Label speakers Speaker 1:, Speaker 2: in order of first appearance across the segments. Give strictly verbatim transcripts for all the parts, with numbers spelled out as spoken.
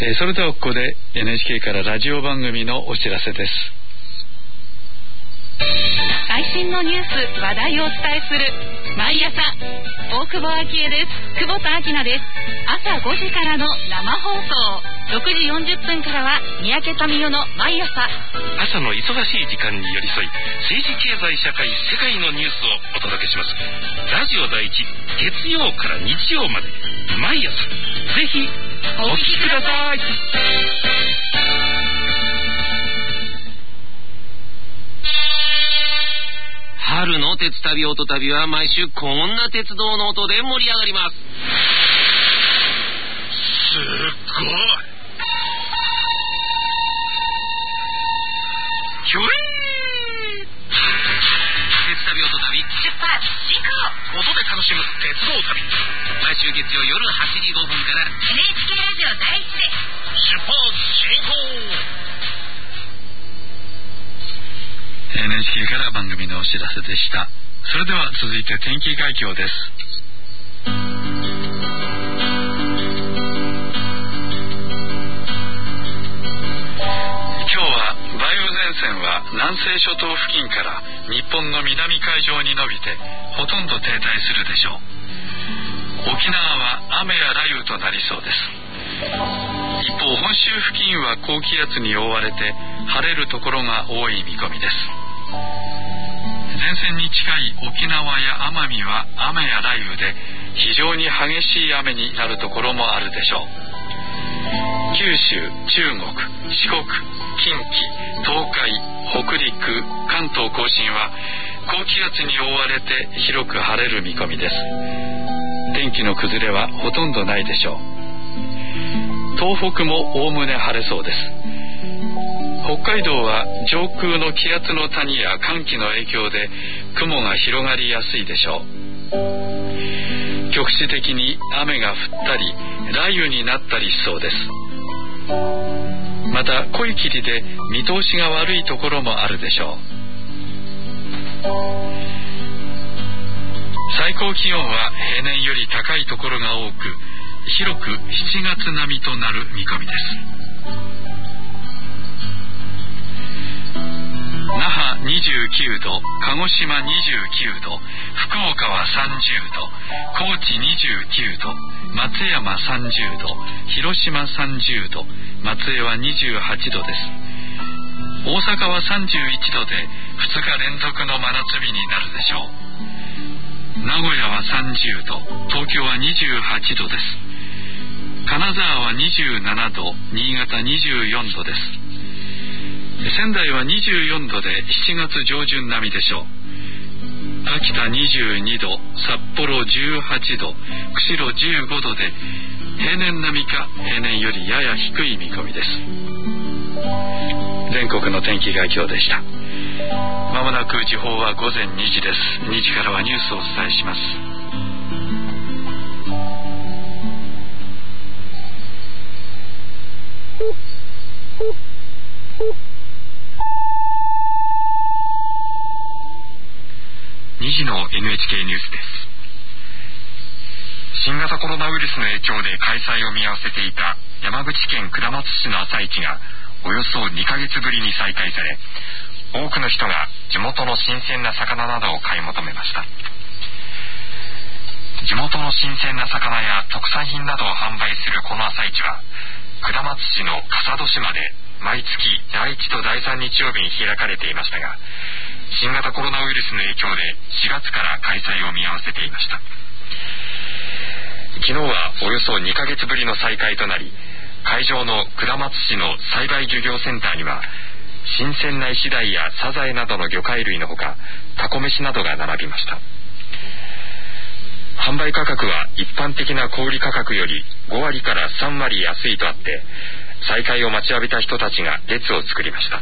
Speaker 1: えー、それではここで エヌエイチケー からラジオ番組のお知らせです。
Speaker 2: 最新のニュース話題をお伝えする毎朝、大久保昭恵です。久保田明菜です。朝ごじからの生放送、ろくじよんじゅっぷんからは三宅民代の毎朝。
Speaker 3: 朝の忙しい時間に寄り添い、政治経済社会世界のニュースをお届けします。ラジオ第一、月曜から日曜まで毎朝、ぜひお聞きください。春の鉄旅音旅は毎週こんな鉄道の音で盛り上がります。すっごいひょえー鉄旅音旅出発進行、音で楽しむ鉄道旅、毎週月曜夜はちじごふんから エヌエイチケー ラジオ第一で出発進行。
Speaker 1: エヌエイチケー から番組のお知らせでした。それでは続いて天気概況です。今日は梅雨前線は南西諸島付近から日本の南海上に伸びてほとんど停滞するでしょう。沖縄は雨や雷雨となりそうです。一方、本州付近は高気圧に覆われて晴れるところが多い見込みです。前線に近い沖縄や奄美は雨や雷雨で非常に激しい雨になるところもあるでしょう。九州、中国、四国、近畿、東海、北陸、関東甲信は高気圧に覆われて広く晴れる見込みです。天気の崩れはほとんどないでしょう。東北もおおむね晴れそうです。北海道は上空の気圧の谷や寒気の影響で雲が広がりやすいでしょう。局地的に雨が降ったり雷雨になったりしそうです。また濃い霧で見通しが悪いところもあるでしょう。最高気温は平年より高いところが多く、広くしちがつ並みとなる見込みです。那覇にじゅうきゅうど、鹿児島にじゅうきゅうど、福岡はさんじゅうど、高知にじゅうきゅうど、松山さんじゅうど、広島さんじゅうど、松江はにじゅうはちどです。大阪はさんじゅういちどでふつか連続の真夏日になるでしょう。名古屋はさんじゅうど、東京はにじゅうはちどです。金沢はにじゅうななど、新潟にじゅうよんどです。仙台はにじゅうよんどでしちがつ上旬並みでしょう。秋田にじゅうにど、札幌じゅうはちど、釧路じゅうごどで平年並みか平年よりやや低い見込みです。全国の天気概況でした。まもなく時報はごぜんにじです。にじからはニュースをお伝えします。
Speaker 4: にじの エヌエイチケー ニュースです。新型コロナウイルスの影響で開催を見合わせていた山口県下松市の朝市がおよそにかげつぶりに再開され、多くの人が地元の新鮮な魚などを買い求めました。地元の新鮮な魚や特産品などを販売するこの朝市は、下松市の笠戸島で毎月だいいちとだいさん日曜日に開かれていましたが、新型コロナウイルスの影響でしがつから開催を見合わせていました。昨日はおよそにかげつぶりの再開となり、会場の下松市の栽培漁業センターには新鮮なイシダイやサザエなどの魚介類のほか、タコ飯などが並びました。販売価格は一般的な小売価格よりごわりからさんわり安いとあって、再開を待ちわびた人たちが列を作りました。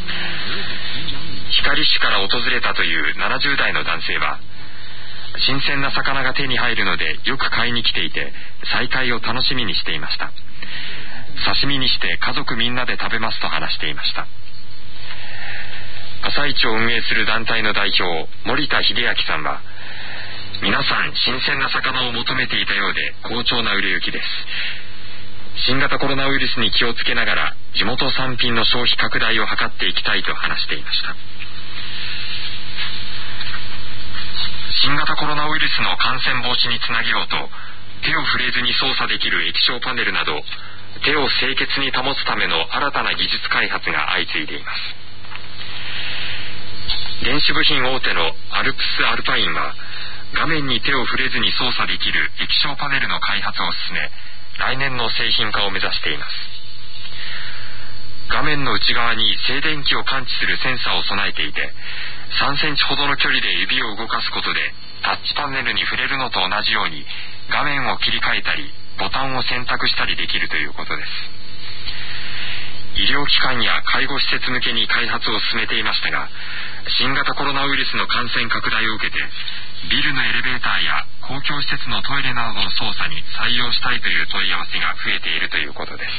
Speaker 4: 光市から訪れたというななじゅうだいの男性は、新鮮な魚が手に入るのでよく買いに来ていて、再開を楽しみにしていました。刺身にして家族みんなで食べますと話していました。朝市を運営する団体の代表、森田秀明さんは、皆さん新鮮な魚を求めていたようで好調な売れ行きです。 新型コロナウイルスに気をつけながら地元産品の消費拡大を図っていきたいと話していました。新型コロナウイルスの感染防止につなげようと、手を触れずに操作できる液晶パネルなど、手を清潔に保つための新たな技術開発が相次いでいます。電子部品大手のアルプスアルパインは、画面に手を触れずに操作できる液晶パネルの開発を進め、来年の製品化を目指しています。画面の内側に静電気を感知するセンサーを備えていて、さんセンチほどの距離で指を動かすことでタッチパネルに触れるのと同じように画面を切り替えたりボタンを選択したりできるということです。医療機関や介護施設向けに開発を進めていましたが、新型コロナウイルスの感染拡大を受けてビルのエレベーターや公共施設のトイレなどの操作に採用したいという問い合わせが増えているということです。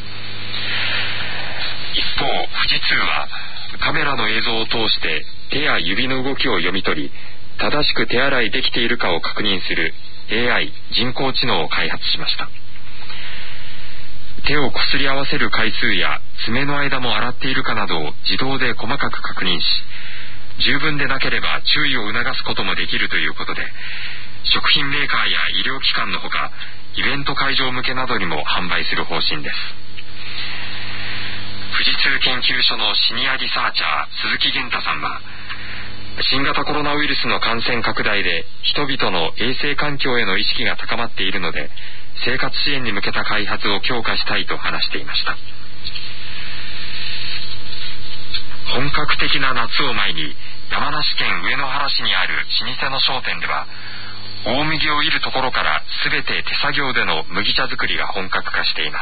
Speaker 4: 一方、富士通はカメラの映像を通して手や指の動きを読み取り、正しく手洗いできているかを確認する エーアイ 人工知能を開発しました。手をこすり合わせる回数や爪の間も洗っているかなどを自動で細かく確認し、十分でなければ注意を促すこともできるということで、食品メーカーや医療機関のほかイベント会場向けなどにも販売する方針です。富士通研究所のシニアリサーチャー鈴木源太さんは、新型コロナウイルスの感染拡大で人々の衛生環境への意識が高まっているので、生活支援に向けた開発を強化したいと話していました。本格的な夏を前に山梨県上野原市にある老舗の商店では、大麦を煎るところから全て手作業での麦茶作りが本格化しています。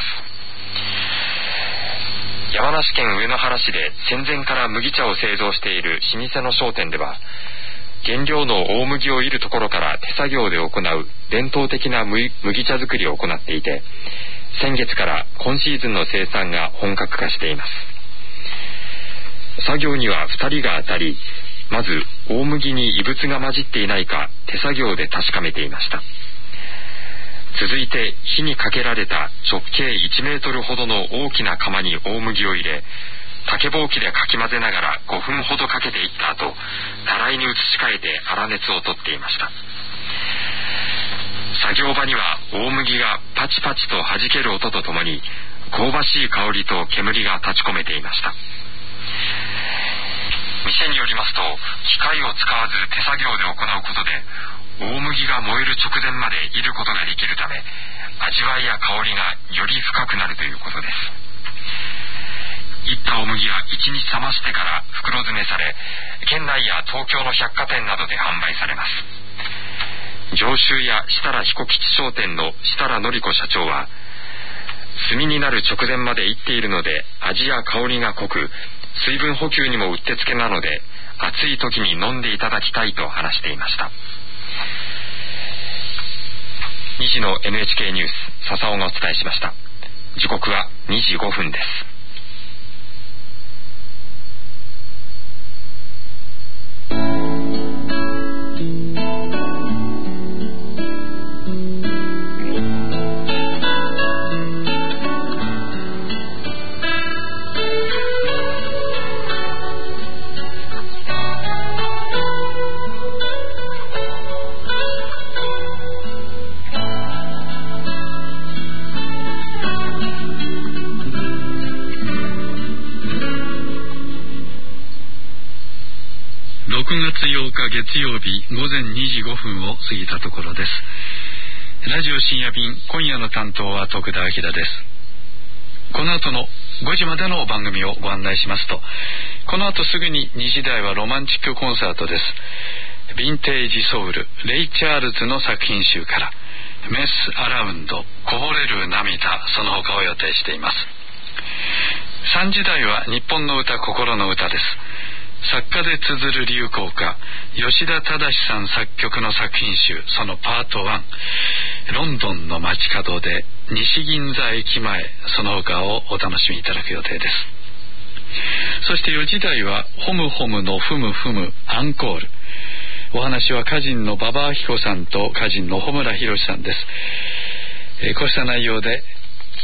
Speaker 4: 山梨県上野原市で戦前から麦茶を製造している老舗の商店では、原料の大麦を煎るところから手作業で行う伝統的な麦茶作りを行っていて、先月から今シーズンの生産が本格化しています。作業にはふたりが当たり、まず大麦に異物が混じっていないか手作業で確かめていました。続いて火にかけられた直径いちメートルほどの大きな釜に大麦を入れ、竹ぼうきでかき混ぜながらごふんほどかけていった後、たらいに移し替えて粗熱を取っていました。作業場には大麦がパチパチと弾ける音とともに香ばしい香りと煙が立ち込めていました。店によりますと、機械を使わず手作業で行うことで大麦が燃える直前まで煎ることができるため、味わいや香りがより深くなるということです。煎った大麦は一日冷ましてから袋詰めされ、県内や東京の百貨店などで販売されます。上州や設楽彦吉商店の設楽典子社長は、炭になる直前まで煎っているので味や香りが濃く、水分補給にもうってつけなので暑い時に飲んでいただきたいと話していました。にじの エヌエイチケー ニュース、笹尾がお伝えしました。時刻はにじごふんです。
Speaker 1: ろくがつようか月曜日午前にじごふんを過ぎたところです。ラジオ深夜便、今夜の担当は徳田明です。この後のごじまでの番組をご案内しますと、この後すぐににじ台はロマンチックコンサートです。ヴィンテージソウル、レイ・チャールズの作品集からメス・アラウンド、こぼれる涙、その他を予定しています。さんじ台は日本の歌、心の歌です。作家で綴る流行歌、吉田忠さん作曲の作品集、そのパートワン、ロンドンの街角で西銀座駅前、その他をお楽しみいただく予定です。そしてよじ台はホムホムのふむふむアンコール。お話は歌人の馬場明子さんと歌人の穂村弘さんです。えー、こうした内容で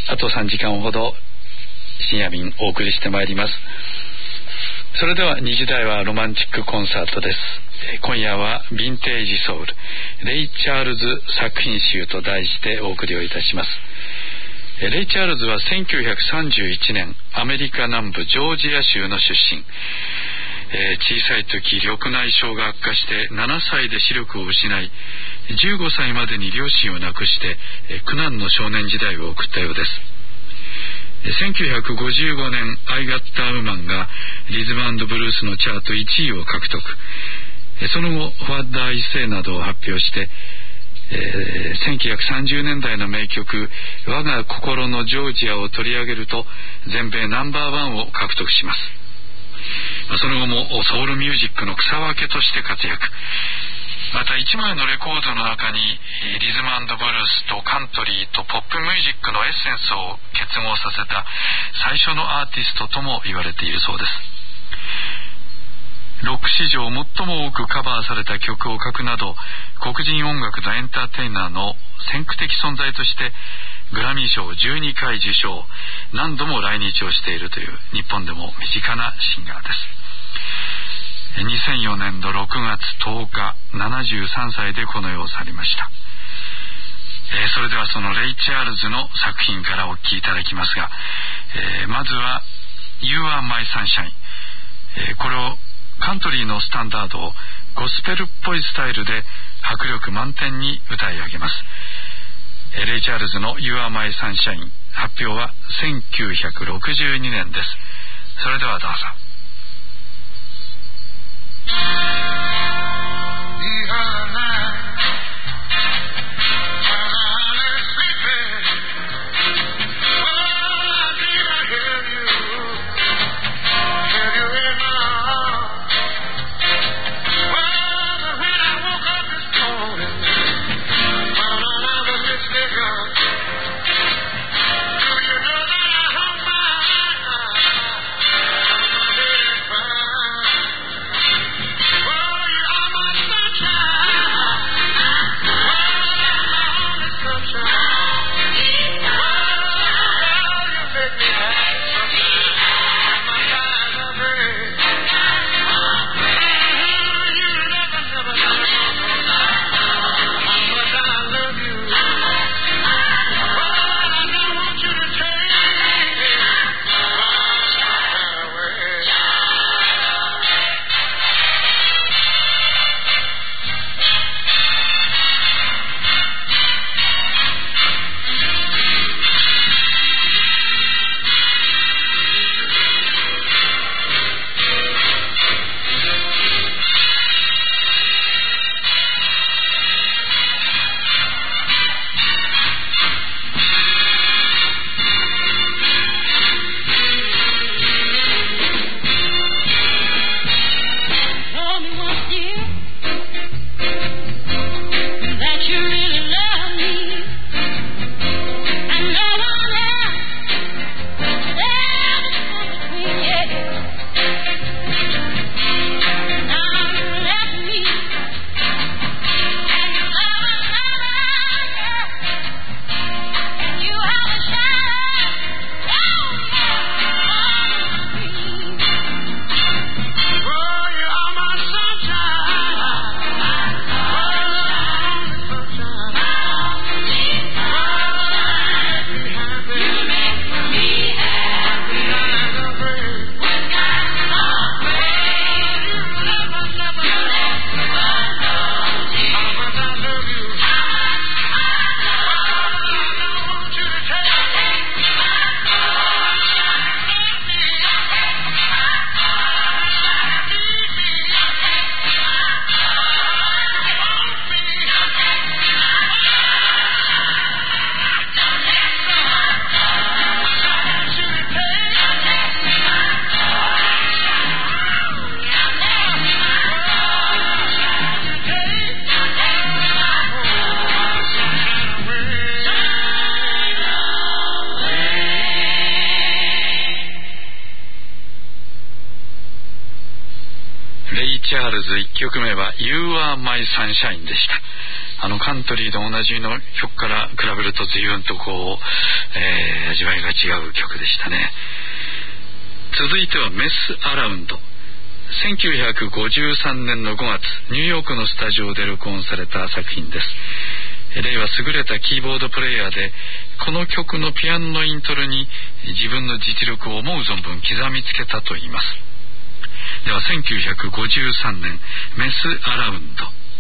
Speaker 1: あとさんじかんほど深夜便お送りしてまいります。それではにじ台はロマンチックコンサートです。今夜はヴィンテージソウルレイ・チャールズ作品集と題してお送りをいたします。レイ・チャールズはせんきゅうひゃくさんじゅういちねんアメリカ南部ジョージア州の出身。えー、小さい時緑内障が悪化してななさいで視力を失い、じゅうごさいまでに両親を亡くして、えー、苦難の少年時代を送ったようです。せんきゅうひゃくごじゅうごねんアイガッターウーマンがリズム&ブルースのチャートいちいを獲得。その後ファッダー一世などを発表して、えー、せんきゅうひゃくさんじゅうねんだいの名曲我が心のジョージアを取り上げると全米ナンバーワンを獲得します。その後もソウルミュージックの草分けとして活躍。またいちまいのレコードの中にリズム&ブルースとカントリーとポップミュージックのエッセンスを結合させた最初のアーティストとも言われているそうです。ロック史上最も多くカバーされた曲を書くなど黒人音楽のエンターテイナーの先駆的存在としてグラミー賞じゅうにかい受賞、何度も来日をしているという日本でも身近なシンガーです。にせんよねんどろくがつとおかななじゅうさんさいでこの世を去りました。えー、それではそのレイ・チャールズの作品からお聴きいただきますが、えー、まずは You Are My Sunshine、えー、これをカントリーのスタンダードをゴスペルっぽいスタイルで迫力満点に歌い上げます。えー、レイ・チャールズの You Are My Sunshine、 発表はせんきゅうひゃくろくじゅうにねんです。それではどうぞ。レイ・チャールズいっきょくめは You Are My Sunshine でした。 あのカントリーでおなじみの曲から比べると随分とこう、えー、味わいが違う曲でしたね。続いてはメスアラウンド。せんきゅうひゃくごじゅうさんねんのごがつ、ニューヨークのスタジオで録音された作品です。レイは優れたキーボードプレイヤーで、この曲のピアノのイントロに自分の実力を思う存分刻みつけたといいます。ではせんきゅうひゃくごじゅうさんねん、メスアラウンド。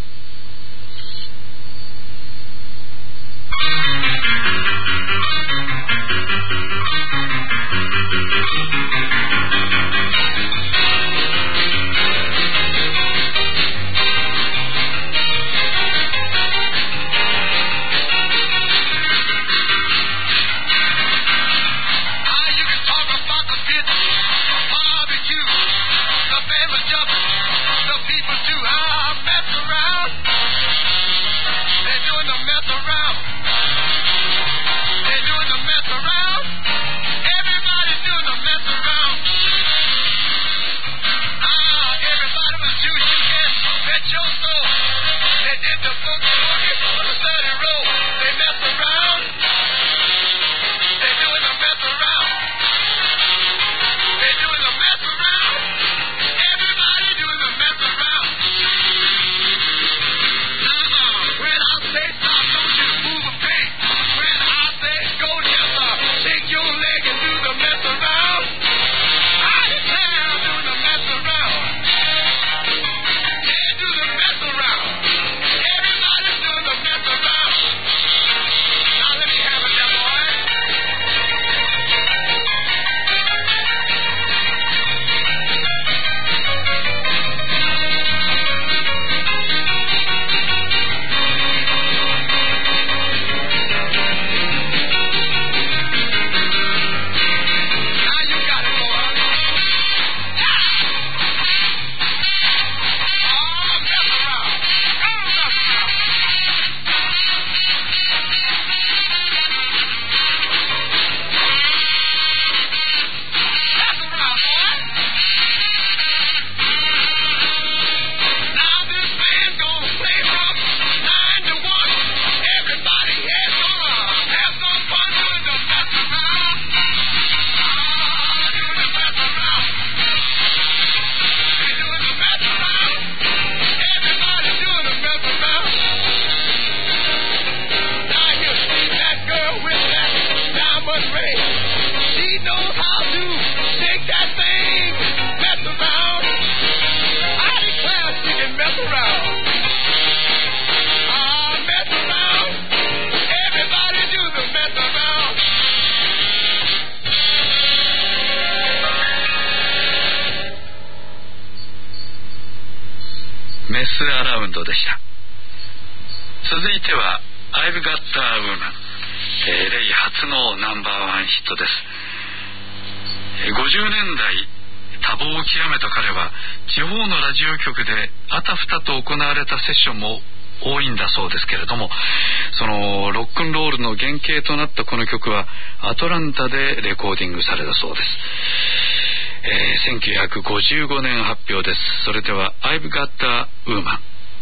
Speaker 1: メスアラウンドでした。続いては I've Got a Woman、えー、レイ初のナンバーワンヒットです。えー、ごじゅうねんだい多忙を極めた彼は地方のラジオ局であたふたと行われたセッションも多いんだそうですけれども、そのロックンロールの原型となったこの曲はアトランタでレコーディングされたそうです。えー、せんきゅうひゃくごじゅうごねん発表です。それでは I've Got a Woman。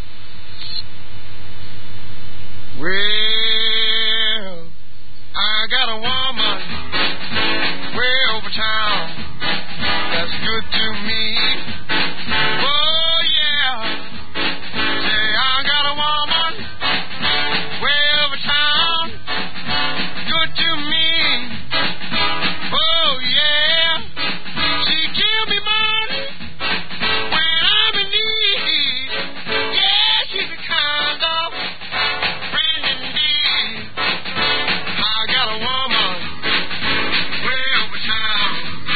Speaker 5: Well, I got a woman way over town that's good to me. Oh yeah, say I got a woman way over town, good to me. Oh yeah, she give me money when I'm in need. Yeah, she's the kind of friend indeed. I got a woman way over town.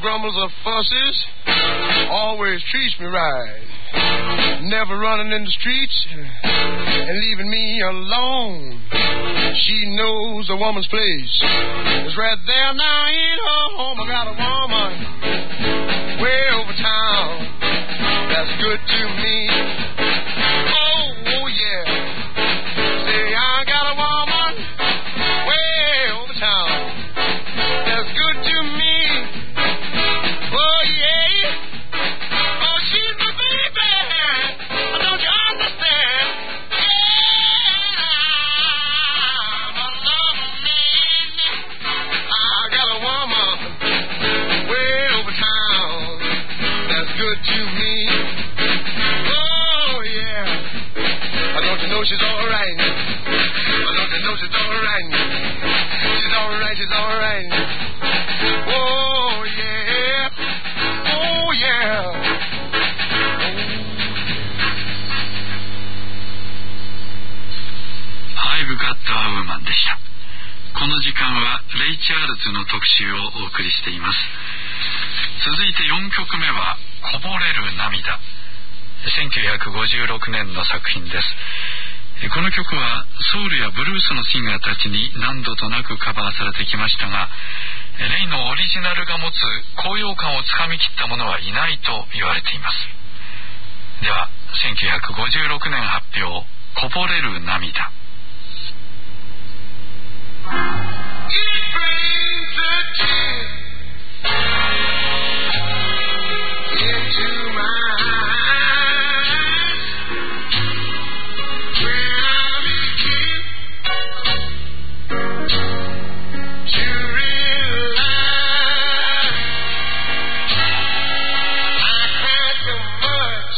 Speaker 5: grumbles or fusses, always treats me right. Never running in the streets and leaving me alone. She knows a woman's place. It's right there now in her home. I got a woman way over town that's good to me. Oh, oh yeah. Say I got a woman way over town that's good to me. Oh yeah. Oh, she's my baby. Don't you understand? Yeah, my love man. I got a woman way over town that's good to me. Oh yeah. Don't you know she's all right? Don't you know she's all right? She's all right. She's all right. Oh yeah. Oh yeah.
Speaker 1: I've Got a Woman でした。この時間はレイ・チャールズの特集をお送りしています。続いてよんきょくめはこぼれる涙。せんきゅうひゃくごじゅうろくねんの作品です。この曲はソウルやブルースのシンガーたちに何度となくカバーされてきましたが、レイのオリジナルが持つ高揚感をつかみきった者はいないと言われています。ではせんきゅうひゃくごじゅうろくねん発表、こぼれる涙。
Speaker 5: It brings a tear into my eyes when I begin to realize I cried so much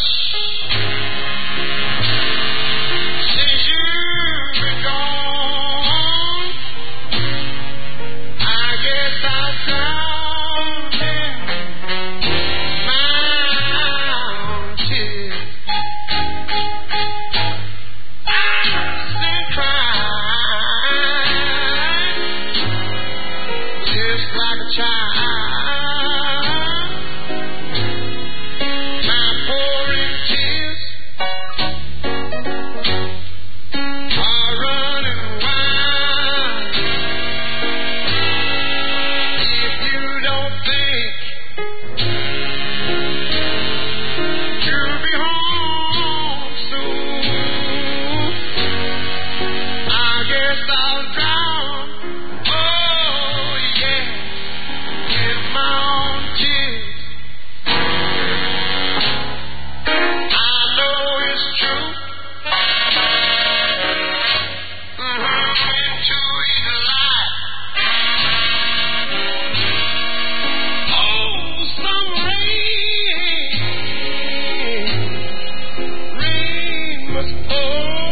Speaker 5: since you've been gone. I guess I'll drown in my own tears. I've been crying just like a child. My pouring tears are running wild. If you don't think you'll be home soon, I guess I'll drown, oh yeah, in my own tears. I know it's true. Mm-hmm. Into the light. Oh, some rain, rain must pour.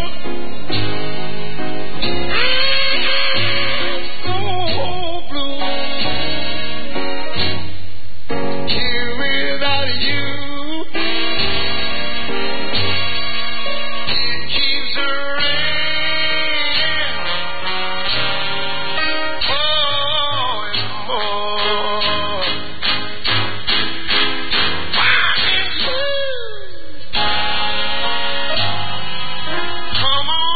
Speaker 5: I'm so blue here without you. It keeps raining more and more. Come on,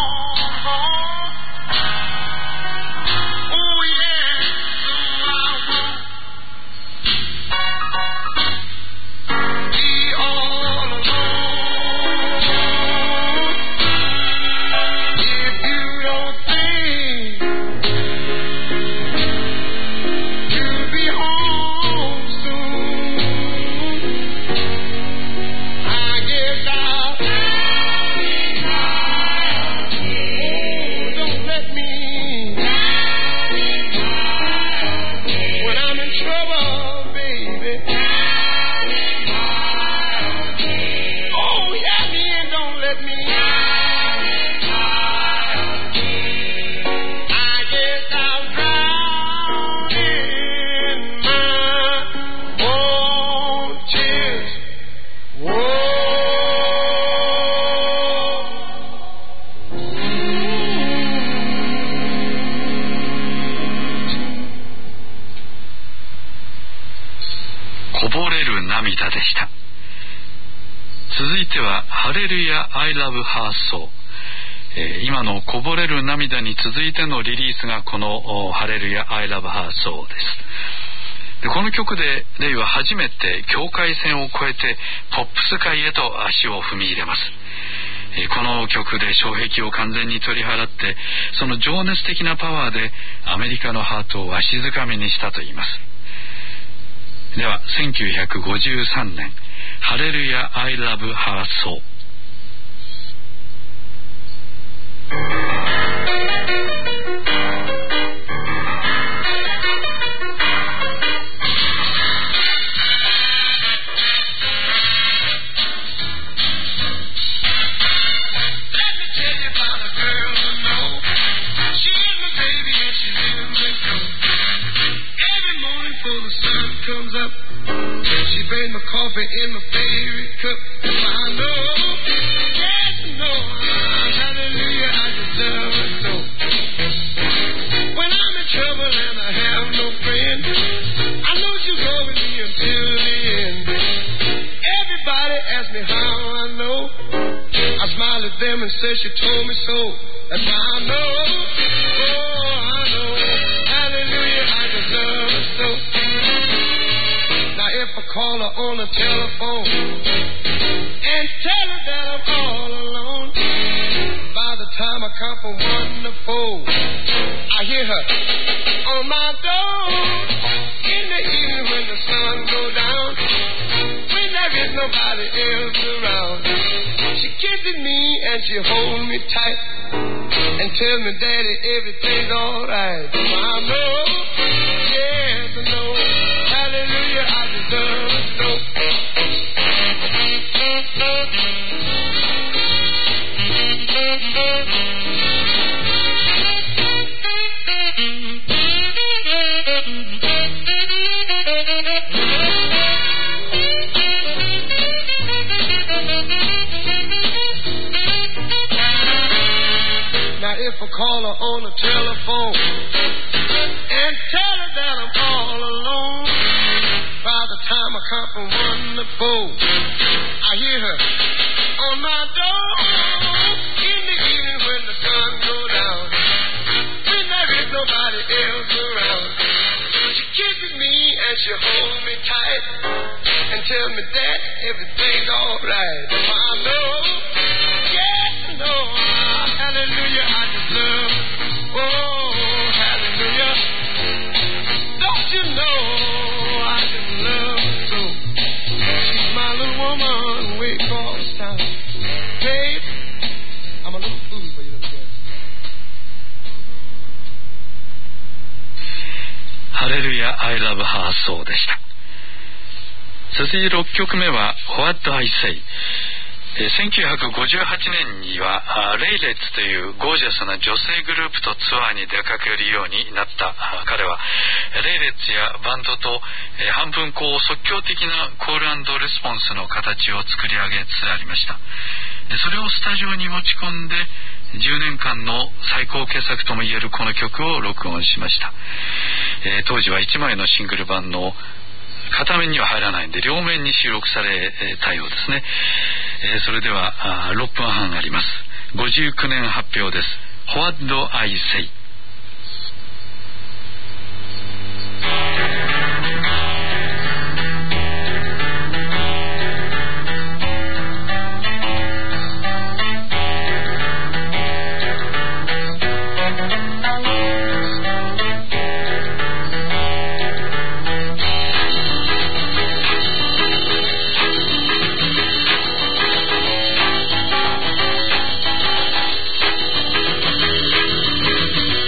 Speaker 5: oh yeah, be all alone. If you don't think you'll be home soon, I guess I'll. Don't let me. When I'm in trouble, baby. Oh, help me and don't let me. I guess I'll drown in my own tears. Whoa.
Speaker 1: 続いてはハレルヤ I love her so、えー、今のこぼれる涙に続いてのリリースがこのハレルヤ I love her so です。でこの曲でレイは初めて境界線を越えてポップス界へと足を踏み入れます。えー、この曲で障壁を完全に取り払って、その情熱的なパワーでアメリカのハートをわしづかみにしたといいます。ではせんきゅうひゃくごじゅうさんねん、ハレルヤ I love her so。
Speaker 5: Comes up, she made my coffee in my favorite cup. I know, yes, no, hallelujah, I deserve it so. When I'm in trouble and I have no friend, I know she'll go with me until the end. Everybody asks me how I know. I smile at them and say she told me so. That's why I know, oh, I know, hallelujah, I deserve it so. If I call her on the telephone and tell her that I'm all alone, by the time I count from one to four, I hear her on my door. In the evening when the sun goes down, when there is nobody else around, she kisses me and she holds me tight and tells me, Daddy, everything's alright. I know, yes, I know, hallelujah, I deserve it so. Now if I call her on the telephone and tell her that I'm all alone, by the time I come from one to four, I hear her on my door. In the evening when the sun goes down, when there is nobody else around, she kisses me and she holds me tight and tells me that everything's alright. I know, yes, I know, hallelujah, I deserve, oh, hallelujah. Don't you know I just love her so? She's my little woman, wait for all this time. Babe, I'm a little fool for you, little girl.
Speaker 1: ハレルヤ I love her so でした。続いてろっきょくめは What I Say。せんきゅうひゃくごじゅうはちねんにはレイレッツというゴージャスな女性グループとツアーに出かけるようになった彼は、レイレッツやバンドと半分こう即興的なコール&レスポンスの形を作り上げつつありました。それをスタジオに持ち込んでじゅうねんかんの最高傑作ともいえるこの曲を録音しました。当時はいちまいのシングル版の片面には入らないんで両面に収録されたようですね。それではろっぷんはんあります。ごじゅうきゅうねん発表です。 What do I say。
Speaker 5: Thank you.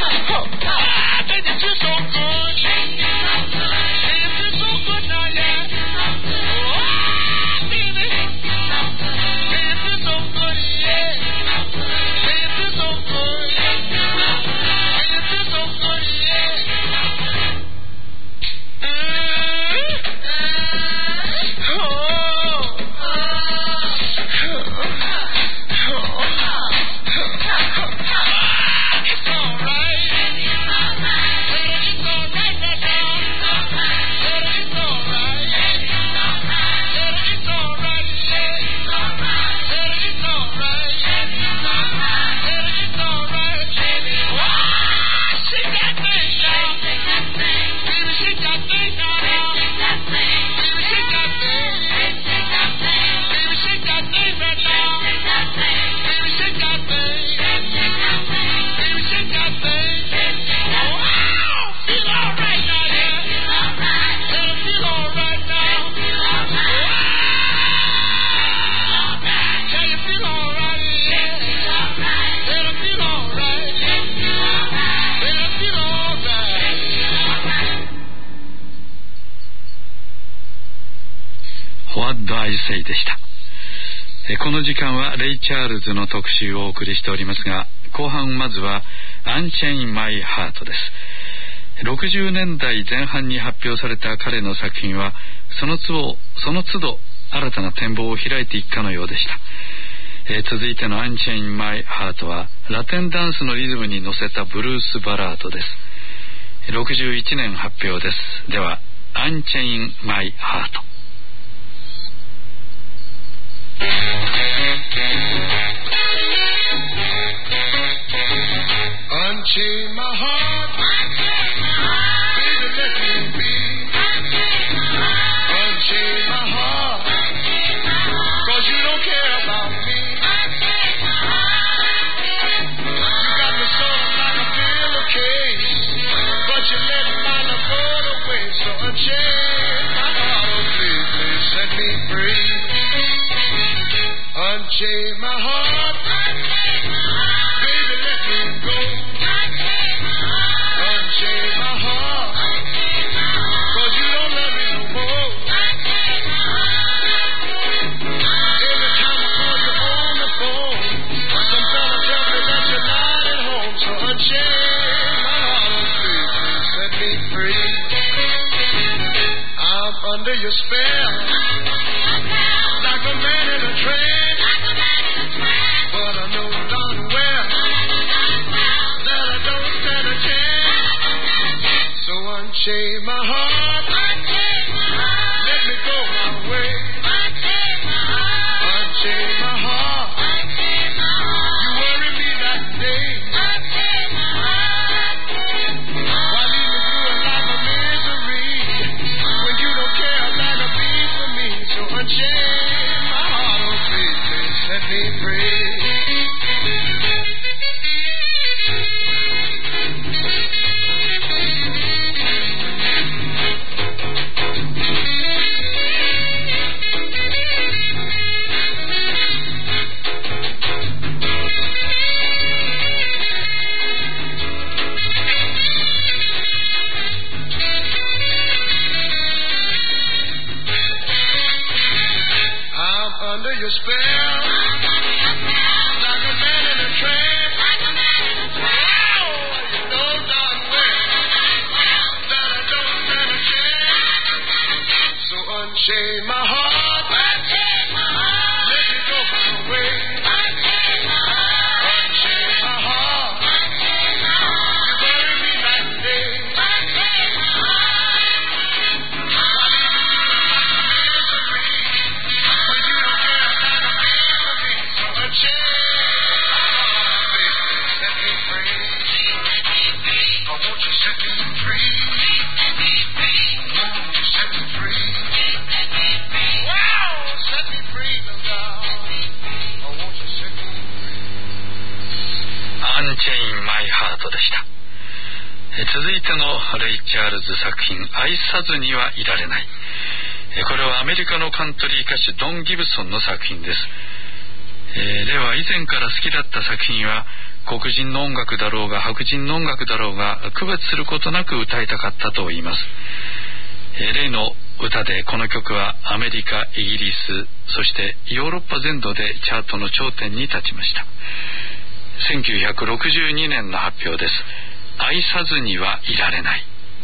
Speaker 1: でした。この時間はレイ・チャールズの特集をお送りしておりますが、後半まずはアンチェイン・マイ・ハートです。ろくじゅうねんだいぜん半に発表された彼の作品はその都度その都度新たな展望を開いていくかのようでした。えー、続いてのアンチェイン・マイ・ハートはラテンダンスのリズムに乗せたブルースバラードです。ろくじゅういちねん発表です。ではアンチェイン・マイ・ハート。
Speaker 5: Unchain my heart, baby, let me be. Unchain my heart, 'cause you don't care about me. You got me sort of like a pillowcase, but you let my love go away. So unchain my heart, oh please, please set me free. Unchain my heart, baby, let me go. Unchain my heart, 'cause you don't love me no more. Every time I call you on the phone, some fella tell me that you're not at home. So unchain my heart, oh please, please set me free. I'm under your spell, like a man in a trance. But I know darn well that I don't stand a chance. So unchain my heart, let me go my way. Unchain my heart, you worry me that day. Why leave me through a life of misery when you don't care a bag of beef for me? So unchain my heart, oh please, please set me free. Under your spell, like a man in a trance. Oh, you know darn well that I don't stand a chance. So unchain my heart, let me go my way. Unchain my heart, you bury me that day. Why leave me through
Speaker 1: Unchain My Heart でした。続いてのレイ・チャールズ作品、愛さずにはいられない。これはアメリカのカントリー歌手ドン・ギブソンの作品です。 えー、レイは以前から好きだった作品は黒人の音楽だろうが白人の音楽だろうが区別することなく歌いたかったと言います。えー、レイの歌でこの曲はアメリカ、イギリス、そしてヨーロッパ全土でチャートの頂点に立ちました。せんきゅうひゃくろくじゅうにねんの発表です。愛さずにはいられない。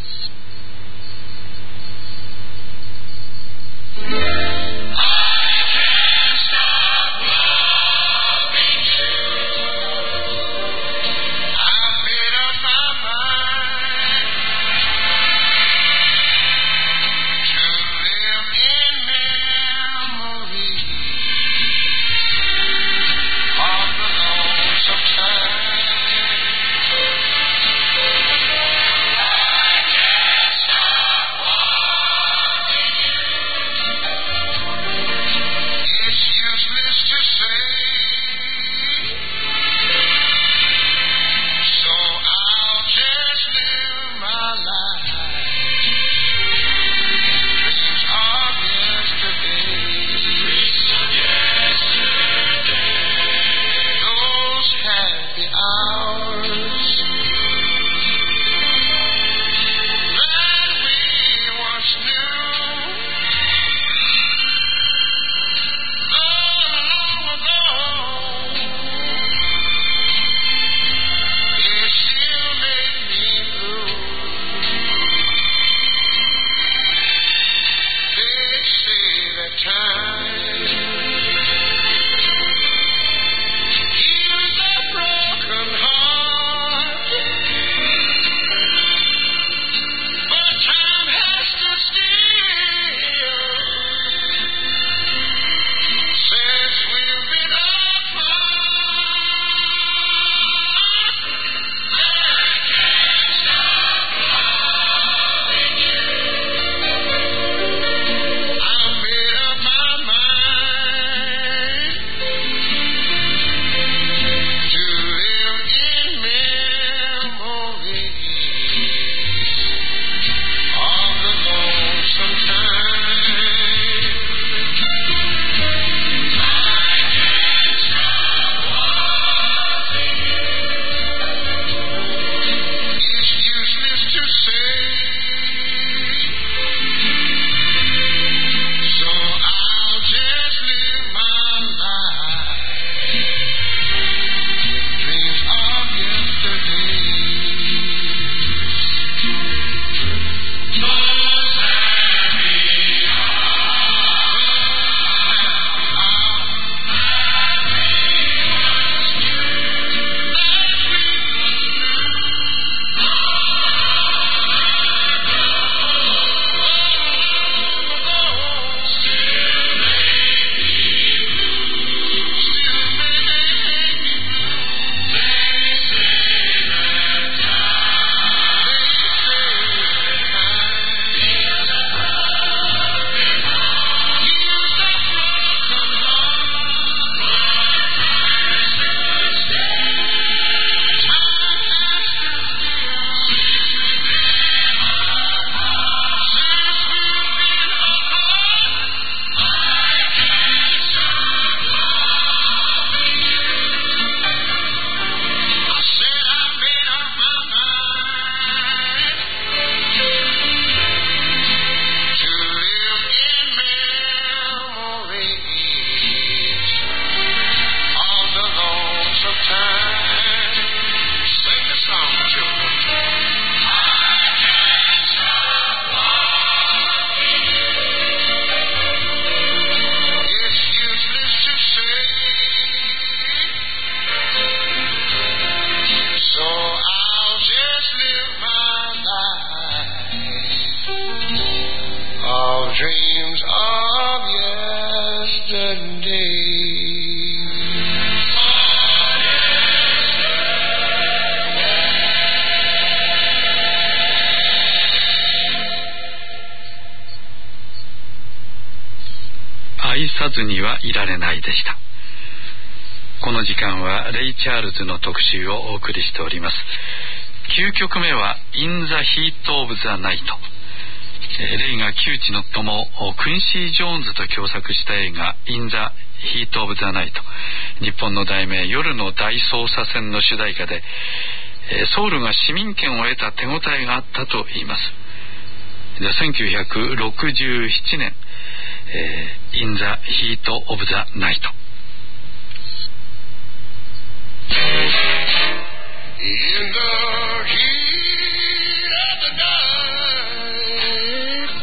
Speaker 1: 愛さずにはいられないでした。この時間はレイ・チャールズの特集をお送りしております。きゅうきょくめは In the Heat of the Night。レイが窮地の友クインシー・ジョーンズと共作した映画 In the Heat of the Night。 日本の題名夜の大捜査線の主題歌で、ソウルが市民権を得た手応えがあったと言います。でせんきゅうひゃくろくじゅうななねん、えー、In the Heat of the Night。
Speaker 5: In the heat of the night,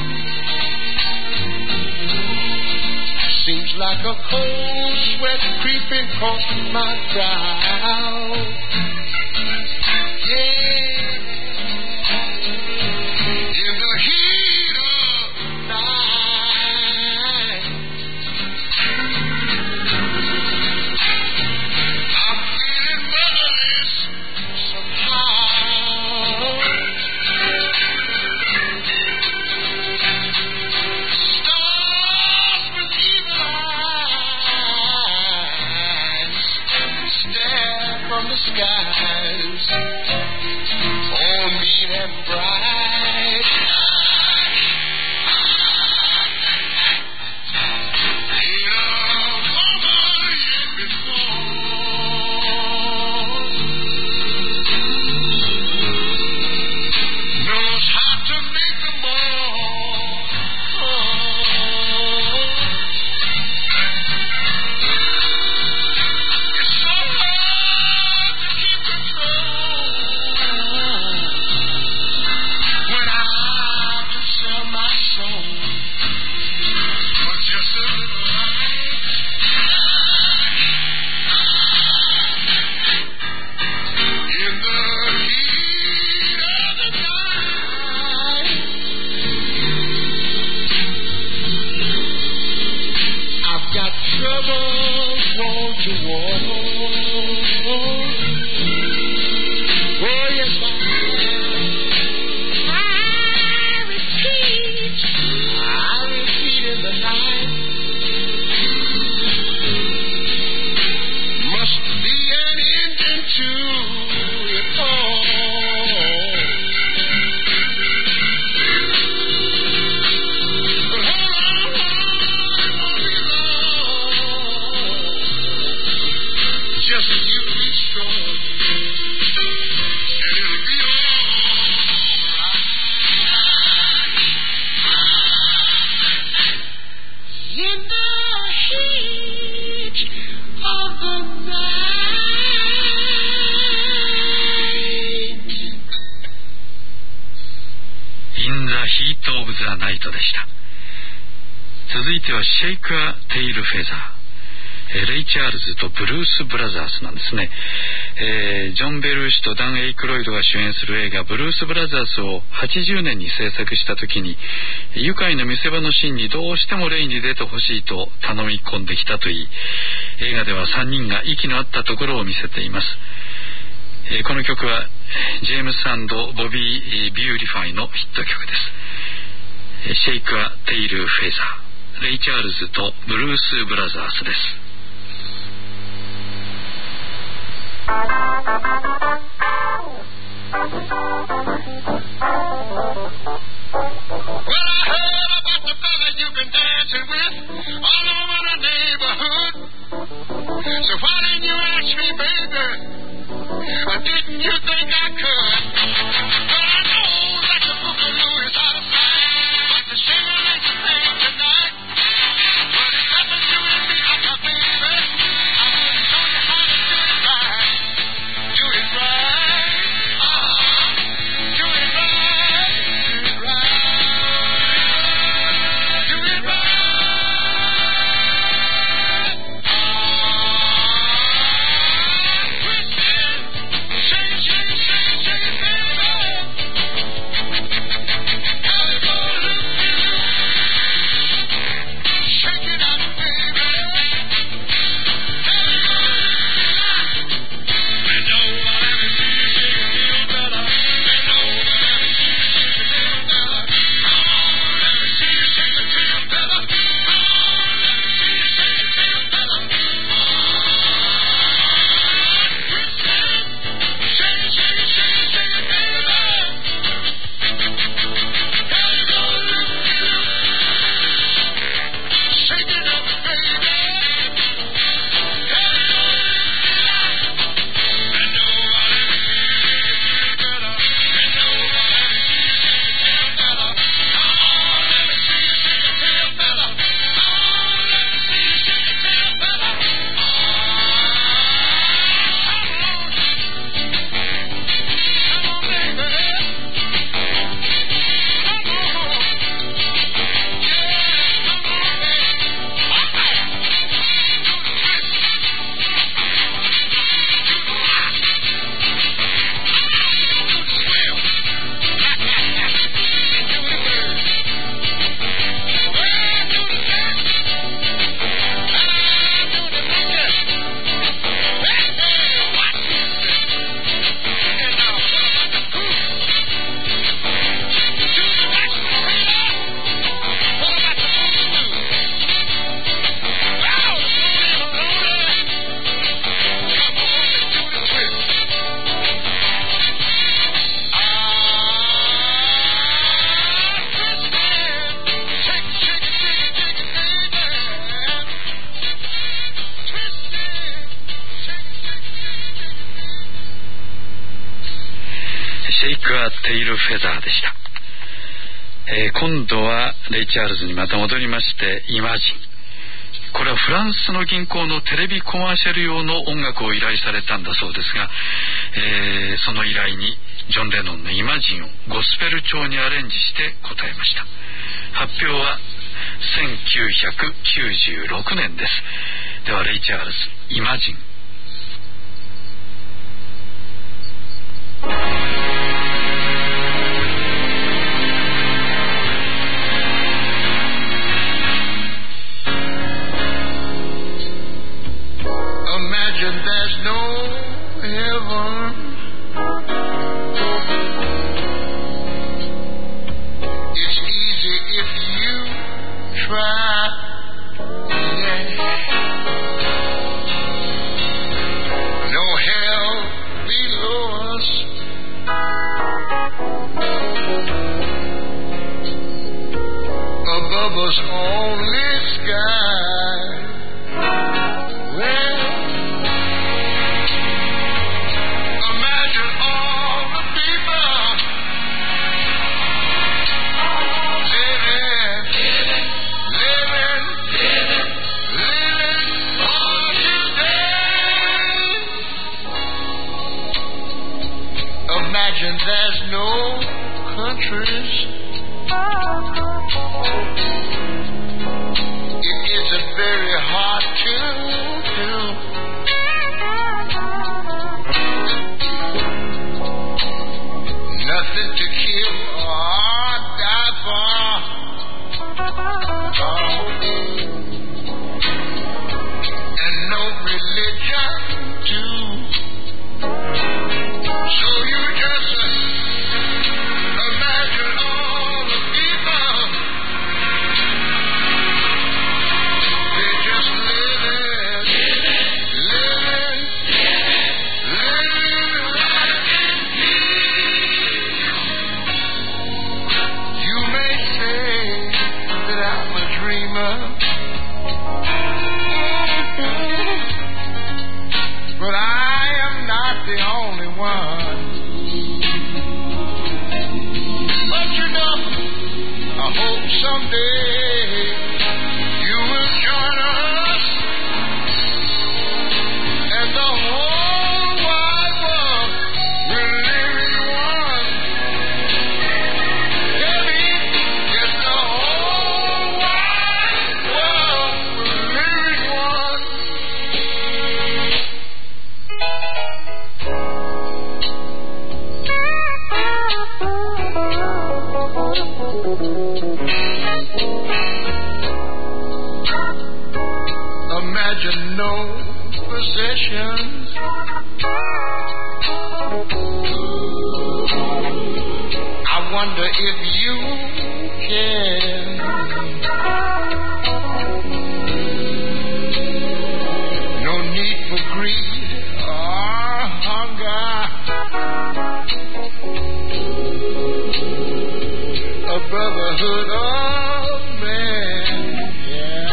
Speaker 5: seems like a cold sweat creeping across my brow. Yeah, in the heat of the night, I'm feeling motherless somehow. Stars with evil eyes stare from the skies, all mean and bright. Ain't a woman yet before knows how to make them all. It's so hard to keep control when I have to sell my soul for just a little light. In the heat of the night, I've got troubles wall to wall. Oh yes, I am. I repeat, I repeat in the night. Must be an ending to it all. But hold on, it won't be long. Just you be strong, and it'll be alright. In the heat of the night.
Speaker 1: In the Heat of the Night でした。続いてはシェイクア・テイル・フェザー、レイ・チャールズとブルース・ブラザースなんですね。えー、ジョン・ベルーシとダン・エイクロイドが主演する映画ブルース・ブラザースをはちじゅうねんに制作した時に、愉快な見せ場のシーンにどうしてもレイに出てほしいと頼み込んできたといい、映画ではさんにんが息の合ったところを見せています。えー、この曲はジェームス&ボビー・ビューリファイのヒット曲です。シェイクア・テイル・フェザー、レイ・チャールズとブルース・ブラザースです。
Speaker 5: Well, I heard about the fella you've been dancing with all over the neighborhood. So why didn't you ask me, baby? Or didn't you think I could? Well, I know that the boogaloo is out of sight, but the singer ain't the thing tonight. But it's nothing you and me, like a baby. I will show you how to do it right. Do it right. Uh-huh. Do it
Speaker 1: テイルフェザーでした。えー、今度はレイ・チャールズにまた戻りまして、イマジン。これはフランスの銀行のテレビコマーシャル用の音楽を依頼されたんだそうですが、えー、その依頼にジョン・レノンのイマジンをゴスペル調にアレンジして答えました。発表はせんきゅうひゃくきゅうじゅうろくねんです。ではレイ・チャールズ、イマジン。
Speaker 5: Imagine there's no heaven. It's easy if you try. Yeah. No hell below us. Above us only sky. Well, imagine there's no countries. It isn't very hard to do. Nothing to kill or die for. Oh. And no religion too. So you just uh, imagine all the people. They just living, living, living life in peace. You may say that I'm a dreamer, but I am not the only one. But you know, I hope someday you will join us, and the whole wide world will live in one. Baby, yes, the whole wide world will live in one. Imagine no possessions. I wonder if you can. No need for greed or hunger. A brotherhood of men. Yeah.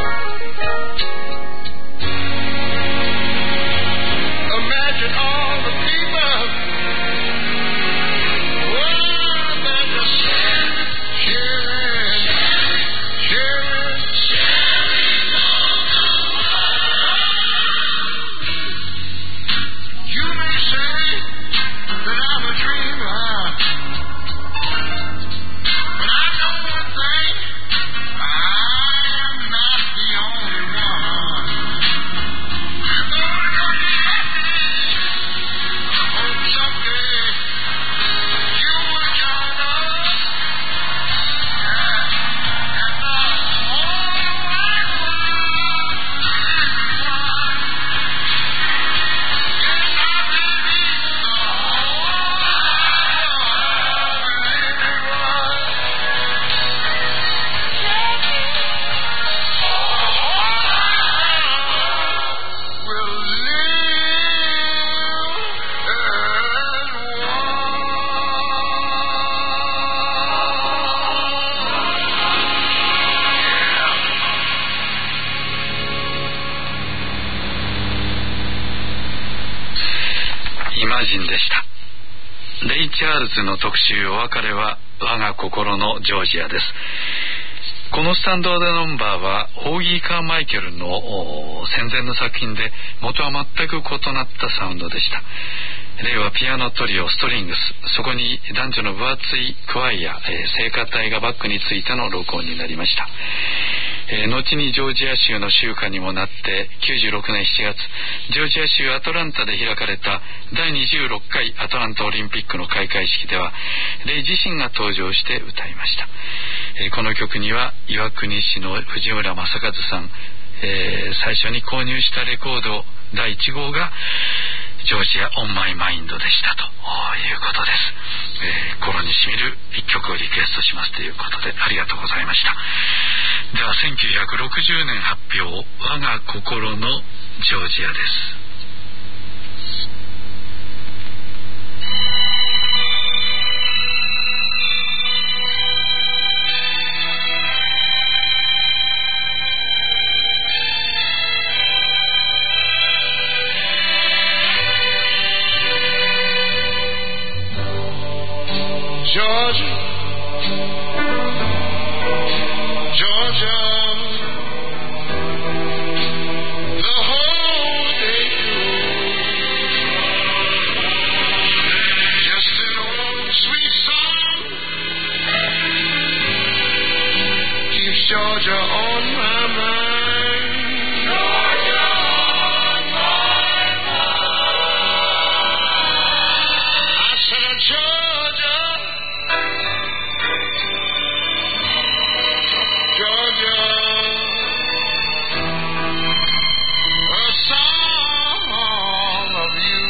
Speaker 5: Imagine all the people. Oh, they're just sharing, sharing, sharing, sharing. You may say that I'm a dreamer, but I know one thing.
Speaker 1: チャールズの特集、お別れは我が心のジョージアです。このスタンダードナンバーはオーギー・カーマイケルの戦前の作品で、元は全く異なったサウンドでした。例はピアノトリオ、ストリングス、そこに男女の分厚いクワイア、えー、聖歌隊がバックについての録音になりました。えー、後にジョージア州の州歌にもなってきゅうじゅうろくねんしちがつ、ジョージア州アトランタで開かれただいにじゅうろっかいアトランタオリンピックの開会式では、レイ自身が登場して歌いました。えー、この曲には岩国市の藤村正和さん、えー、最初に購入したレコードだいいち号がジョージアオンマイマインドでしたということです。えー、心にしみる一曲をリクエストしますということで、ありがとうございました。ではせんきゅうひゃくろくじゅうねん発表、我が心のジョージアです。
Speaker 5: Georgia, Georgia, the whole day through, just an old sweet song keeps Georgia on my mind. Georgia on my mind. I said, Georgia, Georgia, a song of you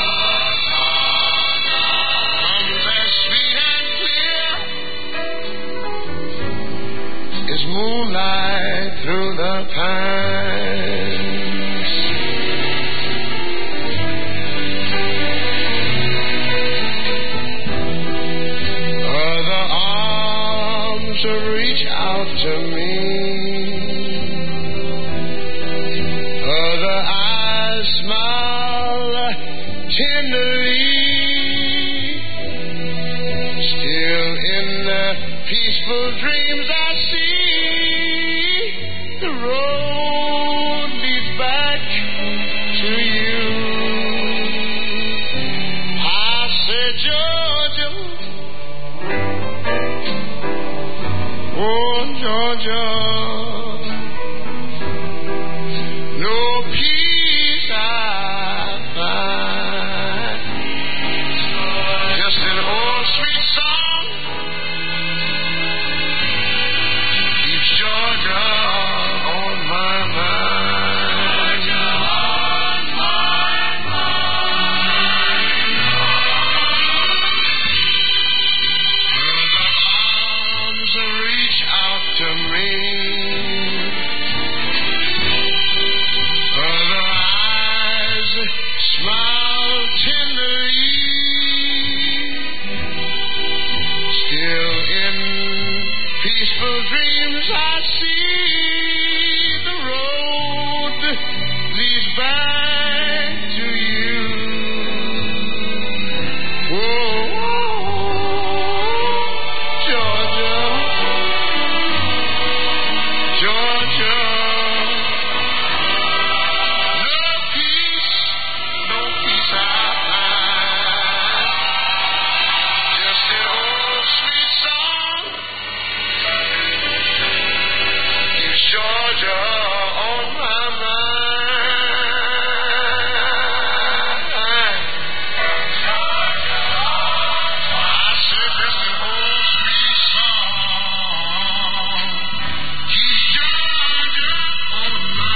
Speaker 5: comes as sweet and clear as moonlight through the pines. Other arms reach out to me, other eyes smile tenderly, still in the peaceful dreams I see, the road leads back to you. I said, Georgia, oh Georgia, no peace I find, just an old sweet song keeps Georgia on my mind. On my mind. The arms reach out to me, other eyes smile tenderly, still in peaceful dreams I see, the road leads back to you. Whoa, Georgia, Georgia, no peace, no peace I find, just an old sweet song keeps Georgia on my mind. I said just an old sweet song keeps Georgia on my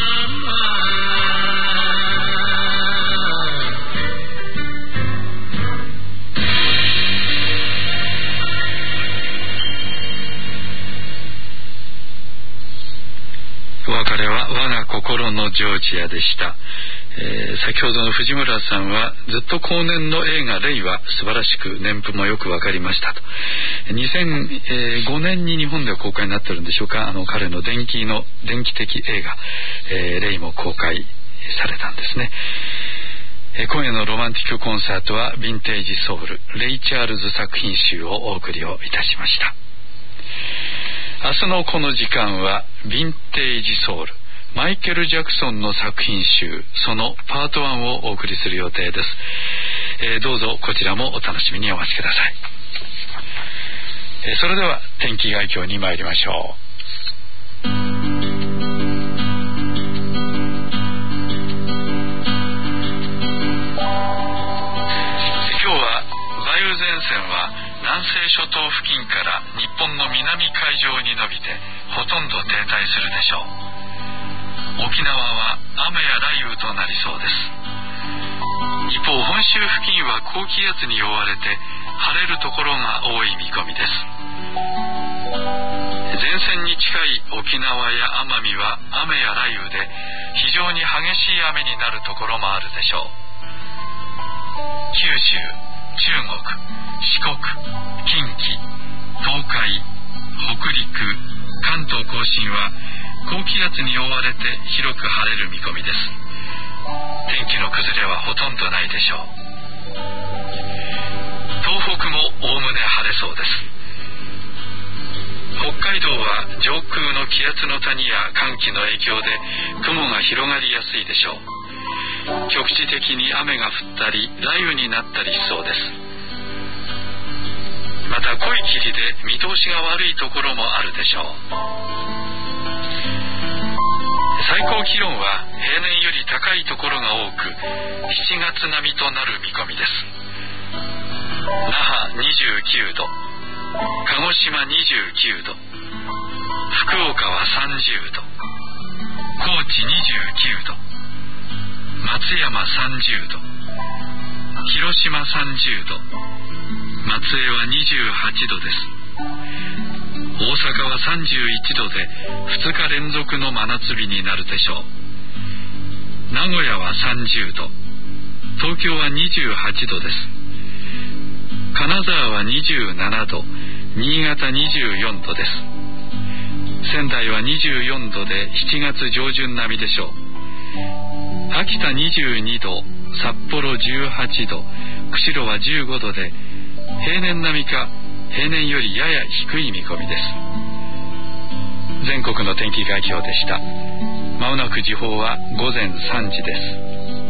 Speaker 5: mind.
Speaker 1: お別れは我が心のジョージアでした。えー、先ほどの藤村さんはずっと後年の映画レイは素晴らしく年譜もよく分かりましたと。にせんごねんに日本では公開になってるんでしょうか。あの彼の電気の電気的映画、えー、レイも公開されたんですね。ええ今夜のロマンティックコンサートはヴィンテージソウルレイ・チャールズ作品集をお送りをいたしました。明日のこの時間はヴィンテージソウルマイケル・ジャクソンの作品集そのパートワンをお送りする予定です。えー、どうぞこちらもお楽しみにお待ちください。えー、それでは天気概況に参りましょう。南西諸島付近から日本の南海上に伸びてほとんど停滞するでしょう。沖縄は雨や雷雨となりそうです。一方、本州付近は高気圧に覆われて晴れるところが多い見込みです。前線に近い沖縄や奄美は雨や雷雨で非常に激しい雨になるところもあるでしょう。九州、中国、四国、近畿、東海、北陸、関東甲信は高気圧に覆われて広く晴れる見込みです。天気の崩れはほとんどないでしょう。東北もおおむね晴れそうです。北海道は上空の気圧の谷や寒気の影響で雲が広がりやすいでしょう。局地的に雨が降ったり雷雨になったりしそうです。また濃い霧で見通しが悪いところもあるでしょう。最高気温は平年より高いところが多くしちがつ並みとなる見込みです。那覇にじゅうきゅうど、鹿児島にじゅうきゅうど、福岡はさんじゅうど、高知にじゅうきゅうど、松山さんじゅうど、広島さんじゅうど、松江はにじゅうはちどです。大阪はさんじゅういちどでふつか連続の真夏日になるでしょう。名古屋はさんじゅうど、東京はにじゅうはちどです。金沢はにじゅうななど、新潟にじゅうよんどです。仙台はにじゅうよんどでしちがつ上旬並みでしょう。秋田にじゅうにど、札幌じゅうはちど、釧路はじゅうごどで平年並みか平年よりやや低い見込みです。全国の天気概況でした。まもなく時報はごぜんさんじです。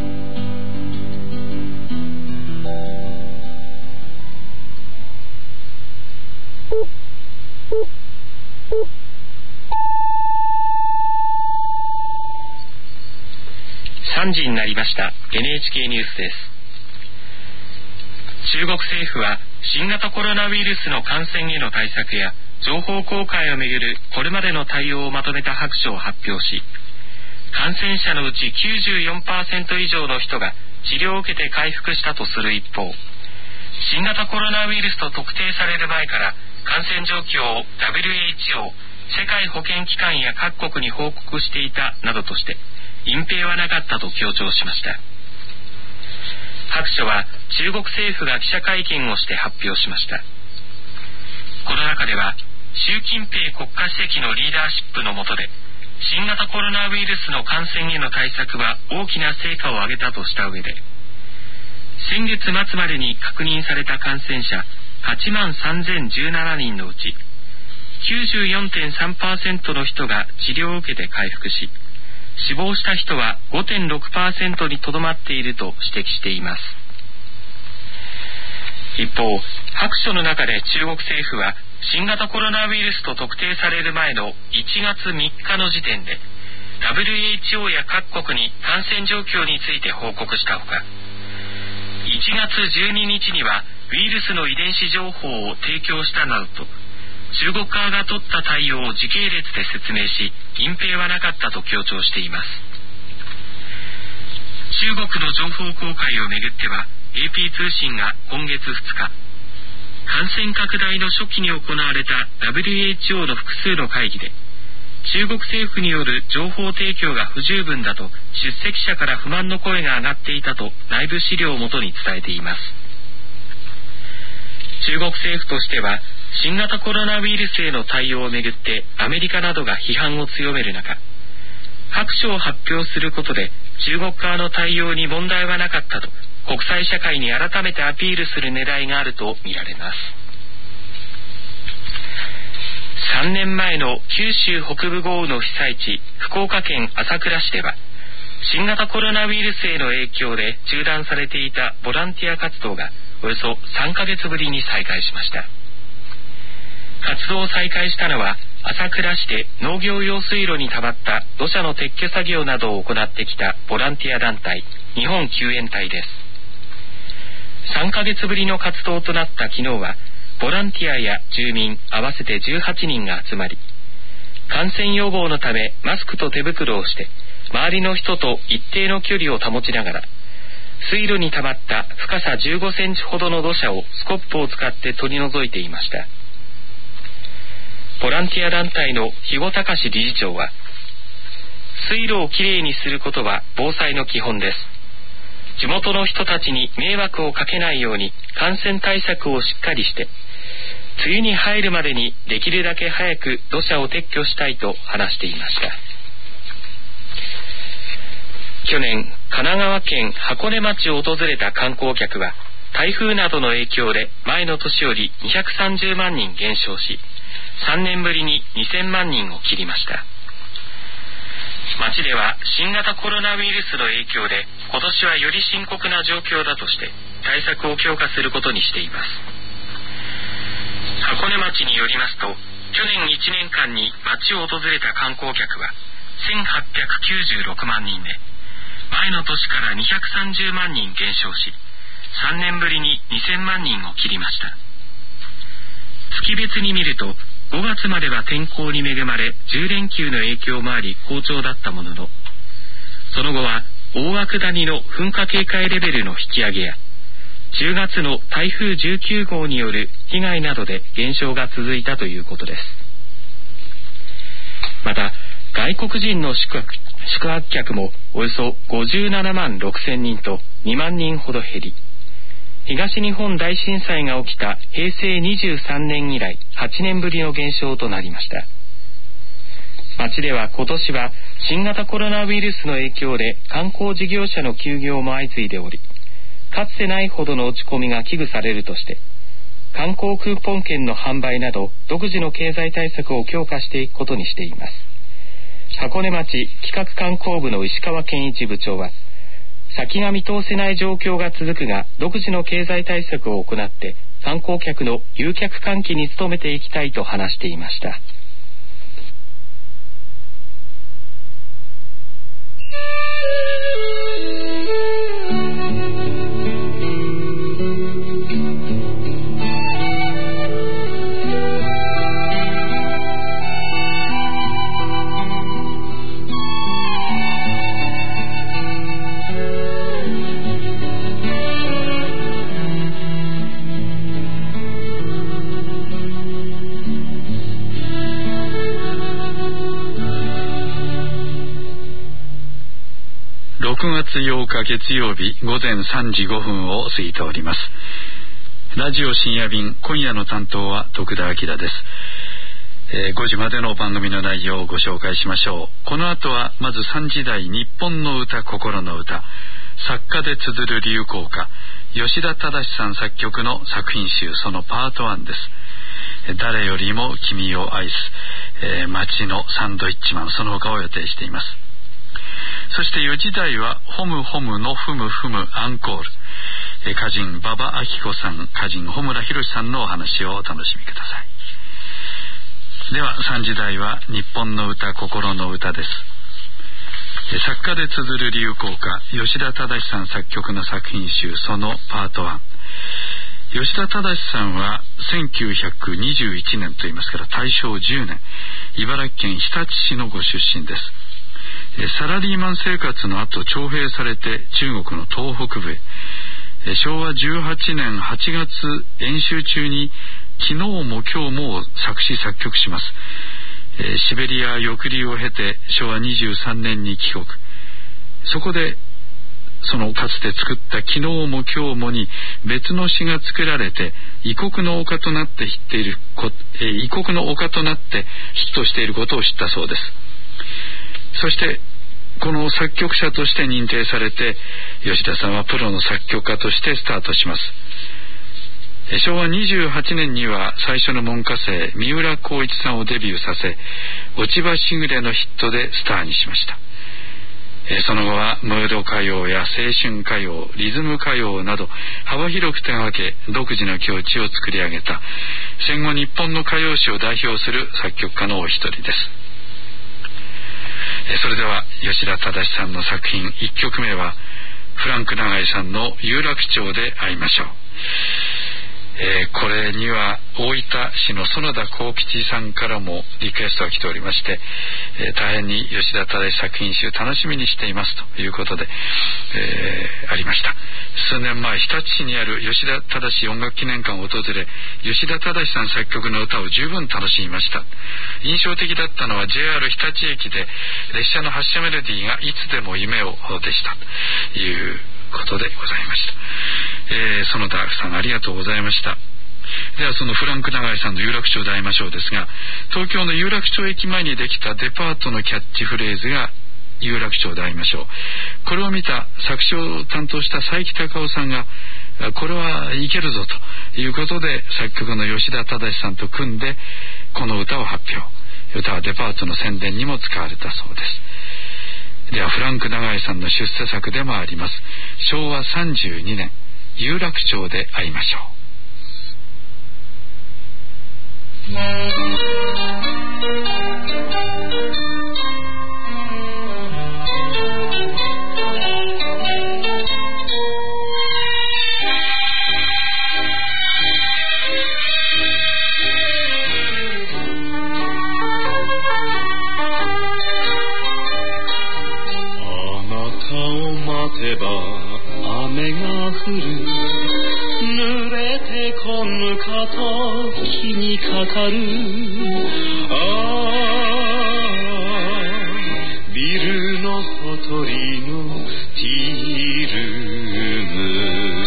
Speaker 6: さんじになりました。 エヌエイチケー ニュースです。中国政府は新型コロナウイルスの感染への対策や情報公開をめぐるこれまでの対応をまとめた白書を発表し、感染者のうち きゅうじゅうよんパーセント 以上の人が治療を受けて回復したとする一方、新型コロナウイルスと特定される前から感染状況を ダブリューエイチオー 世界保健機関や各国に報告していたなどとして隠蔽はなかったと強調しました。白書は中国政府が記者会見をして発表しました。この中では習近平国家主席のリーダーシップの下で新型コロナウイルスの感染への対策は大きな成果を上げたとした上で、先月末までに確認された感染者はちまんさんぜんじゅうななにんのうち きゅうじゅうよんてんさんパーセント の人が治療を受けて回復し、死亡した人は ごてんろくパーセント にとどまっていると指摘しています。一方、白書の中で中国政府は新型コロナウイルスと特定される前のいちがつみっかの時点で ダブリューエイチオー や各国に感染状況について報告したほか、いちがつじゅうににちにはウイルスの遺伝子情報を提供したなどと中国側が取った対応を時系列で説明し、隠蔽はなかったと強調しています。中国の情報公開をめぐっては エーピー 通信が今月ふつか、感染拡大の初期に行われた ダブリューエイチオー の複数の会議で中国政府による情報提供が不十分だと出席者から不満の声が上がっていたと内部資料をもとに伝えています。中国政府としては新型コロナウイルスへの対応をめぐってアメリカなどが批判を強める中、 白書を発表することで中国側の対応に問題はなかったと国際社会に改めてアピールする狙いがあるとみられます。さんねんまえの九州北部豪雨の被災地福岡県朝倉市では新型コロナウイルスへの影響で中断されていたボランティア活動がおよそさんかげつぶりに再開しました。活動を再開したのは朝倉市で農業用水路にたまった土砂の撤去作業などを行ってきたボランティア団体日本救援隊です。さんかげつぶりの活動となった昨日はボランティアや住民合わせてじゅうはちにんが集まり、感染予防のためマスクと手袋をして周りの人と一定の距離を保ちながら水路にたまった深さじゅうごセンチほどの土砂をスコップを使って取り除いていました。ボランティア団体の肥後隆理事長は、水路をきれいにすることは防災の基本です。地元の人たちに迷惑をかけないように感染対策をしっかりして、梅雨に入るまでにできるだけ早く土砂を撤去したいと話していました。去年、神奈川県箱根町を訪れた観光客は台風などの影響で前の年よりにひゃくさんじゅうまんにん減少し、さんねんぶりににせんまんにんを切りました。町では新型コロナウイルスの影響で今年はより深刻な状況だとして対策を強化することにしています。箱根町によりますと、去年いちねんかんに町を訪れた観光客はせんはっぴゃくきゅうじゅうろくまんにんで、前の年からにひゃくさんじゅうまんにん減少し、さんねんぶりににせんまんにんを切りました。月別に見るとごがつまでは天候に恵まれじゅうれんきゅうの影響もあり好調だったものの、その後は大涌谷の噴火警戒レベルの引き上げやじゅうがつの台風じゅうきゅうごうによる被害などで減少が続いたということです。また外国人の宿泊、宿泊客もおよそごじゅうななまんろくせんにんとにまんにんほど減り、東日本大震災が起きたへいせいにじゅうさんねん以来はちねんぶりの減少となりました。町では今年は新型コロナウイルスの影響で観光事業者の休業も相次いでおり、かつてないほどの落ち込みが危惧されるとして、観光クーポン券の販売など独自の経済対策を強化していくことにしています。箱根町企画観光部の石川健一部長は、先が見通せない状況が続くが独自の経済対策を行って観光客の誘客喚起に努めていきたいと話していました。
Speaker 1: ろくがつようか月曜日ごぜんさんじごふんを過ぎております。ラジオ深夜便、今夜の担当は徳田明です。えー、ごじまでの番組の内容をご紹介しましょう。この後はまずさんじ台日本の歌心の歌、作家で綴る流行歌、吉田忠さん作曲の作品集、そのパートワンです。誰よりも君を愛す、えー、街のサンドイッチマン、その他を予定しています。そしてよじ台はホムホムのふむふむアンコール、え歌人馬場明子さん、歌人穂村博さんのお話をお楽しみください。ではさんじ台は日本の歌心の歌です。作家で綴る流行歌、吉田忠さん作曲の作品集、そのパートワン。吉田忠さんはせんきゅうひゃくにじゅういちねんといいますから大正じゅうねん、茨城県日立市のご出身です。サラリーマン生活の後徴兵されて中国の東北部へ。しょうわじゅうはちねんはちがつ演習中に昨日も今日も作詞作曲します。シベリア抑留を経てしょうわにじゅうさんねんに帰国。そこでそのかつて作った昨日も今日もに別の詩が作られて異国の丘となってヒットいるこ異国の丘となってヒットしていることを知ったそうです。そしてこの作曲者として認定されて、吉田さんはプロの作曲家としてスタートします。しょうわにじゅうはちねんには最初の門下生三浦浩一さんをデビューさせ、落ち葉しぐれのヒットでスターにしました。その後はムード歌謡や青春歌謡、リズム歌謡など幅広く手がけ、独自の境地を作り上げた戦後日本の歌謡史を代表する作曲家のお一人です。それでは吉田忠さんの作品いっきょくめはフランク永井さんの有楽町で会いましょう。えー、これには大分市の園田幸吉さんからもリクエストが来ておりまして、えー、大変に吉田忠作品集楽しみにしていますということで、えー、ありました。数年前日立市にある吉田忠音楽記念館を訪れ、吉田忠さん作曲の歌を十分楽しみました。印象的だったのは ジェイアール 日立駅で列車の発車メロディーがいつでも夢をでしたということでございました。えー、園田さんありがとうございました。ではそのフランク永井さんの有楽町で会いましょうですが、東京の有楽町駅前にできたデパートのキャッチフレーズが有楽町で会いましょう。これを見た作詞を担当した佐伯隆夫さんが、これはいけるぞということで作曲の吉田忠さんと組んでこの歌を発表。歌はデパートの宣伝にも使われたそうです。ではフランク永井さんの出世作でもありますしょうわさんじゅうにねん有楽町で会いましょう。
Speaker 7: 雨が降る濡れてこぬかと気にかかる。ああビルのほとりのティールーム、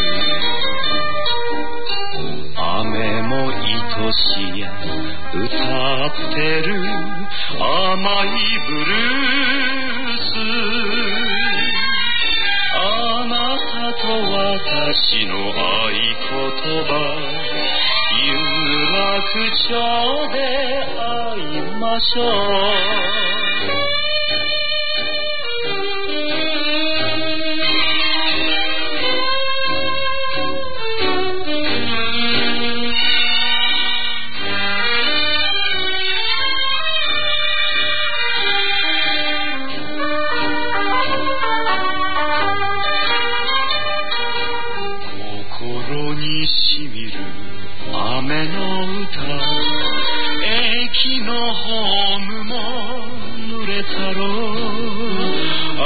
Speaker 7: 雨も愛しや歌ってる甘いブルース。あなたと私の合言葉、有楽町で会いましょう。雨の歌、駅のホームも濡れたろう。あ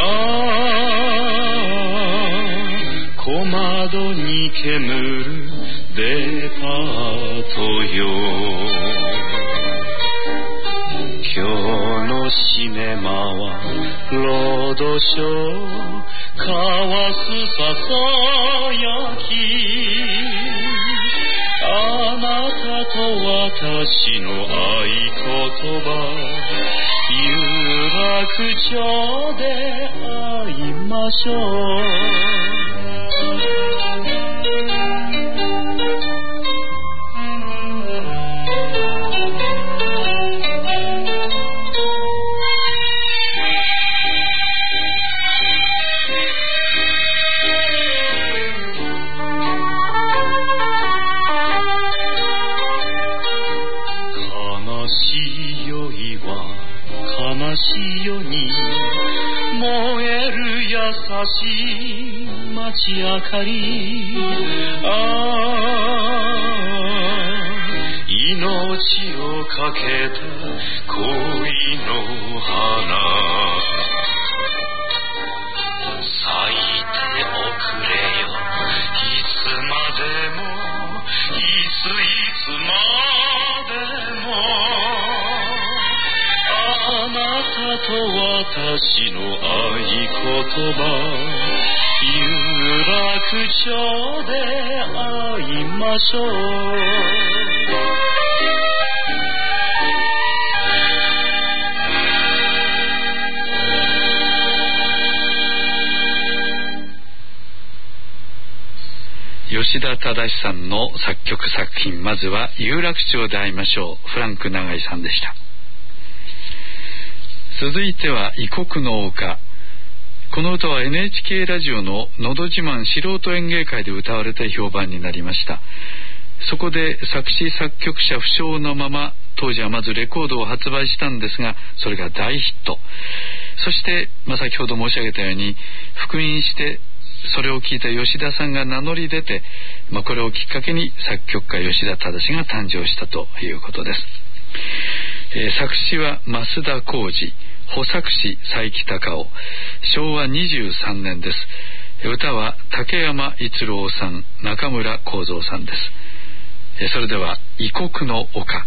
Speaker 7: あ小窓に煙るデパートよ。今日のシネマはロードショー、交わすささやき。あなたと私の合言葉、有楽町で会いましょう。夜に燃える優しい街明かり。ああ命をかけた恋の花、咲いておくれよいつまでも、いついつまでも。あなたと私の合言葉、有楽町で会いましょう。
Speaker 1: 吉田忠さんの作曲作品、まずは有楽町で会いましょう、フランク永井さんでした。続いては異国の丘。この歌は エヌエイチケー ラジオののど自慢素人演芸会で歌われて評判になりました。そこで作詞作曲者不詳のまま、当時はまずレコードを発売したんですが、それが大ヒット。そして、まあ、先ほど申し上げたように復員して、それを聞いた吉田さんが名乗り出て、まあ、これをきっかけに作曲家吉田忠が誕生したということです。えー、作詞は増田浩二、補作詞佐伯隆夫、しょうわにじゅうさんねんです。歌は竹山一郎さん、中村幸三さんです。えー、それでは異国の丘。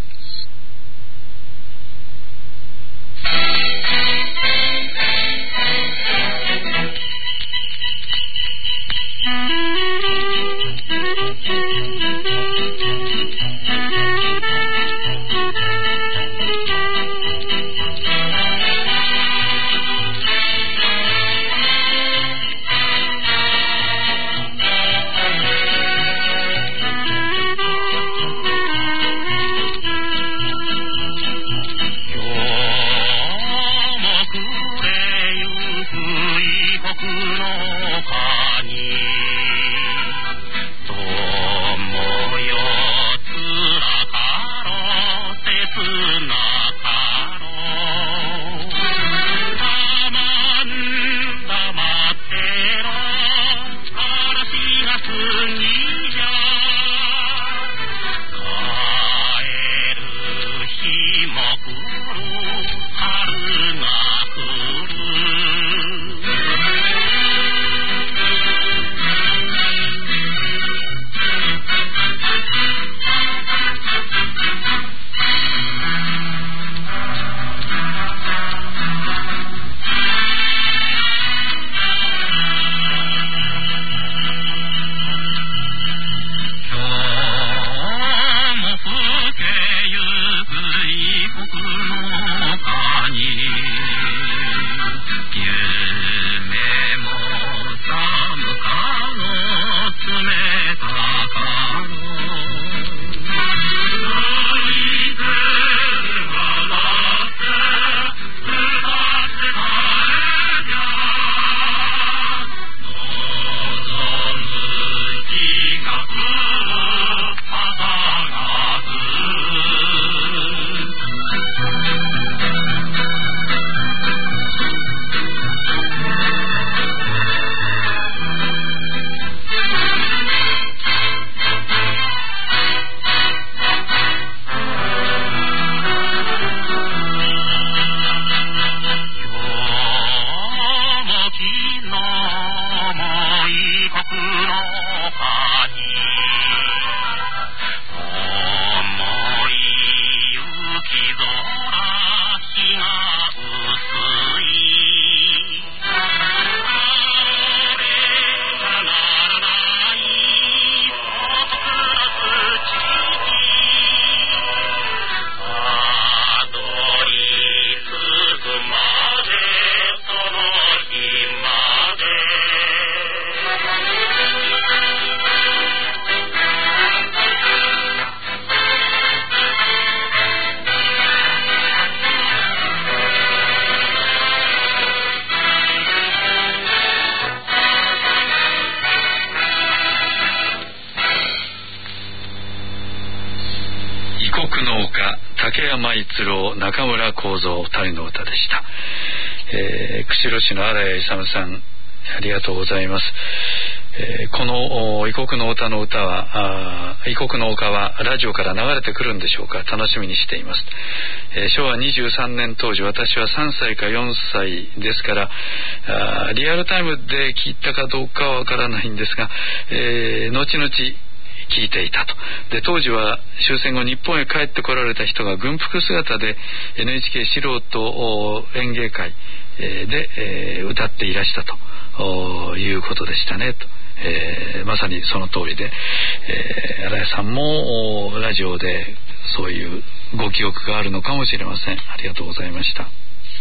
Speaker 1: 竹山一郎、中村幸三二人の歌でした。えー、釧路市の荒谷勇さん、ありがとうございます。えー、この異国の歌の歌は異国の丘はラジオから流れてくるんでしょうか。楽しみにしています。えー、しょうわにじゅうさんねん当時、私はさんさいかよんさいですから、あリアルタイムで聞いたかどうかはわからないんですが、えー、後々聞いていたと。で、当時は終戦後日本へ帰ってこられた人が軍服姿で エヌエイチケー 素人演芸会で、えー、歌っていらしたということでしたねと。えー、まさにその通りで、えー、荒谷さんもラジオでそういうご記憶があるのかもしれません。ありがとうございました。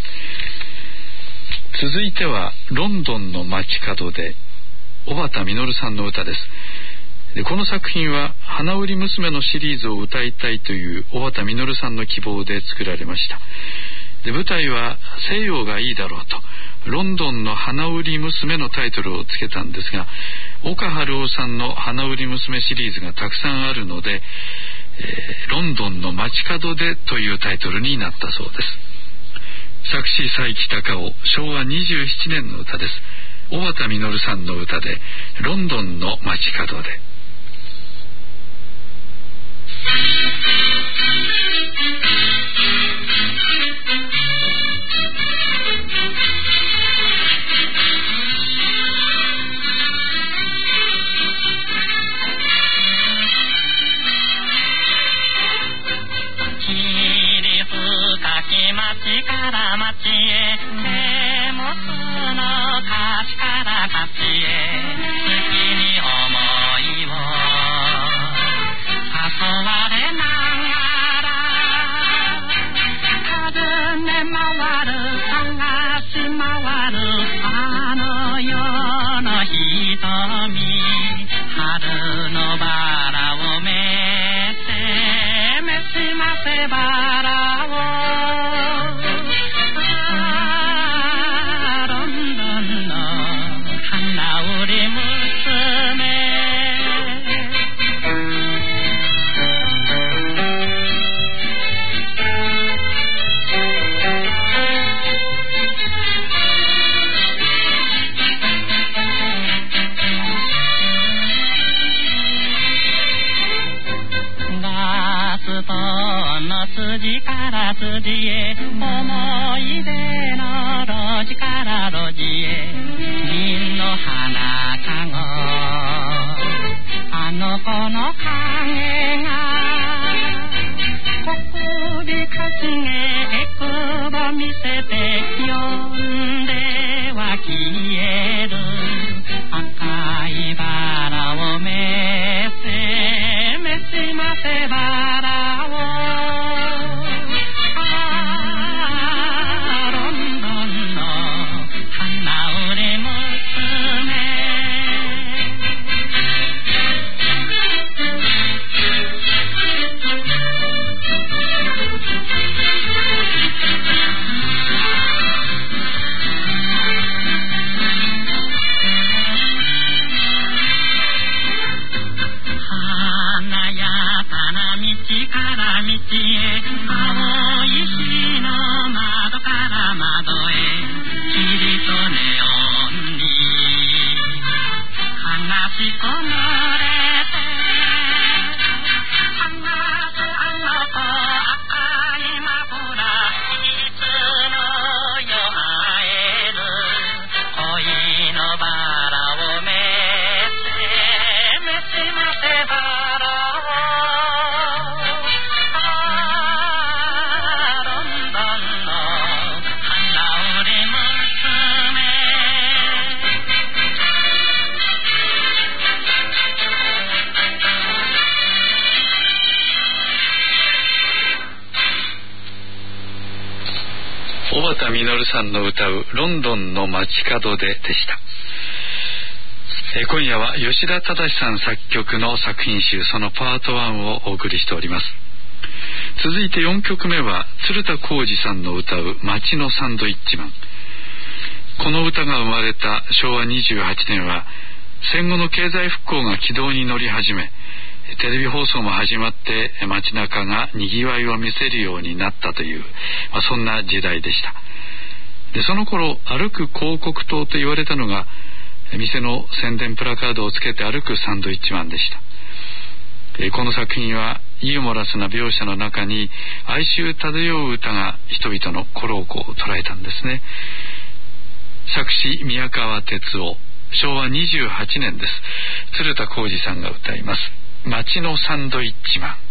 Speaker 1: 続いてはロンドンの街角で、小畑実さんの歌です。 でこの作品は花売り娘のシリーズを歌いたいという小畑実さんの希望で作られました。で舞台は西洋がいいだろうとロンドンの花売り娘のタイトルをつけたんですが、岡春夫さんの花売り娘シリーズがたくさんあるので、えー、ロンドンの街角でというタイトルになったそうです。作詞佐伯孝夫、しょうわにじゅうななねんの歌です。小畑実さんの歌でロンドンの街角で。
Speaker 8: 街から街へテモスの歌詞から歌詞へ月に思いを誘われながら尋ね回る探し回るあの世の瞳、春のバラをめせめしませバラを筋から筋へ思い出の路地から路地へ銀の花かごあの子の影がこくびかしげえくぼ見せて呼んでは消える赤いバラをめせめしませバラを
Speaker 1: 小畑実さんの歌うロンドンの街角ででした。え今夜は吉田忠さん作曲の作品集そのパートワンをお送りしております。続いてよんきょくめは鶴田浩二さんの歌う街のサンドイッチマン。この歌が生まれたしょうわにじゅうはちねんは戦後の経済復興が軌道に乗り始め、テレビ放送も始まって街中がにぎわいを見せるようになったという、まあ、そんな時代でした。でその頃歩く広告塔と言われたのが店の宣伝プラカードをつけて歩くサンドイッチマンでした。えこの作品はユーモラスな描写の中に哀愁漂う歌が人々の心をこう捉えたんですね。作詞宮川哲夫、しょうわにじゅうはちねんです。鶴田浩二さんが歌います。街のサンドイッチマン。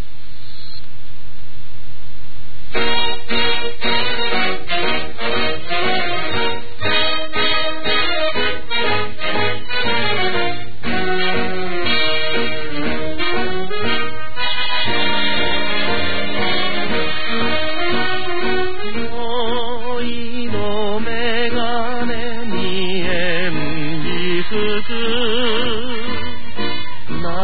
Speaker 7: 恋のメガネに演じつつ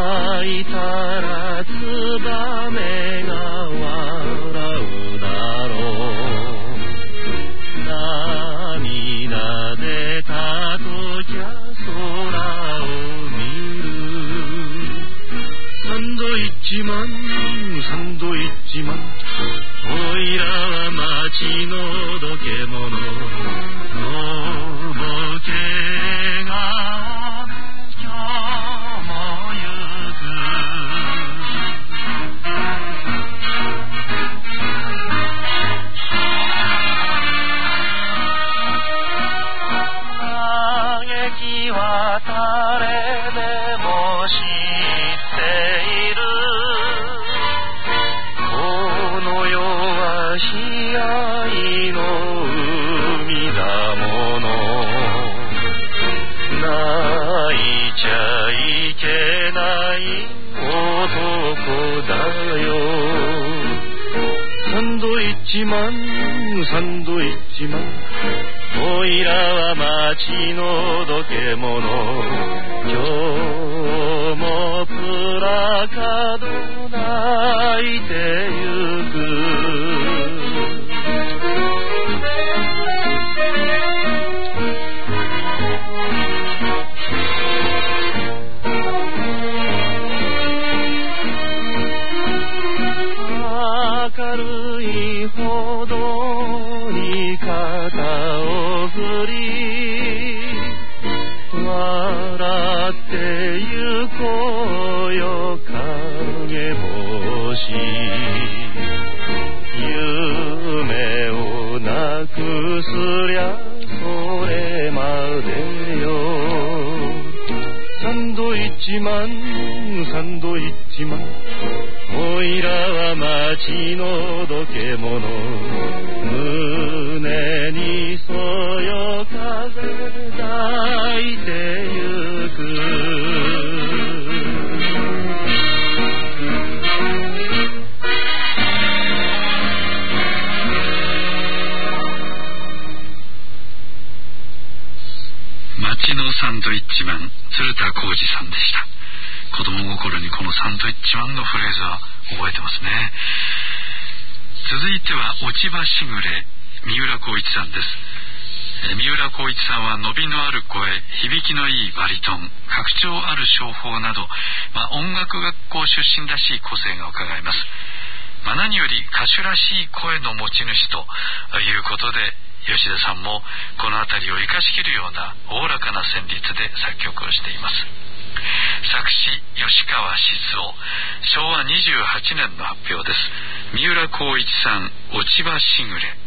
Speaker 7: チマンサンドイッチマン、おいらは街のどけ者、今日もプラカード泣いてゆく。明るい歩道に肩を振り、笑ってゆこうよ影星、夢をなくすりゃそれまでよ。サンドイッチマンサンドイッチマン、おいらは街のどけ者、胸にそよ風抱いてゆく。
Speaker 1: 街のサンドイッチマン、鶴田浩二さんでした。子供心にこのサンドイッチマンのフレーズは覚えてますね。続いては落ち葉しぐれ、三浦浩一さんです。三浦浩一さんは伸びのある声、響きのいいバリトン、格調ある唱法など、まあ、音楽学校出身らしい個性が伺えます。まあ、何より歌手らしい声の持ち主ということで、吉田さんもこの辺りを生かしきるようなおおらかな旋律で作曲をしています。作詞吉川静雄、しょうわにじゅうはちねんの発表です。三浦浩一さん、落ち葉しぐれ。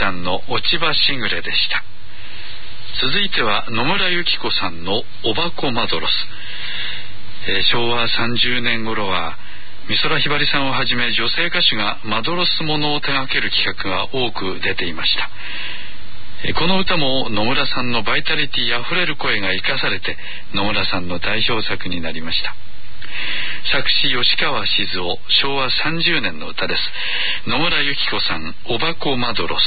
Speaker 1: さんの落ち葉しぐれでした。続いては野村由紀子さんのおばこマドロス。えー、しょうわさんじゅうねん頃は美空ひばりさんをはじめ女性歌手がマドロスものを手掛ける企画が多く出ていました。えー、この歌も野村さんのバイタリティあふれる声が生かされて野村さんの代表作になりました。作詞吉川静雄、しょうわさんじゅうねんの歌です。野村由紀子さん、おばこマドロス。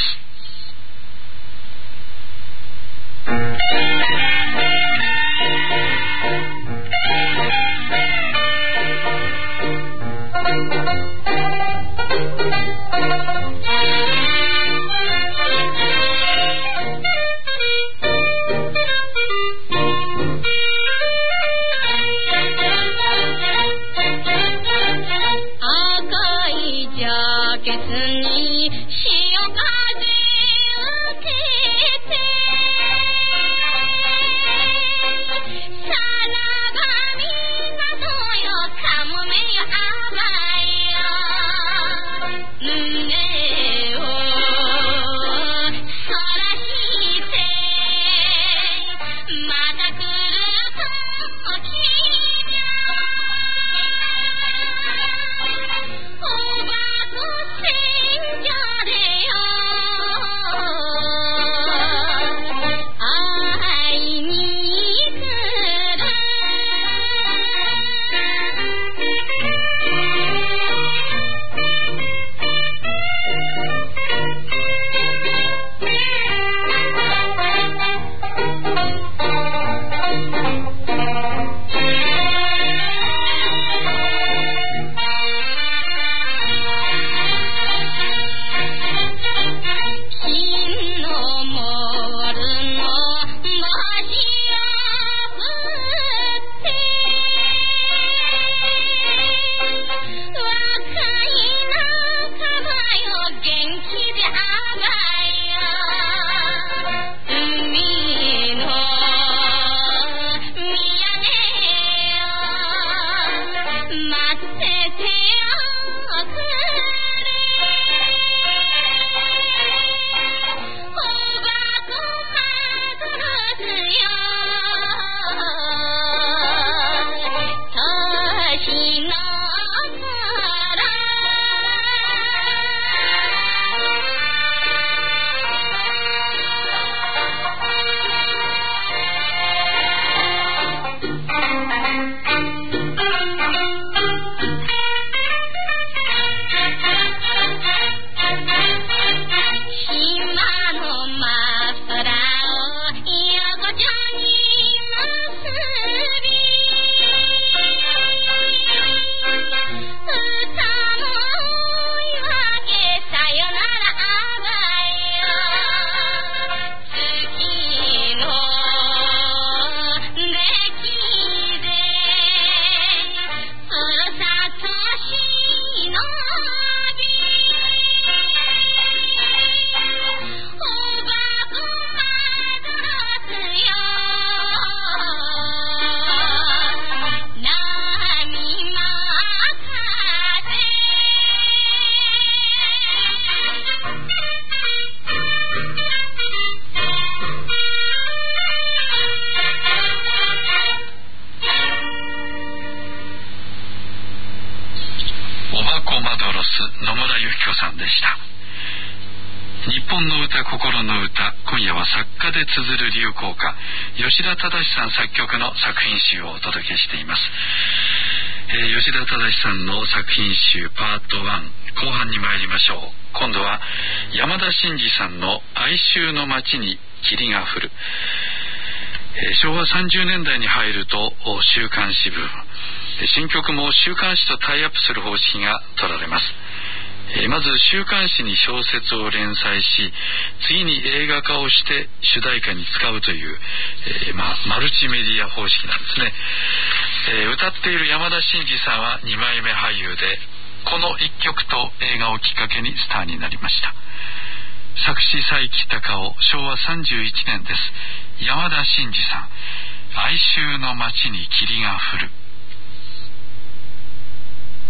Speaker 1: 野村由紀子さんでした。日本の歌、心の歌、今夜は作家で綴る流行歌、吉田忠さん作曲の作品集をお届けしています。えー、吉田忠さんの作品集パートワン、後半に参りましょう。今度は山田真嗣さんの哀愁の街に霧が降る。えー、しょうわさんじゅうねんだいに入ると週刊誌ブーム、新曲も週刊誌とタイアップする方式が取られます。えー、まず週刊誌に小説を連載し、次に映画化をして主題歌に使うという、えーまあ、マルチメディア方式なんですね。えー、歌っている山田真嗣さんはにまいめ俳優で、この一曲と映画をきっかけにスターになりました。作詞佐伯隆夫、しょうわさんじゅういちねんです。山田真嗣さん、哀愁の街に霧が降る。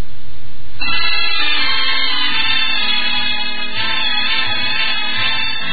Speaker 9: 「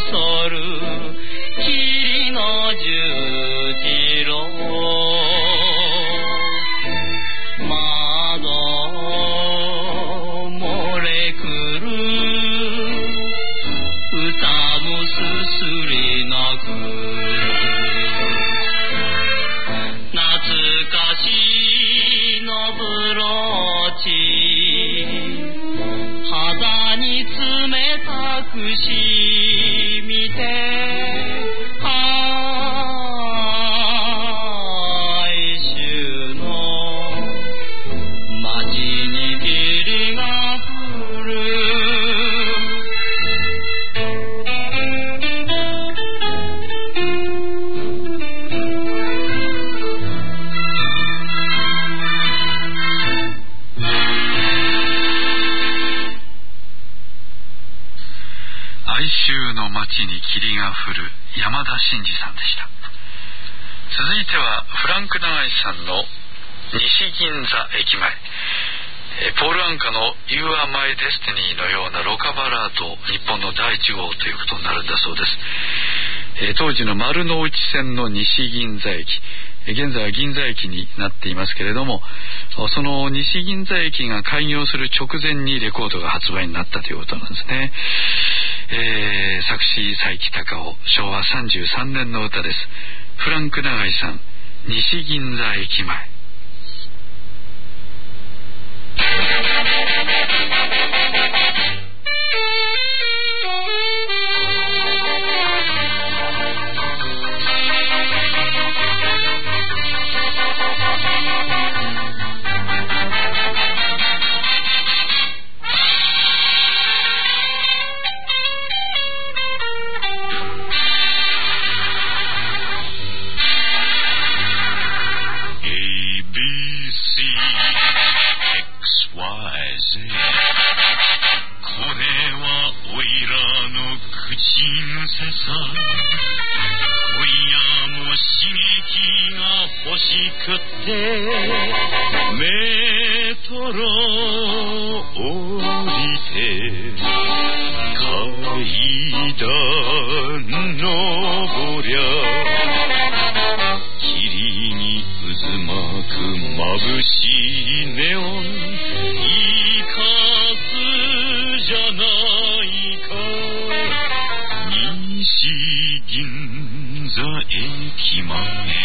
Speaker 7: そる霧の十字路窓漏れくる歌もすすり泣く懐かしのブローチ肌に冷たくしみて哀愁の街に霧が降る
Speaker 1: 哀愁の街に霧が降る山田真嗣さんでした。続いてはフランク永井さんの西銀座駅前、ポール・アンカの You Are My Destiny のようなロカバラード日本の第一号ということになるんだそうです。当時の丸の内線の西銀座駅、現在は銀座駅になっていますけれども、その西銀座駅が開業する直前にレコードが発売になったということなんですね。えー、作詞斉木隆夫、しょうわさんじゅうさんねんの歌です。フランク永井さん、西銀座駅前。
Speaker 7: メトロ降りて階段登りゃ霧に渦巻く眩しいネオン生かすじゃないか西銀座駅前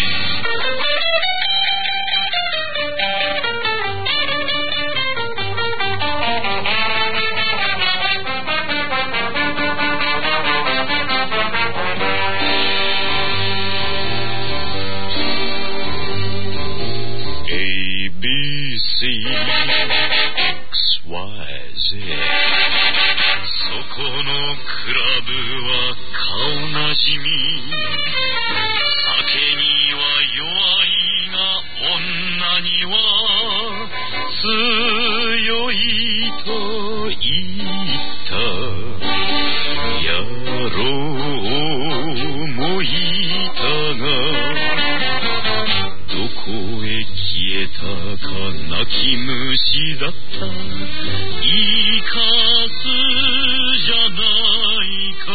Speaker 7: そこのクラブは顔なじみ酒には弱いが女には強いと言った野郎もいたがどこへ消えたか泣き虫だった生かすじゃないか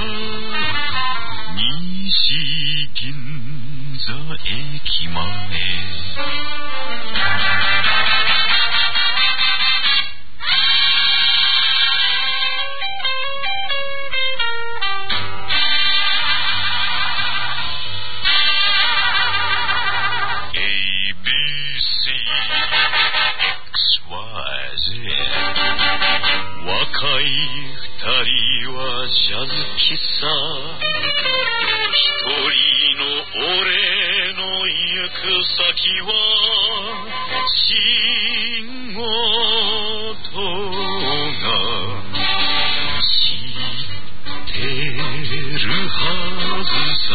Speaker 7: 西銀座駅前若い二人はジャズ喫茶一人の俺の行く先は仕事が知ってるはずさ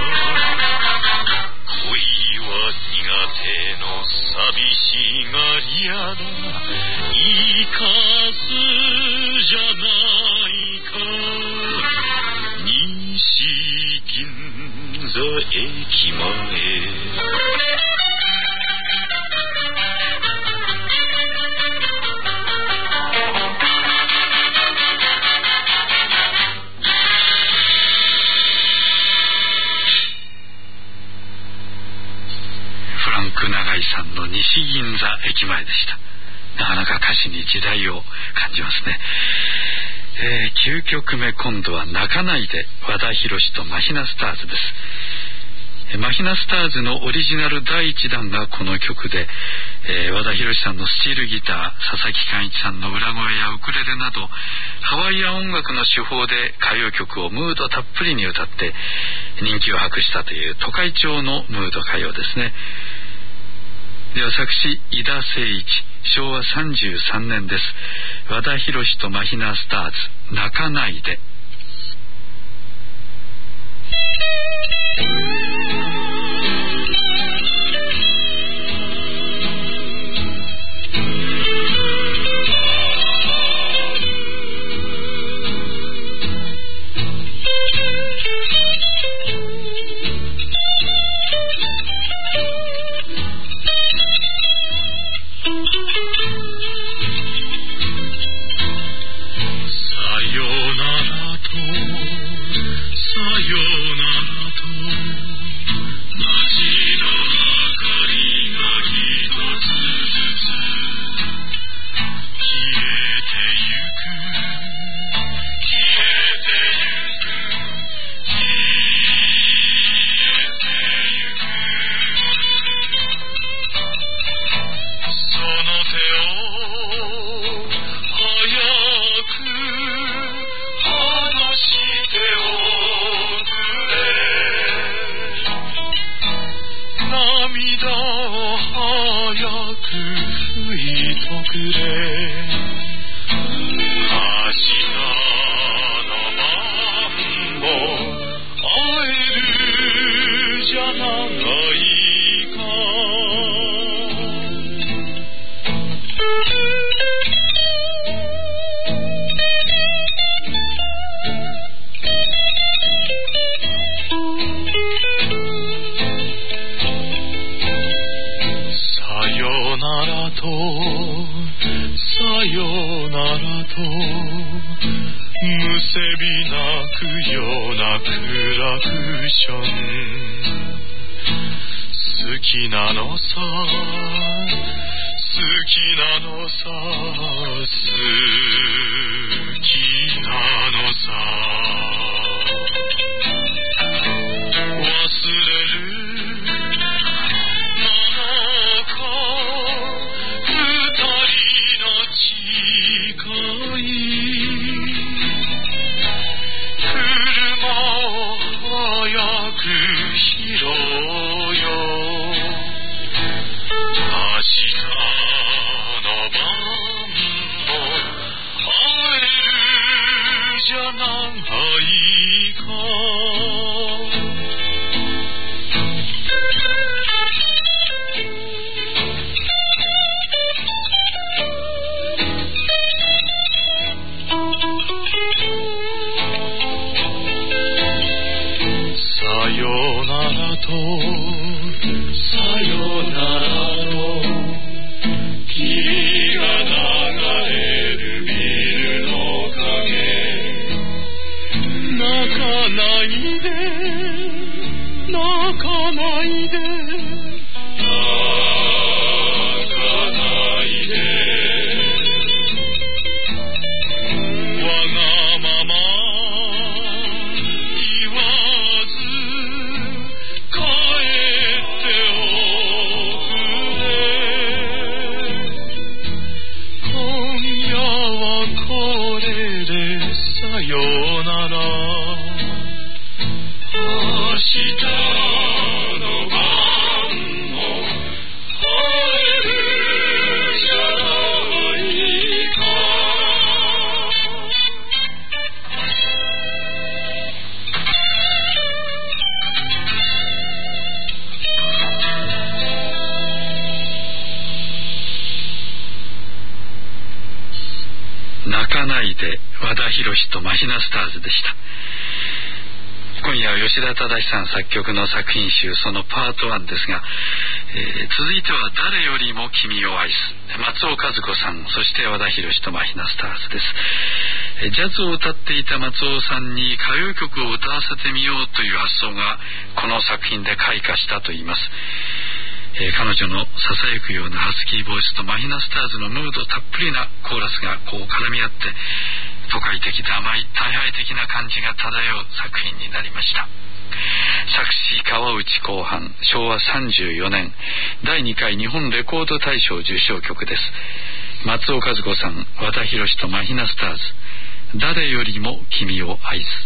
Speaker 7: 恋は苦手の寂しがり屋だ生かすじゃないか西銀座駅前
Speaker 1: さんの西銀座駅前でした。なかなか歌詞に時代を感じますね。えー、きゅうきょくめ、今度は泣かないで、和田弘とマヒナスターズです。マヒナスターズのオリジナルだいいちだんがこの曲で、えー、和田弘さんのスチールギター、佐々木寛一さんの裏声やウクレレなどハワイアン音楽の手法で歌謡曲をムードたっぷりに歌って人気を博したという都会調のムード歌謡ですね。では作詞井田誠一、しょうわさんじゅうさんねんです。和田弘とマヒナスターズ、泣かないで。泣かないで、和田弘とマヒナスターズでした。今夜は吉田忠さん作曲の作品集、そのパートワンですが、えー、続いては誰よりも君を愛す、松尾和子さん、そして和田弘とマヒナスターズです。えー、ジャズを歌っていた松尾さんに歌謡曲を歌わせてみようという発想がこの作品で開花したといいます。 えー、彼女のささやくようなハスキーボイスとマヒナスターズのムードたっぷりなコーラスがこう絡み合って、都会的で甘い大敗的な感じが漂う作品になりました。作詞川内後半、しょうわさんじゅうよねんだいにかい日本レコード大賞受賞曲です。松尾和子さん、和田弘とマヒナスターズ、誰よりも君を愛す。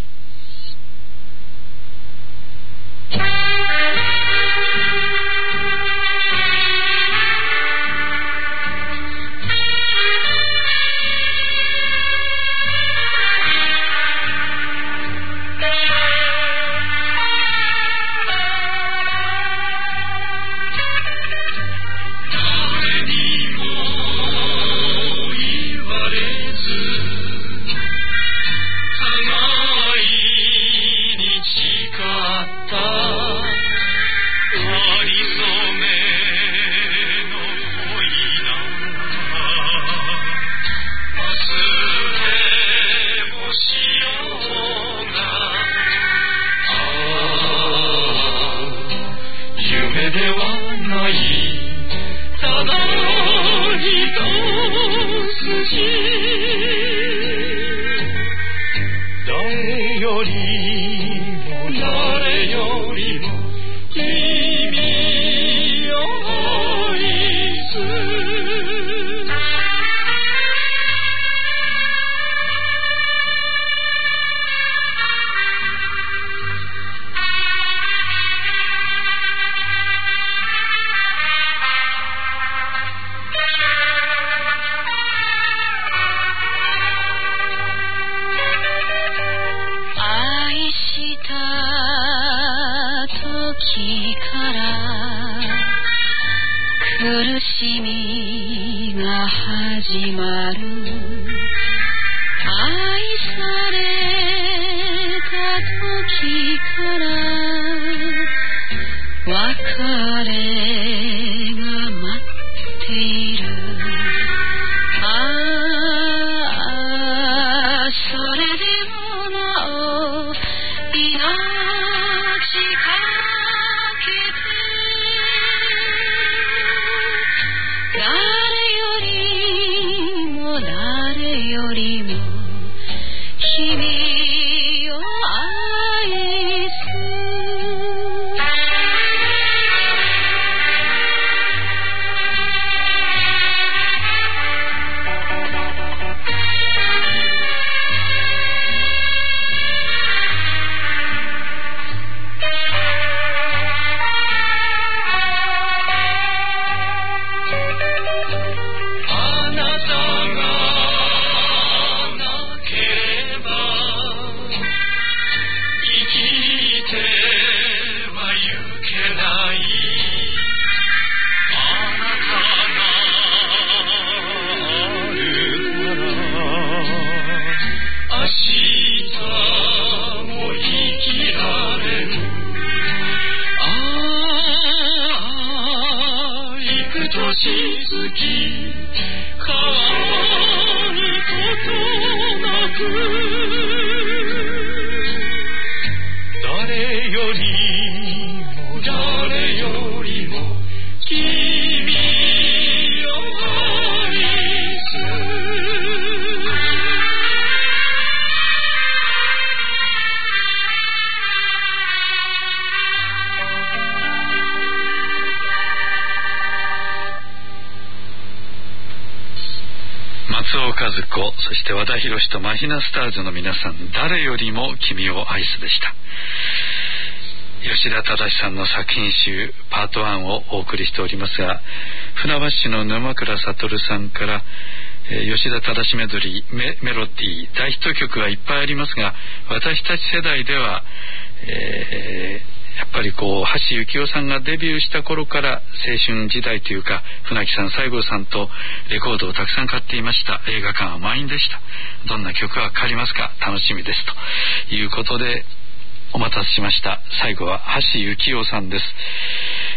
Speaker 1: そして和田弘とマヒナスターズの皆さん、誰よりも君を愛すでした。吉田忠さんの作品集パートワンをお送りしておりますが、船橋市の沼倉悟さんから、えー、吉田忠メドリー メ, メロディー大ヒット曲はいっぱいありますが、私たち世代では、えーやっぱりこう橋幸夫さんがデビューした頃から青春時代というか、船木さん、西郷さんとレコードをたくさん買っていました。映画館は満員でした。どんな曲がかかりますか、楽しみですということでお待たせしました。最後は橋幸夫さんです。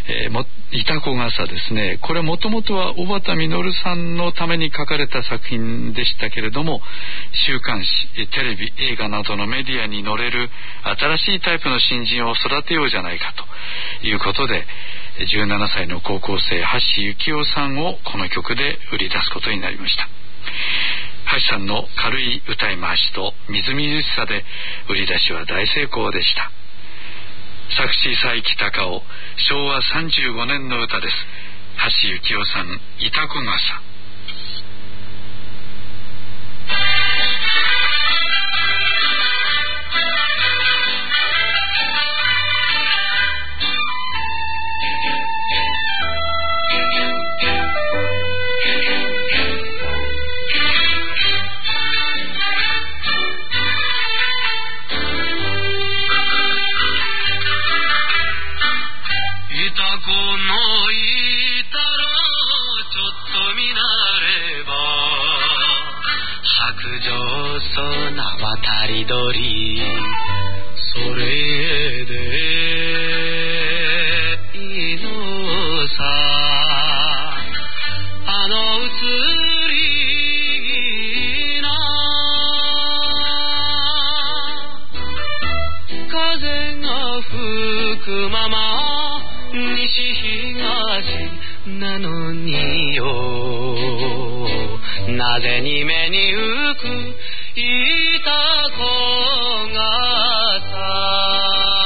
Speaker 1: えー、もいたこ傘ですね。これもともとは小畑実さんのために書かれた作品でしたけれども、週刊誌、テレビ、映画などのメディアに乗れる新しいタイプの新人を育てようじゃないかということで、じゅうななさいの高校生橋幸夫さんをこの曲で売り出すことになりました。橋さんの軽い歌い回しとみずみずしさで売り出しは大成功でした。作詞佐伯隆夫、しょうわさんじゅうごねんの歌です。橋幸夫さん、いたこ傘。
Speaker 7: 渡り鳥それでいいのさ、あの移りな風が吹くまま西東なのによ、なぜに目に浮くいたこがさ、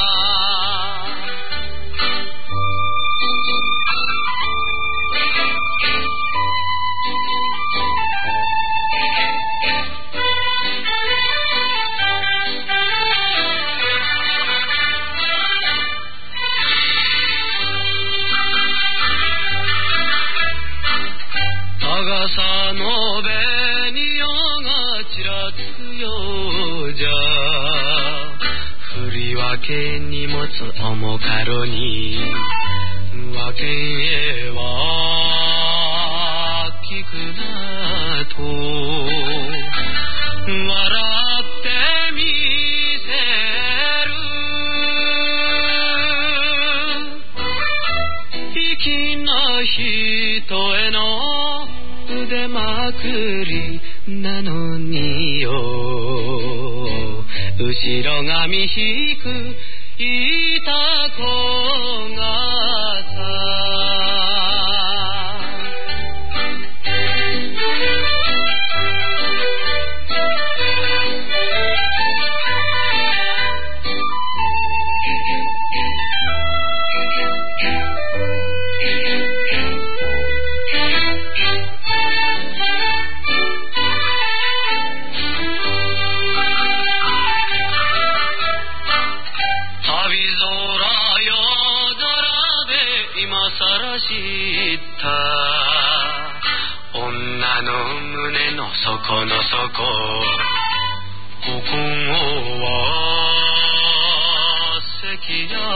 Speaker 7: 田笠の紅葉がちらつようじゃ、振り分けに持つ重かろに分けへは聞くなと笑ってみせる、粋な人への腕まくりなのによ、後ろ髪引くいたこがさ、女の胸の底の底、ここは関宿、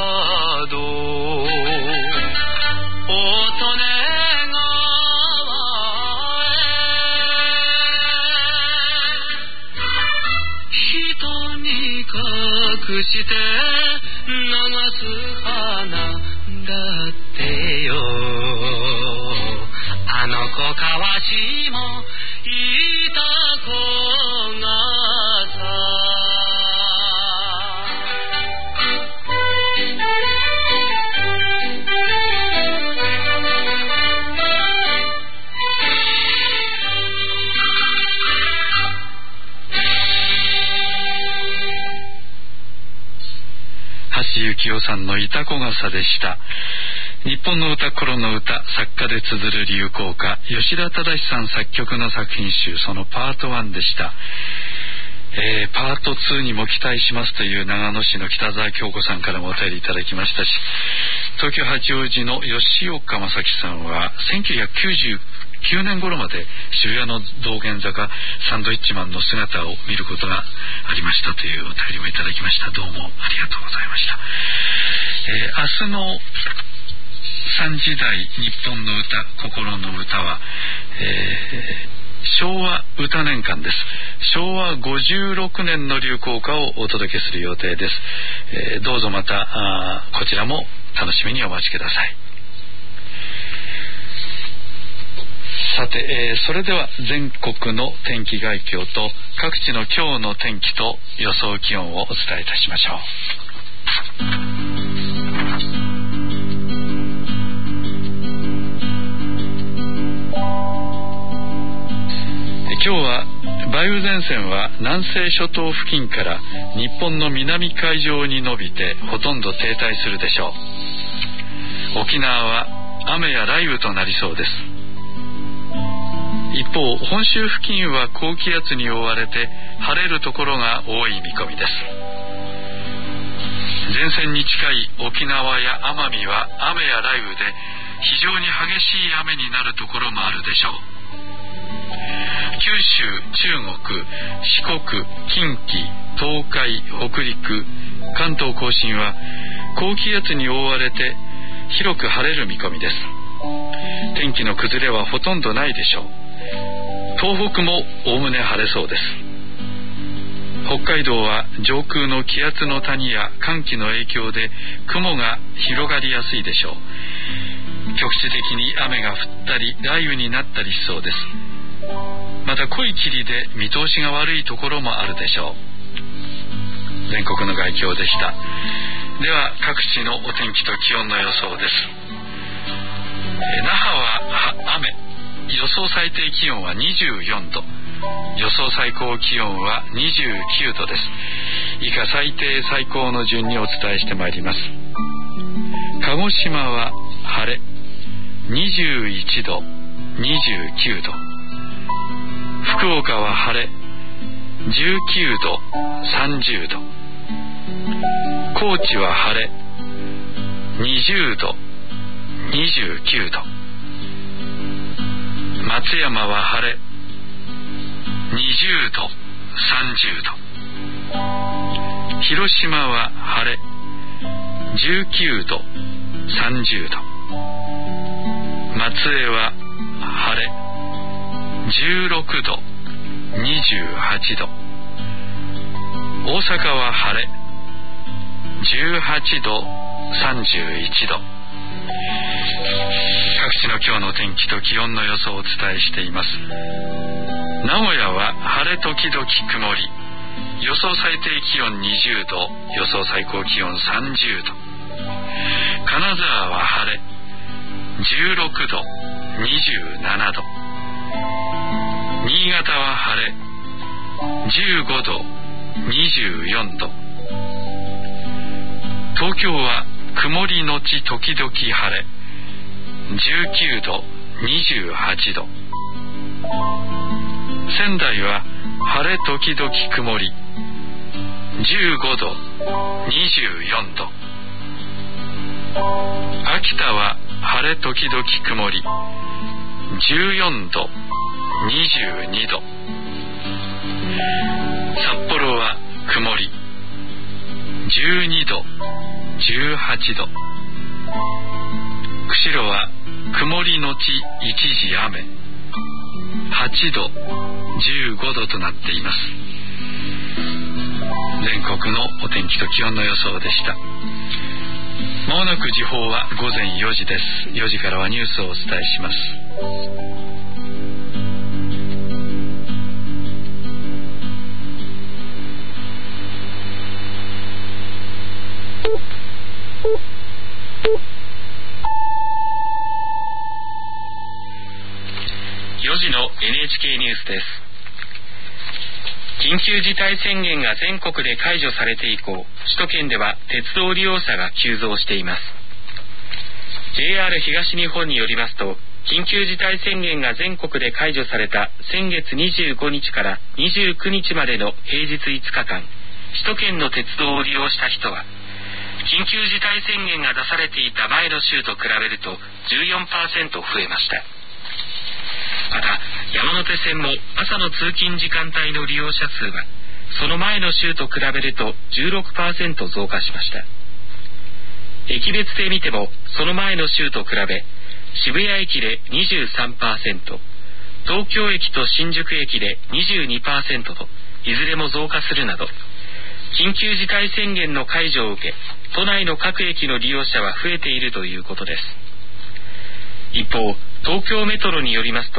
Speaker 7: おとね川へ人に隠して流す花だってよ、あの子かわしもいた子がさ、
Speaker 1: 橋幸夫さんのいたこ傘でした。日本の歌、頃の歌、作家で綴る流行歌、吉田忠さん作曲の作品集、そのパートワンでした。えー、パートツーにも期待しますという長野市の北澤京子さんからもお便りいただきましたし、東京八王子の吉岡正樹さんはせんきゅうひゃくきゅうじゅうきゅうねん頃まで渋谷の道玄坂サンドイッチマンの姿を見ることがありましたというお便りもいただきました。どうもありがとうございました。えー、明日のさんじ台日本の歌、心の歌は、えー昭和歌年間です。昭和ごじゅうろくねんの流行歌をお届けする予定です。えー、どうぞまたこちらも楽しみにお待ちください。 さて、えー、それでは全国の天気概況と各地の今日の天気と予想気温をお伝えいたしましょう。今日は梅雨前線は南西諸島付近から日本の南海上に伸びてほとんど停滞するでしょう。沖縄は雨や雷雨となりそうです。一方、本州付近は高気圧に覆われて晴れるところが多い見込みです。前線に近い沖縄や奄美は雨や雷雨で非常に激しい雨になるところもあるでしょう。九州、中国、四国、近畿、東海、北陸、関東甲信は高気圧に覆われて広く晴れる見込みです。天気の崩れはほとんどないでしょう。東北もおおむね晴れそうです。北海道は上空の気圧の谷や寒気の影響で雲が広がりやすいでしょう。局地的に雨が降ったり雷雨になったりしそうです。また濃い霧で見通しが悪いところもあるでしょう。全国の概況でした。では各地のお天気と気温の予想です。那覇は雨、予想最低気温はにじゅうよんど、予想最高気温はにじゅうきゅうどです。以下最低最高の順にお伝えしてまいります。鹿児島は晴れ、にじゅういちど、にじゅうきゅうど。福岡は晴れ、じゅうきゅうど、さんじゅうど。高知は晴れ、にじゅうど、にじゅうきゅうど。松山は晴れ、にじゅうど、さんじゅうど。広島は晴れ、じゅうきゅうど、さんじゅうど。松江は晴れ、じゅうろくど、にじゅうはちど。大阪は晴れ、じゅうはちど、さんじゅういちど。各地の今日の天気と気温の予想をお伝えしています。名古屋は晴れ時々曇り、予想最低気温にじゅうど、予想最高気温さんじゅうど。金沢は晴れ、じゅうろくど、にじゅうななど。新潟は晴れ、じゅうごど、にじゅうよんど。東京は曇りのち時々晴れ、じゅうきゅうど、にじゅうはちど。仙台は晴れ時々曇り、じゅうごど、にじゅうよんど。秋田は晴れ時々曇り、じゅうよんど、にじゅうにど。札幌は曇り、じゅうにど、じゅうはちど。釧路は曇りのち一時雨、はちど、じゅうごどとなっています。全国のお天気と気温の予想でした。まもなく時報はごぜんよじです。よじからはニュースをお伝えします。
Speaker 6: よじの エヌエイチケー ニュースです。緊急事態宣言が全国で解除されて以降、首都圏では鉄道利用者が急増しています。 ジェイアール 東日本によりますと、緊急事態宣言が全国で解除された先月にじゅうごにちからにじゅうくにちまでの平日いつかかん、首都圏の鉄道を利用した人は緊急事態宣言が出されていた前の週と比べると じゅうよんパーセント 増えました。また山手線も朝の通勤時間帯の利用者数はその前の週と比べると じゅうろくパーセント 増加しました。駅別で見てもその前の週と比べ渋谷駅で にじゅうさんパーセント、 東京駅と新宿駅で にじゅうにパーセント といずれも増加するなど、緊急事態宣言の解除を受け都内の各駅の利用者は増えているということです。一方、東京メトロによりますと、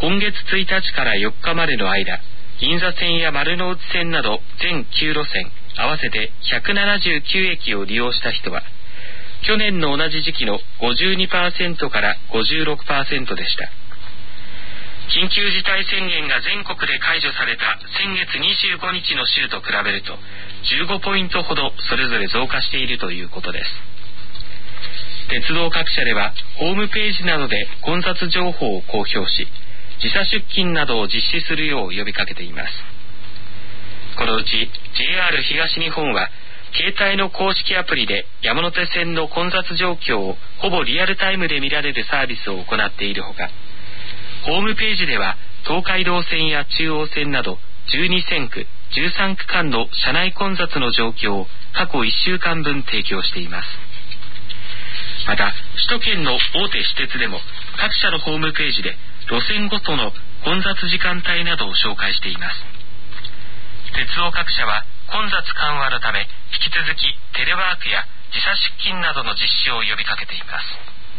Speaker 6: 今月ついたちからよっかまでの間、銀座線や丸ノ内線など全きゅう路線合わせてひゃくななじゅうきゅう駅を利用した人は、去年の同じ時期の ごじゅうにパーセント から ごじゅうろくパーセント でした。緊急事態宣言が全国で解除された先月にじゅうごにちの週と比べるとじゅうごポイントほどそれぞれ増加しているということです。鉄道各社ではホームページなどで混雑情報を公表し、時差出勤などを実施するよう呼びかけています。このうち ジェイアール 東日本は携帯の公式アプリで山手線の混雑状況をほぼリアルタイムで見られるサービスを行っているほか、ホームページでは東海道線や中央線などじゅうにせんく、じゅうさんくかんの車内混雑の状況を過去いっしゅうかんぶん提供しています。また首都圏の大手私鉄でも各社のホームページで路線ごとの混雑時間帯などを紹介しています。鉄道各社は混雑緩和のため引き続きテレワークや時差出勤などの実施を呼びかけています。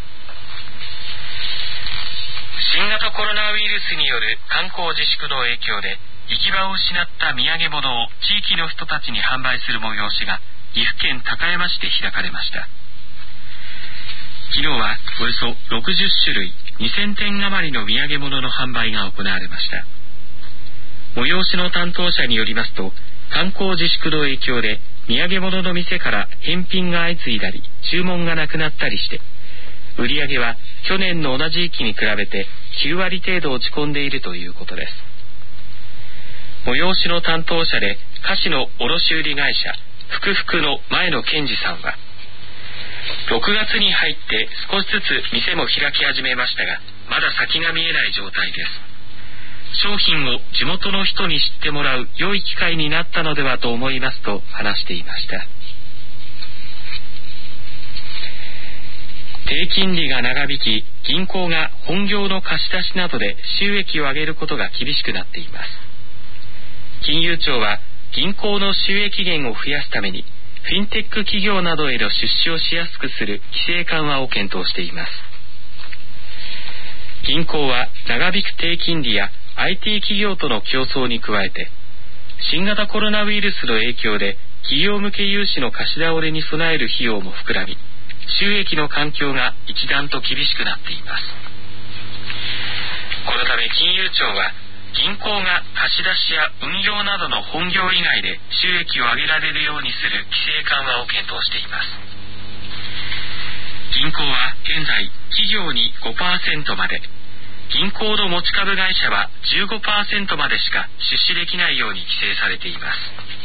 Speaker 6: 新型コロナウイルスによる観光自粛の影響で行き場を失った土産物を地域の人たちに販売する催しが岐阜県高山市で開かれました。昨日はおよそろくじゅっしゅるいにせんてん余りの土産物の販売が行われました。催しの担当者によりますと、観光自粛の影響で土産物の店から返品が相次いだり注文がなくなったりして、売り上げは去年の同じ時期に比べてきゅうわり程度落ち込んでいるということです。催しの担当者で菓子の卸売会社ふくふくの前野健二さんは、ろくがつに入って少しずつ店も開き始めましたが、まだ先が見えない状態です。商品を地元の人に知ってもらう良い機会になったのではと思いますと話していました。低金利が長引き、銀行が本業の貸し出しなどで収益を上げることが厳しくなっています。金融庁は銀行の収益源を増やすためにフィンテック企業などへの出資をしやすくする規制緩和を検討しています。銀行は長引く低金利や アイティー 企業との競争に加えて、新型コロナウイルスの影響で企業向け融資の貸し倒れに備える費用も膨らみ、収益の環境が一段と厳しくなっています。このため金融庁は銀行が貸し出しや運用などの本業以外で収益を上げられるようにする規制緩和を検討しています。銀行は現在企業に ごパーセント まで、銀行の持ち株会社は じゅうごパーセント までしか出資できないように規制されています。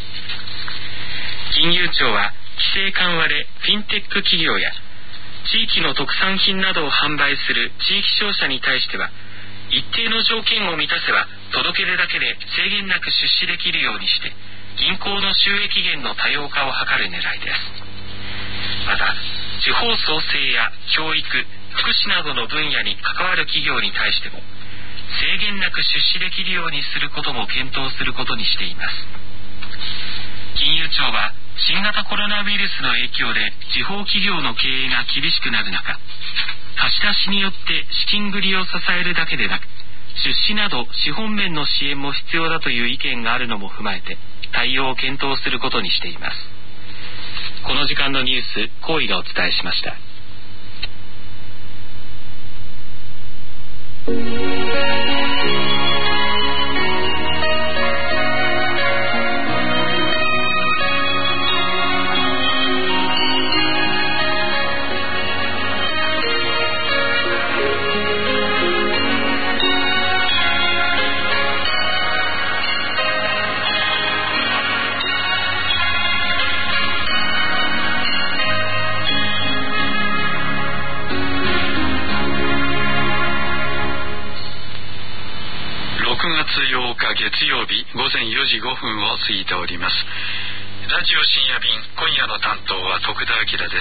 Speaker 6: 金融庁は規制緩和でフィンテック企業や地域の特産品などを販売する地域商社に対しては、一定の条件を満たせば届け出だけで制限なく出資できるようにして、銀行の収益源の多様化を図る狙いです。また地方創生や教育、福祉などの分野に関わる企業に対しても制限なく出資できるようにすることも検討することにしています。金融庁は新型コロナウイルスの影響で地方企業の経営が厳しくなる中、貸し出しによって資金繰りを支えるだけでなく、出資など資本面の支援も必要だという意見があるのも踏まえて対応を検討することにしています。この時間のニュース、高井がお伝えしました。
Speaker 1: ようか月曜日ごぜんよじごふんを過ぎております。ラジオ深夜便、今夜の担当は徳田明です。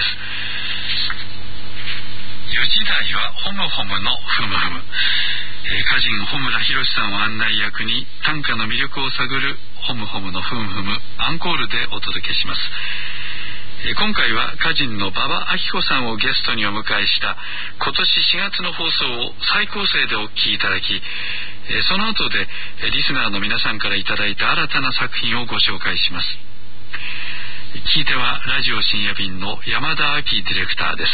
Speaker 1: よじ台はホムホムのふむふむ、えー、歌人穂村弘さんを案内役に短歌の魅力を探るホムホムのふむふむアンコールでお届けします。えー、今回は歌人の馬場明子さんをゲストにお迎えした今年しがつの放送を再構成でお聞きいただき、 えー、その後でリスナーの皆さんからいただいた新たな作品をご紹介します。聞いてはラジオ深夜便の山田明ディレクターです。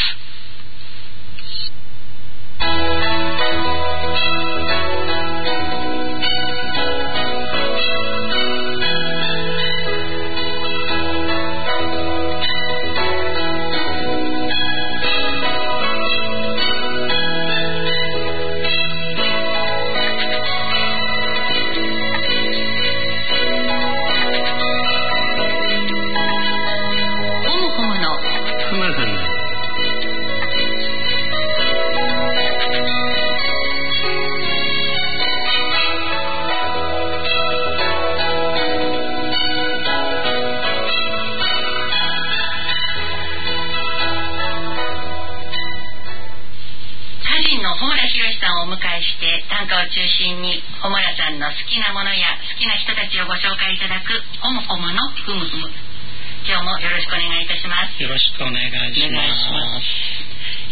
Speaker 2: 短歌を中心に穂村さんの好きなものや好きな人たちをご紹介いただくホムホムのふむふむ。今日もよろしくお願いいたします。
Speaker 9: よろしくお願いします。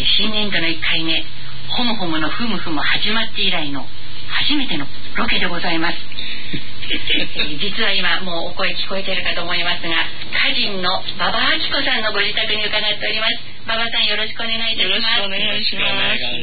Speaker 2: 新年度のいっかいめ、ホムホムのふむふむ始まって以来の初めてのロケでございます。実は今もうお声聞こえているかと思いますが、歌人の馬場明子さんのご自宅に伺っております。馬場さん、よろしくお願いいたします。よろしくお願いします。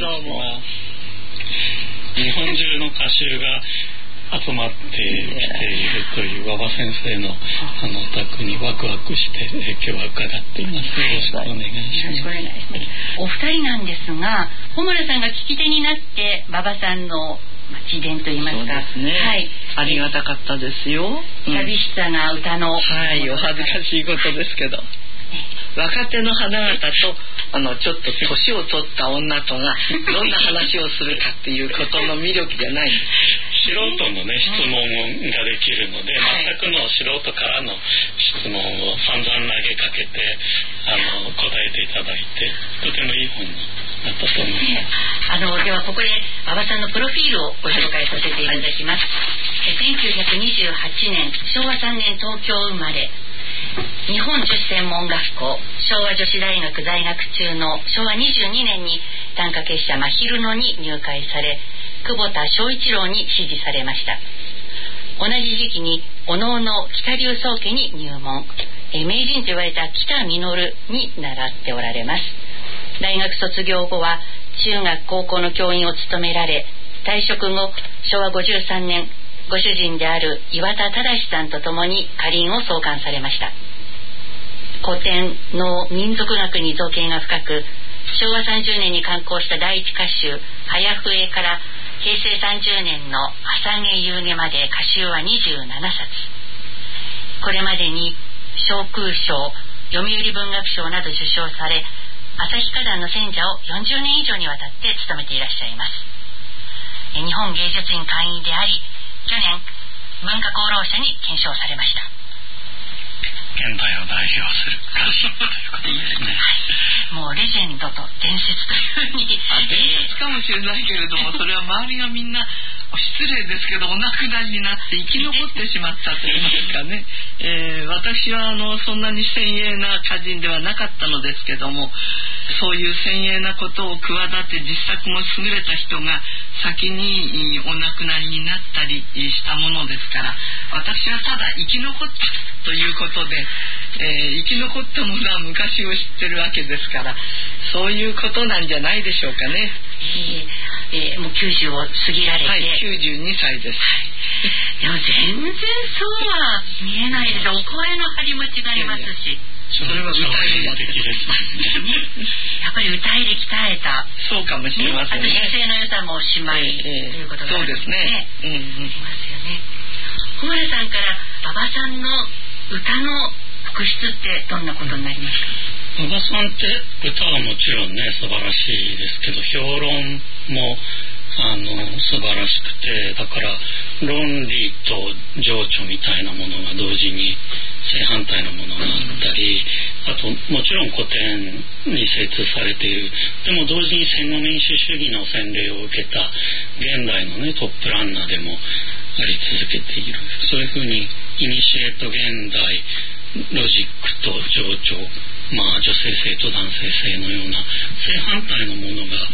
Speaker 9: どうも。日本中の歌集が集まってきているという馬場先生のあのお宅にワクワクして今日は伺っています。よろしくお願いします。よろしくお願いします。
Speaker 2: お二人なんですが、穂村さんが聞き手になって馬場さんの自伝といいますか、
Speaker 9: そうですね、はい、ありがたかったですよ。
Speaker 2: 寂しさな歌の、
Speaker 9: はい、お恥ずかしいことですけど、若手の花々とあのちょっと年を取った女とがどんな話をするかっていうことの魅力じゃない
Speaker 10: 素人のね質問ができるので、はい、全くの素人からの質問を散々投げかけてあの答えていただいて、とてもいい本になったと思います。
Speaker 2: あのではここで馬場さんのプロフィールをご紹介させていただきます。せんきゅうひゃくにじゅうはちねんしょうわさんねん東京生まれ、日本女子専門学校昭和女子大学在学中のしょうわにじゅうにねんに短歌結社真昼野に入会され、久保田庄一郎に師事されました。同じ時期にお能の北流宗家に入門、え名人と言われた北実に習っておられます。大学卒業後は中学高校の教員を務められ、退職後しょうわごじゅうさんねんご主人である岩田忠さんと共に歌林を創刊されました。古典の民族学に造詣が深く、しょうわさんじゅうねんに刊行した第一歌集早笛からへいせいさんじゅうねんの朝毛夕毛まで歌集はにじゅうななさつ、これまでに小空賞、読売文学賞など受賞され、旭華山の選者をよんじゅうねん以上にわたって務めていらっしゃいます。日本芸術院会員であり、去年文化功労者に顕彰されました。
Speaker 10: 現代を代表する歌人ということですね。
Speaker 2: はい、もうレジェンドと伝説というふうに、
Speaker 9: あ、伝説かもしれないけれども、それは周りがみんな失礼ですけどお亡くなりになって生き残ってしまったといいますかね、えー、私はあのそんなに先鋭な歌人ではなかったのですけども、そういう先鋭なことを企て実作も優れた人が先にお亡くなりになったりしたものですから、私はただ生き残ったということで、えー、生き残ったものは昔を知ってるわけですから、そういうことなんじゃないでしょうかね。
Speaker 2: えーえー、もうきゅうじゅうを過ぎられて、はい、
Speaker 9: きゅうじゅうにさいです。
Speaker 2: でも全然そうは見えないです。お声の張りも違いますし、
Speaker 9: それは歌いで
Speaker 10: 的です
Speaker 2: やっぱり歌いで鍛えた、
Speaker 9: そうかもしれませんね。
Speaker 2: あと姿勢の良さもおしまい、えー、ということがあるんですね。そうですね、うんうん、いますよね。小原さんから馬場さんの歌の特質ってどんなことになりますか？
Speaker 10: 馬場さんって歌はもちろんね素晴らしいですけど、評論もあの素晴らしくて、だから論理と情緒みたいなものが同時に正反対のものがあったり、あともちろん古典に精通されている、でも同時に戦後民主主義の洗礼を受けた現代のねトップランナーでもあり続けている。そういうふうにイニシエート現代、ロジックと情緒、まあ女性性と男性性のような正反対のものが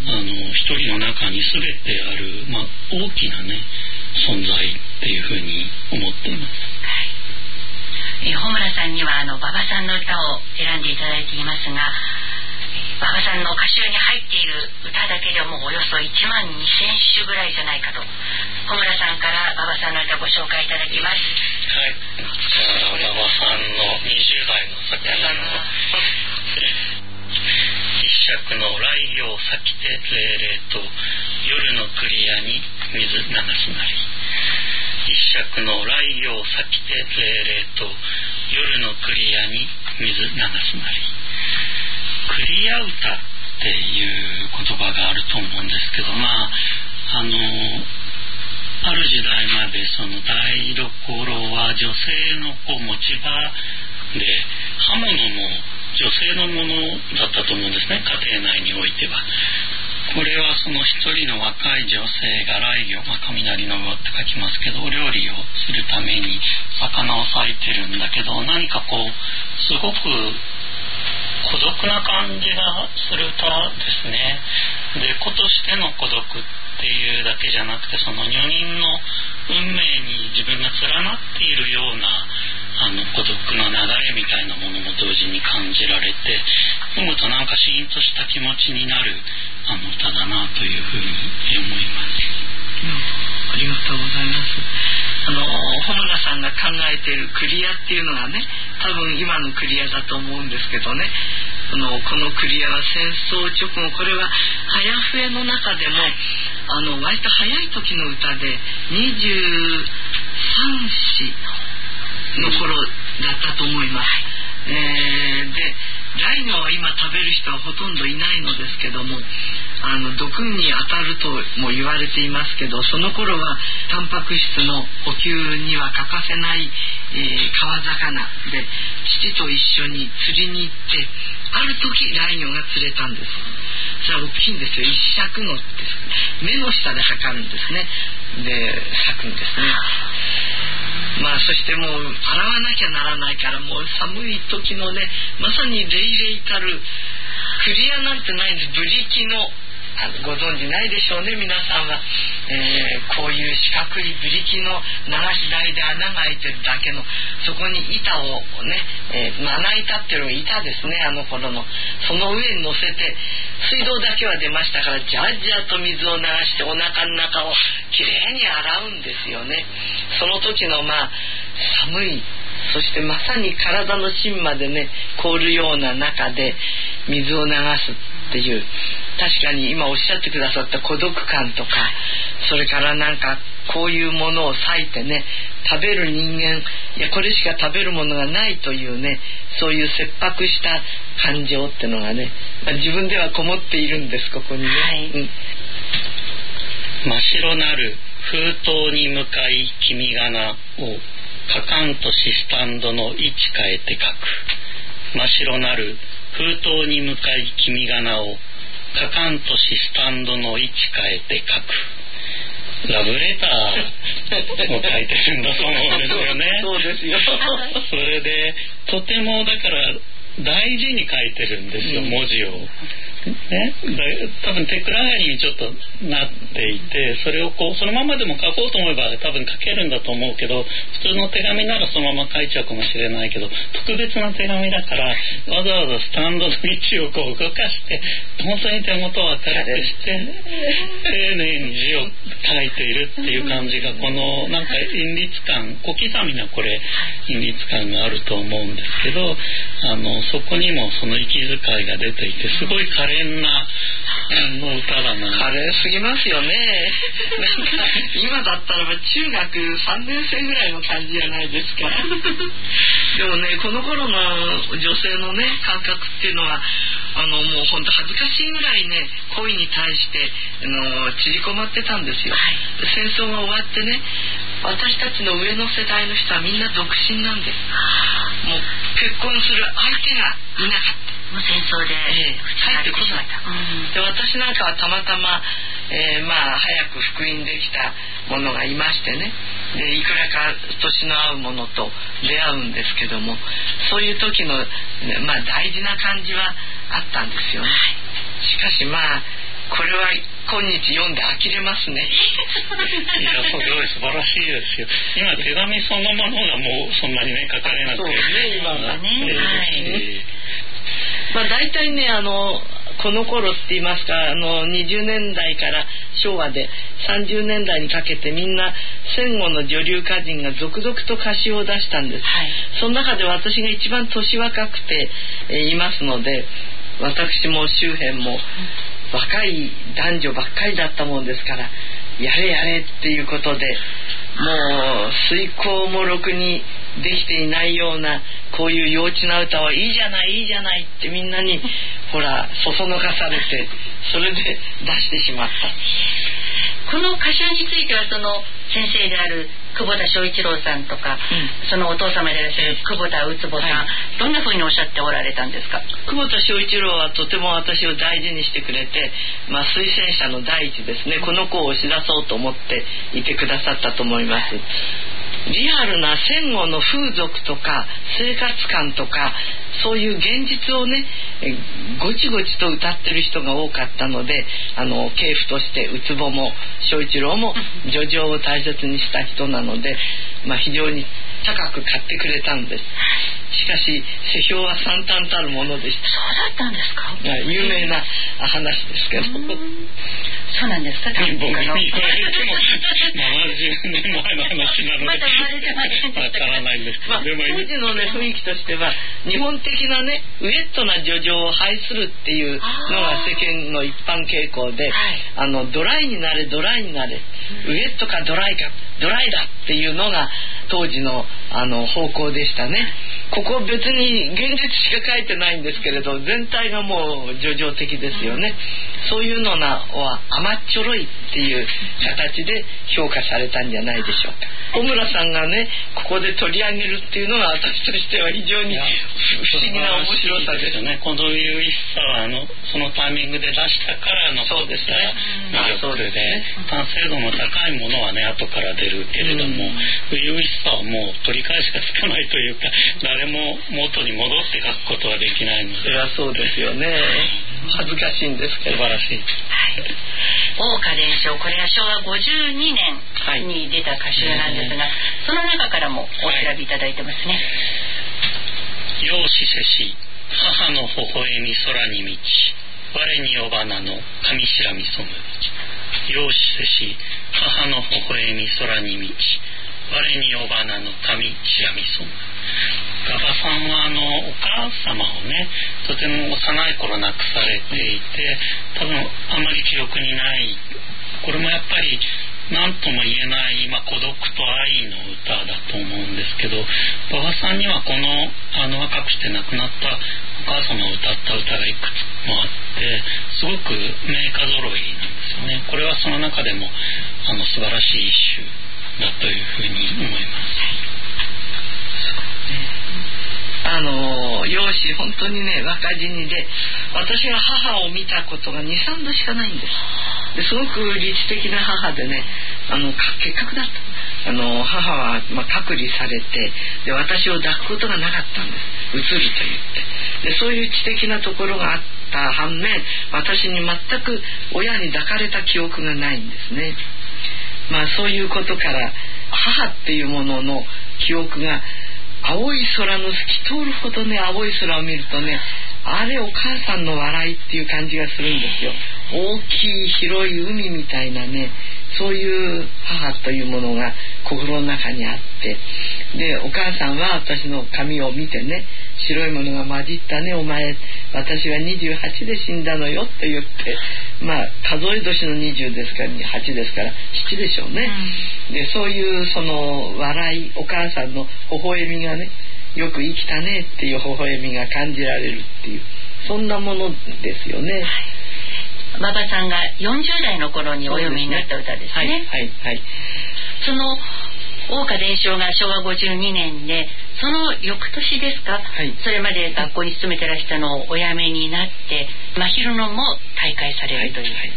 Speaker 10: あの一人の中に全てある、まあ、大きなね存在っていうふうに思っています。
Speaker 11: はい、えー、穂村さんにはあの馬場さんの歌を選んでいただいていますが、馬場さんの歌集に入っている歌だけでもおよそいちまんにせんしゅぐらいじゃないかと。穂村さんから馬場さんの歌ご紹介いただきます。
Speaker 10: はい、じゃあ馬場さんのにじゅうだいの作品の一尺の雷行咲きて霊々と夜のクリアに水流すなり。一尺の雷行咲きて霊々と夜のクリアに水流すなり。クリア歌っていう言葉があると思うんですけど、まああのある時代までその台所は女性のこう持ち場で、刃物も女性のものだったと思うんですね、家庭内においては。これはその一人の若い女性が雷魚、まあ、雷の魚って書きますけど、お料理をするために魚を裂いてるんだけど、何かこうすごく孤独な感じがする歌ですね。で、子としての孤独っていうだけじゃなくて、その女人の運命に自分が連なっているようなあの孤独の流れみたいなものも同時に感じられて、読むとなんかシーンとした気持ちになるあの歌だなというふうに思います。
Speaker 9: ありがとうございます。あの穂村さんが考えているクリアっていうのがね、多分今のクリアだと思うんですけどね、あのこのクリアは戦争直後、これは早笛の中でもあの割と早い時の歌でにじゅうさんしの頃だったと思います。えー、で雷魚は今食べる人はほとんどいないのですけども、あの毒に当たるとも言われていますけど、その頃はタンパク質の補給には欠かせない、えー、川魚で、父と一緒に釣りに行って、ある時雷魚が釣れたんです。それは大きいんですよ。一尺のです。目の下で測るんですね。で咲くんですね。まあそしてもう洗わなきゃならないから、もう寒い時のね、まさにレイレイたるクリアなんてないんです。ブリキのあのご存知ないでしょうね、皆さんは。えー、こういう四角いブリキの流し台で穴が開いてるだけの、そこに板をね、えー、まな板っていうのが板ですね、あの頃の。その上に乗せて水道だけは出ましたから、ジャージャーと水を流してお腹の中をきれいに洗うんですよね。その時のまあ寒い、そしてまさに体の芯までね凍るような中で水を流すっていう、確かに今おっしゃってくださった孤独感とか、それからなんかこういうものを裂いてね食べる人間、いやこれしか食べるものがないというね、そういう切迫した感情ってのがね、まあ、自分ではこもっているんです、ここにね。はい、うん、
Speaker 10: 真っ白なる封筒に向かい君がなをかかんとしスタンドの位置変えて書く。真っ白なる封筒に向かい君がなをかかんとしスタンドの位置変えて書く。ラブレターを書いてるんだと思うんですよね。
Speaker 9: そうですよ。
Speaker 10: それでとてもだから大事に書いてるんですよ、うん、文字を。ね、多分手くらがりにちょっとなっていて、それをこうそのままでも書こうと思えば多分書けるんだと思うけど、普通の手紙ならそのまま書いちゃうかもしれないけど、特別な手紙だからわざわざスタンドの位置をこう動かして本当に手元を明るくして丁寧に字を書いているっていう感じが、このなんか韻律感、小刻みなこれ韻律感があると思うんですけど、あのそこにもその息遣いが出ていて、すごい可憐なの歌だな。
Speaker 9: 可憐すぎますよね。なんか今だったらば中学さんねん生ぐらいの感じじゃないですか。でもね、この頃の女性のね感覚っていうのは、あのもう本当恥ずかしいぐらいね恋に対してあの縮こまってたんですよ。はい、戦争が終わってね、私たちの上の世代の人はみんな独身なんです。もう結婚する相手がいなかった。
Speaker 11: もう戦争で
Speaker 9: 入ってこない。で、私なんかはたまたま、えー、まあ早く復員できたものがいましてね、でいくらか年の合うものと出会うんですけども、そういう時の、ね、まあ大事な感じはあったんですよね。しかしまあこれは今日読んで呆れますね。
Speaker 10: いや、すごい素晴らしいですよ。今手紙そのものがもうそんなにね書かれなくて、
Speaker 9: そうね、今はね、はい、まあ大体ね、あのこの頃って言いますか、あのにじゅうねんだいから昭和でさんじゅうねんだいにかけてみんな戦後の女流歌人が続々と歌集を出したんです、はい、その中で私が一番年若くて、えー、いますので、私も周辺も若い男女ばっかりだったもんですから、やれやれっていうことで、もう遂行もろくにできていないようなこういう幼稚な歌はいいじゃないいいじゃないってみんなにほらそそのかされて、それで出してしまった。
Speaker 11: この歌集についてはその先生である久保田正一郎さんとか、うん、そのお父様でいらっしゃる久保田うつぼさん、はい、どんなふうにおっしゃっておられたんですか？
Speaker 9: 久保田正一郎はとても私を大事にしてくれて、まあ、推薦者の第一ですね、この子を押し出そうと思っていてくださったと思います。リアルな戦後の風俗とか生活感とかそういう現実をねごちごちと歌ってる人が多かったので、あの系譜としてうつぼも正一郎も叙情を大切にした人なので、まあ、非常に高く買ってくれたんです。しかし世評は惨憺たるものでした。
Speaker 11: そうだったんですか？
Speaker 9: 有名な話ですけど。
Speaker 11: そうなんですか？
Speaker 10: 僕に言われてもななじゅうねんまえの話なので
Speaker 11: まだ生まれてませんでした
Speaker 10: わからないんですけど、
Speaker 9: まあ、
Speaker 10: でも
Speaker 9: 当時のね雰囲気としては日本的なねウエットな叙情を排するっていうのが世間の一般傾向で、あのドライになれドライになれ、ウエットかドライかドライだっていうのが当時のあの方向でしたね。ここ別に現実しか書いてないんですけれど、全体がもう叙情的ですよね。そういうのは甘っちょろいっていう形で評価されたんじゃないでしょうか。小村さんがねここで取り上げるっていうのが私としては非常に不思議な面白さです
Speaker 10: ね。この優位さはあのそのタイミングで出したからの
Speaker 9: そうですね、
Speaker 10: 魅力で、完成度の高いものはね後から出るけれども、優位さはもう取り返しがつかないというか、誰も元に戻って書くことはできないので。
Speaker 9: それはそうですよね。恥ずかしいんですけど
Speaker 10: 素晴らしい、はい、
Speaker 11: 大岡伝承、これがしょうわごじゅうにねんに出た歌集なんですが、はい、その中からもお選びいただいてますね。
Speaker 10: ようしせし母の微笑み空に満ち、我に呼ばなの上白みそむ。ようしせし母の微笑み空に満ち、我に呼ばなの上白みそむ。馬場さんはあのお母様をねとても幼い頃亡くされていて、多分あまり記憶にない、これもやっぱり何とも言えない、まあ、孤独と愛の歌だと思うんですけど、馬場さんにはこのあの若くして亡くなったお母様を歌った歌がいくつもあって、すごく名歌揃いなんですよね。これはその中でもあの素晴らしい一首だというふうに思います。
Speaker 9: あの容姿本当にね若死にで、私が母を見たことが にさんどしかないんです。ですごく理知的な母でね、あの結核だった。あの母は、まあ、隔離されて、で私を抱くことがなかったんです。うつると言ってで、そういう知的なところがあった反面、私に全く親に抱かれた記憶がないんですね。まあそういうことから母っていうものの記憶が青い空の透き通るほどね、青い空を見るとね、あれお母さんの笑いっていう感じがするんですよ。大きい広い海みたいなね、そういう母というものが心の中にあって、でお母さんは私の髪を見てね、白いものが混じったね、お前私はにじゅうはちで死んだのよと言って、まあ数え年のにじゅうですからはちですからななでしょうね、うん、でそういうその笑い、お母さんの微笑みがね、よく生きたねっていう微笑みが感じられるっていう、そんなものですよね。はい、
Speaker 11: 馬場さんがよんじゅうだいの頃にお読みになった歌ですね。
Speaker 9: はいはいはい。
Speaker 11: その大岡伝承がしょうわごじゅうにねんで、その翌年ですか、はい、それまで学校に勤めてらしたのをお辞めになって真昼野も大会されるという、はいはいはい、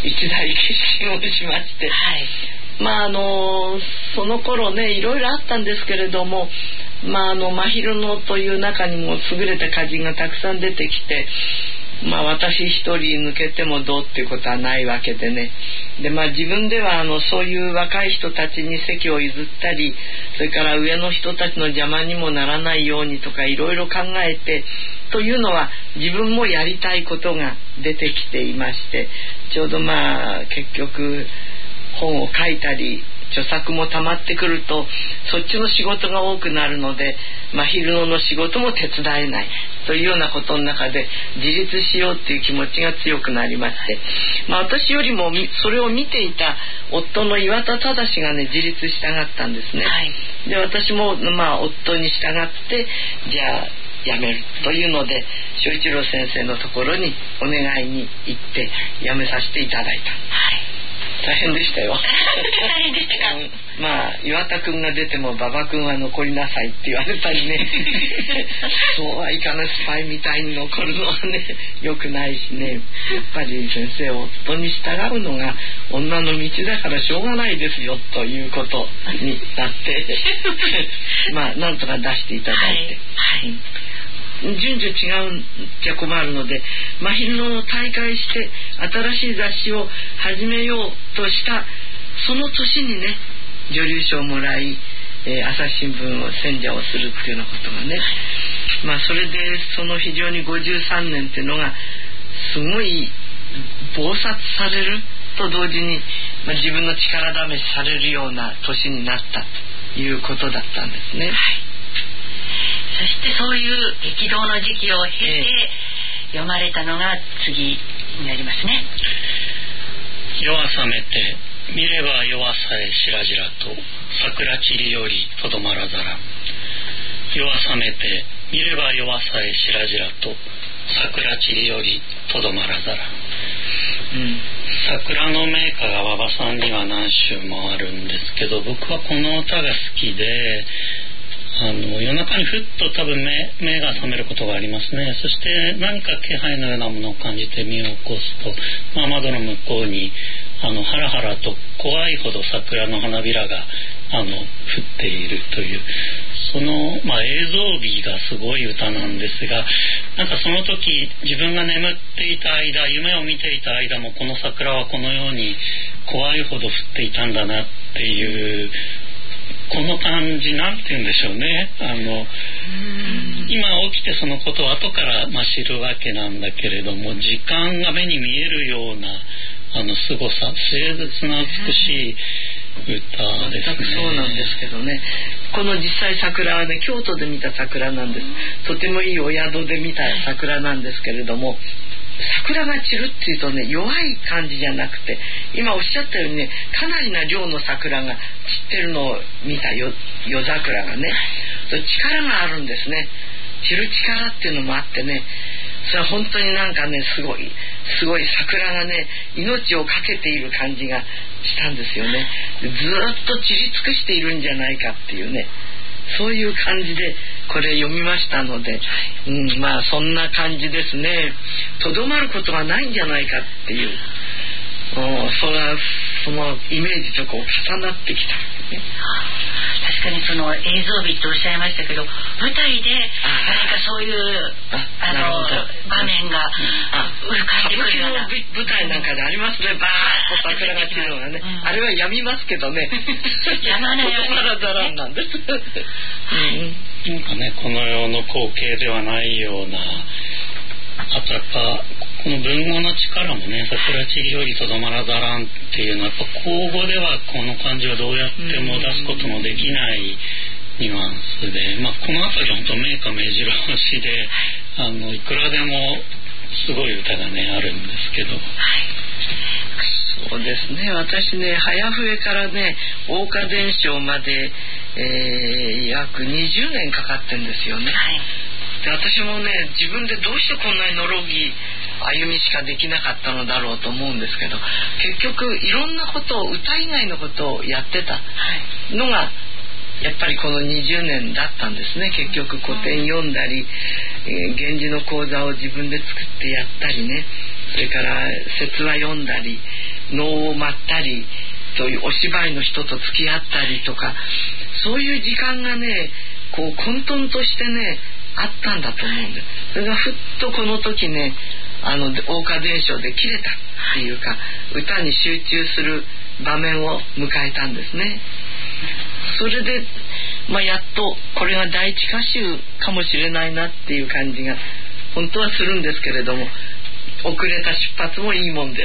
Speaker 9: 一大決心をしまして、はい、まああのその頃ねいろいろあったんですけれども、まああの真昼野という中にも優れた歌人がたくさん出てきて、 まあ私一人抜けてもどうっていうことはないわけでね。でまあ自分ではあのそういう若い人たちに席を譲ったり、それから上の人たちの邪魔にもならないようにとかいろいろ考えてというのは自分もやりたいことが出てきていまして、ちょうどまあ結局本を書いたり著作も溜まってくるとそっちの仕事が多くなるので、まあ、昼野の仕事も手伝えないというようなことの中で自立しようっていう気持ちが強くなりまして、まあ、私よりもそれを見ていた夫の岩田忠がね自立したがったんですね、はい、で私もまあ夫に従ってじゃあ辞めるというので正一郎先生のところにお願いに行って辞めさせていただいた、はい、大変でしたよ大変でしたか、うん、まあ岩田君が出ても馬場君は残りなさいって言われたりねそうはいかないスパイみたいに残るのはね良くないしね、やっぱり先生夫に従うのが女の道だからしょうがないですよということになってまあなんとか出していただいて、はいはい順序違うんじゃ困るので真昼の大会して新しい雑誌を始めようとしたその年にね女流賞をもらい、えー、朝日新聞を選者をするっていうようなことがね、まあそれでその非常にごじゅうさんねんっていうのがすごい忙殺されると同時に、まあ、自分の力試しされるような年になったということだったんですね、はい。
Speaker 11: そしてそういう激動の時期を経て読まれたのが次になりますね。
Speaker 10: 夜は覚めて見れば夜はさえしらじらと桜散りよりとどまらざら。夜は覚めて見れば夜はさえしらじらと桜散りよりとどまらざら、うん、桜の名歌が馬場さんには何首もあるんですけど、僕はこの歌が好きであの夜中にふっと多分 目, 目が覚めることがありますね。そして何か気配のようなものを感じて身を起こすと、まあ、窓の向こうにあのハラハラと怖いほど桜の花びらがあの降っているというその、まあ、映像美がすごい歌なんですが、なんかその時自分が眠っていた間、夢を見ていた間もこの桜はこのように怖いほど降っていたんだなっていうこの感じなんて言うんでしょうね。あの今起きてそのことを後から、まあ、知るわけなんだけれども、時間が目に見えるようなあの凄さ、清絶な美しい歌ですね。全くそうなんですけどね。この実際桜はね京都で見た桜なんです。とてもいいお宿で見た桜なんですけれども、桜が散るっていうとね弱い感じじゃなくて、今おっしゃったようにねかなりな量の桜が散ってるのを見た夜桜がね力があるんですね。散る力っていうのもあってね、それは本当になんかねすごいすごい桜がね命をかけている感じがしたんですよね。ずっと散り尽くしているんじゃないかっていうね、そういう感じでこれ読みましたので、うん、まあそんな感じですね。とどまることがないんじゃないかっていう、それはそのイメージとこう重なってきた、ね、
Speaker 11: 確かにその映像美とおっしゃいましたけど、舞台で何かそういうあの場面が浮かんでくるような、
Speaker 9: 舞台なんかでありますね。バーッと桜が散るのがね、うん、あれはやみますけどね
Speaker 11: やまないように、
Speaker 9: とどまらざらんなんです、うん、
Speaker 10: なんかねこの世の光景ではないような、あとやっぱこの文語の力もね、桜散りよりとどまらざらんっていうのはやっぱ口語ではこの漢字をどうやっても出すことのできないニュアンスで、まあ、このあたりは本当名歌目白押しであのいくらでもすごい歌がねあるんですけど、はい、
Speaker 9: そうですね。私ね早笛からね桜花伝承まで、えー、約にじゅうねんかかってんですよね、はい。で私もね自分でどうしてこんなにのろぎ歩みしかできなかったのだろうと思うんですけど、結局いろんなことを歌以外のことをやってたのがやっぱりこのにじゅうねんだったんですね。結局古典読んだり、えー、源氏の講座を自分で作ってやったりね、それから説話読んだり能を舞ったりというお芝居の人と付き合ったりとか、そういう時間がねこう混沌としてねあったんだと思うんです。それがふっとこの時ねあの桜花伝承で切れたっていうか、歌に集中する場面を迎えたんですね。それで、まあ、やっとこれが第一歌集かもしれないなっていう感じが本当はするんですけれども、遅れた出発もいいもんです。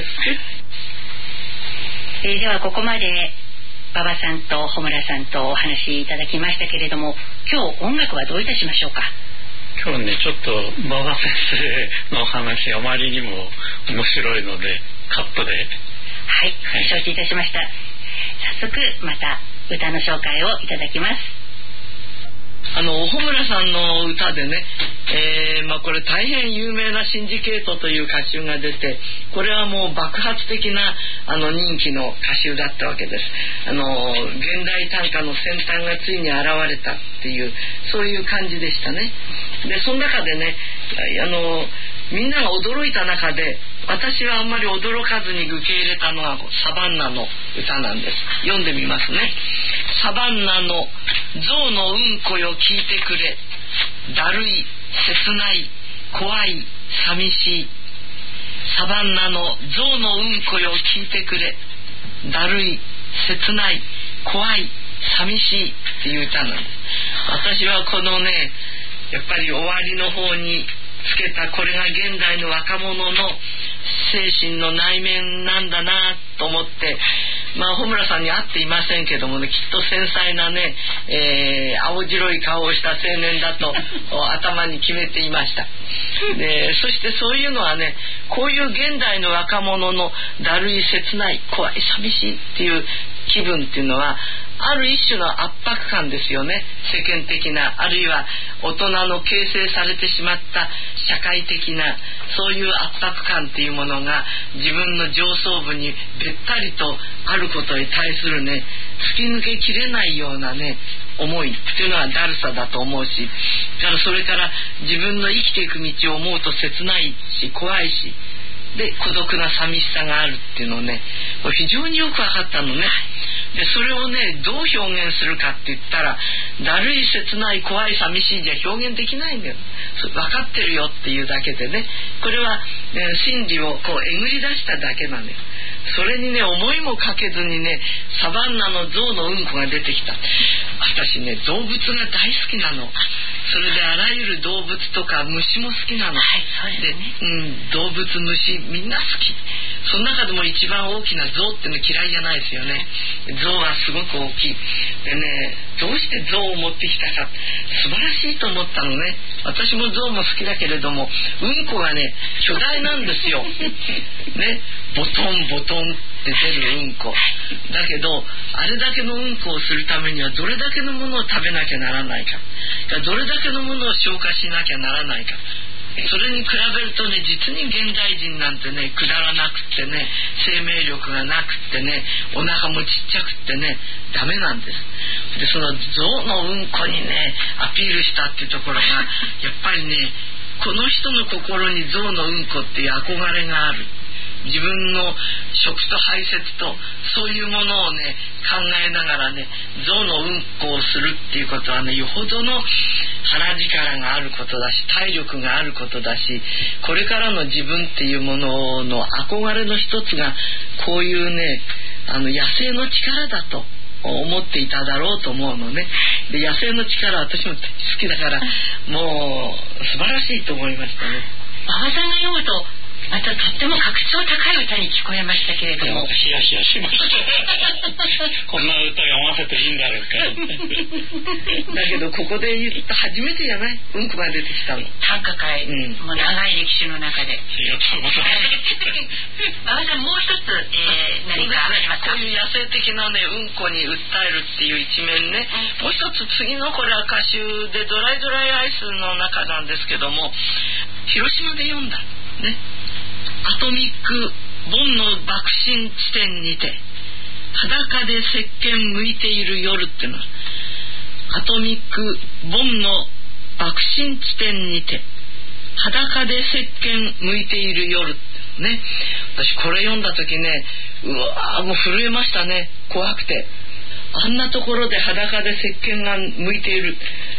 Speaker 11: えー、ではここまで馬場さんと穂村さんとお話しいただきましたけれども、今日音楽はどういたしましょうか。
Speaker 10: 今日ね、ちょっと馬場先生のお話あまりにも面白いのでカットで。
Speaker 11: はい、はい、承知いたしました。早速また歌の紹介をいただきます。
Speaker 9: あの穂村さんの歌でね、えーまあ、これ大変有名なシンジケートという歌集が出て、これはもう爆発的なあの人気の歌集だったわけです。あの現代短歌の先端がついに現れたっていう、そういう感じでしたね。でその中でね、あのみんなが驚いた中で私はあんまり驚かずに受け入れたのがサバンナの歌なんです。読んでみますね。サバンナの象のうんこよ聞いてくれ、だるい、切ない、怖い、寂しい。サバンナの象のうんこよ聞いてくれ、だるい、切ない、怖い、寂しいっていう歌なんです。私はこのね、やっぱり終わりの方につけた、これが現代の若者の精神の内面なんだなと思って、まあ穂村さんに会っていませんけどもね、きっと繊細なね、えー、青白い顔をした青年だと頭に決めていました。でそしてそういうのはね、こういう現代の若者のだるい、切ない、怖い、寂しいっていう気分っていうのはある一種の圧迫感ですよね。世間的な、あるいは大人の形成されてしまった社会的なそういう圧迫感っていうものが自分の上層部にべったりとあることに対するね、突き抜けきれないようなね思いっていうのはだるさだと思うし、だからそれから自分の生きていく道を思うと切ないし怖いし、で孤独な寂しさがあるっていうのをね、非常によく分かったのね。でそれをね、どう表現するかって言ったら、だるい、切ない、怖い、寂しいじゃ表現できないんだよ。分かってるよっていうだけでね、これは、ね、真理をこうえぐり出しただけなんです。それにね、思いもかけずにね、サバンナの象のうんこが出てきた。私ね、動物が大好きなの。それであらゆる動物とか虫も好きなの。はい、そうですね。で、うん、動物、虫みんな好き。その中でも一番大きな象っての嫌いじゃないですよね。象はすごく大きい。でね、どうして象を持ってきたか、素晴らしいと思ったのね。私も象も好きだけれども、うんこがね、巨大なんですよ。ね、ボトンボトンって出るうんこ。だけど、あれだけのうんこをするためにはどれだけのものを食べなきゃならないか。どれだけのものを消化しなきゃならないか。それに比べるとね、実に現代人なんてね、くだらなくってね、生命力がなくってね、お腹もちっちゃくってね、ダメなんです。でその象のうんこにねアピールしたっていうところがやっぱりね、この人の心に象のうんこっていう憧れがある。自分の食と排泄とそういうものをね考えながらね、象のうんこをするっていうことはね、よほどの腹力があることだし、体力があることだし、これからの自分っていうものの憧れの一つがこういうね、あの野生の力だと思っていただろうと思うのね。で野生の力は私も好きだからもう素晴らしいと思いましたね。
Speaker 11: 馬場さんが読むとまたとっても格調高い歌に聞こえましたけれども、
Speaker 10: ヒヤヒヤしましたこんな歌読ませていいんだろうか
Speaker 9: だけどここで言った初めてじゃない、うんこが出てきたの。
Speaker 11: 短歌界、うん、もう長い歴史の中で。あり
Speaker 10: がとうござい
Speaker 11: ます馬場さん、もう一つ、えー、何かありますか。
Speaker 9: こういう野生的なねうんこに訴えるっていう一面ね、うん、もう一つ次のこれは歌集でドライドライアイスの中なんですけども、広島で読んだね、アトミックボンの爆心地点にて裸で石鹸向いている夜ってのは、アトミックボンの爆心地点にて裸で石鹸向いている夜ってね、私これ読んだ時ね、うわーもう震えましたね。怖くて、あんなところで裸で石鹸が向いている、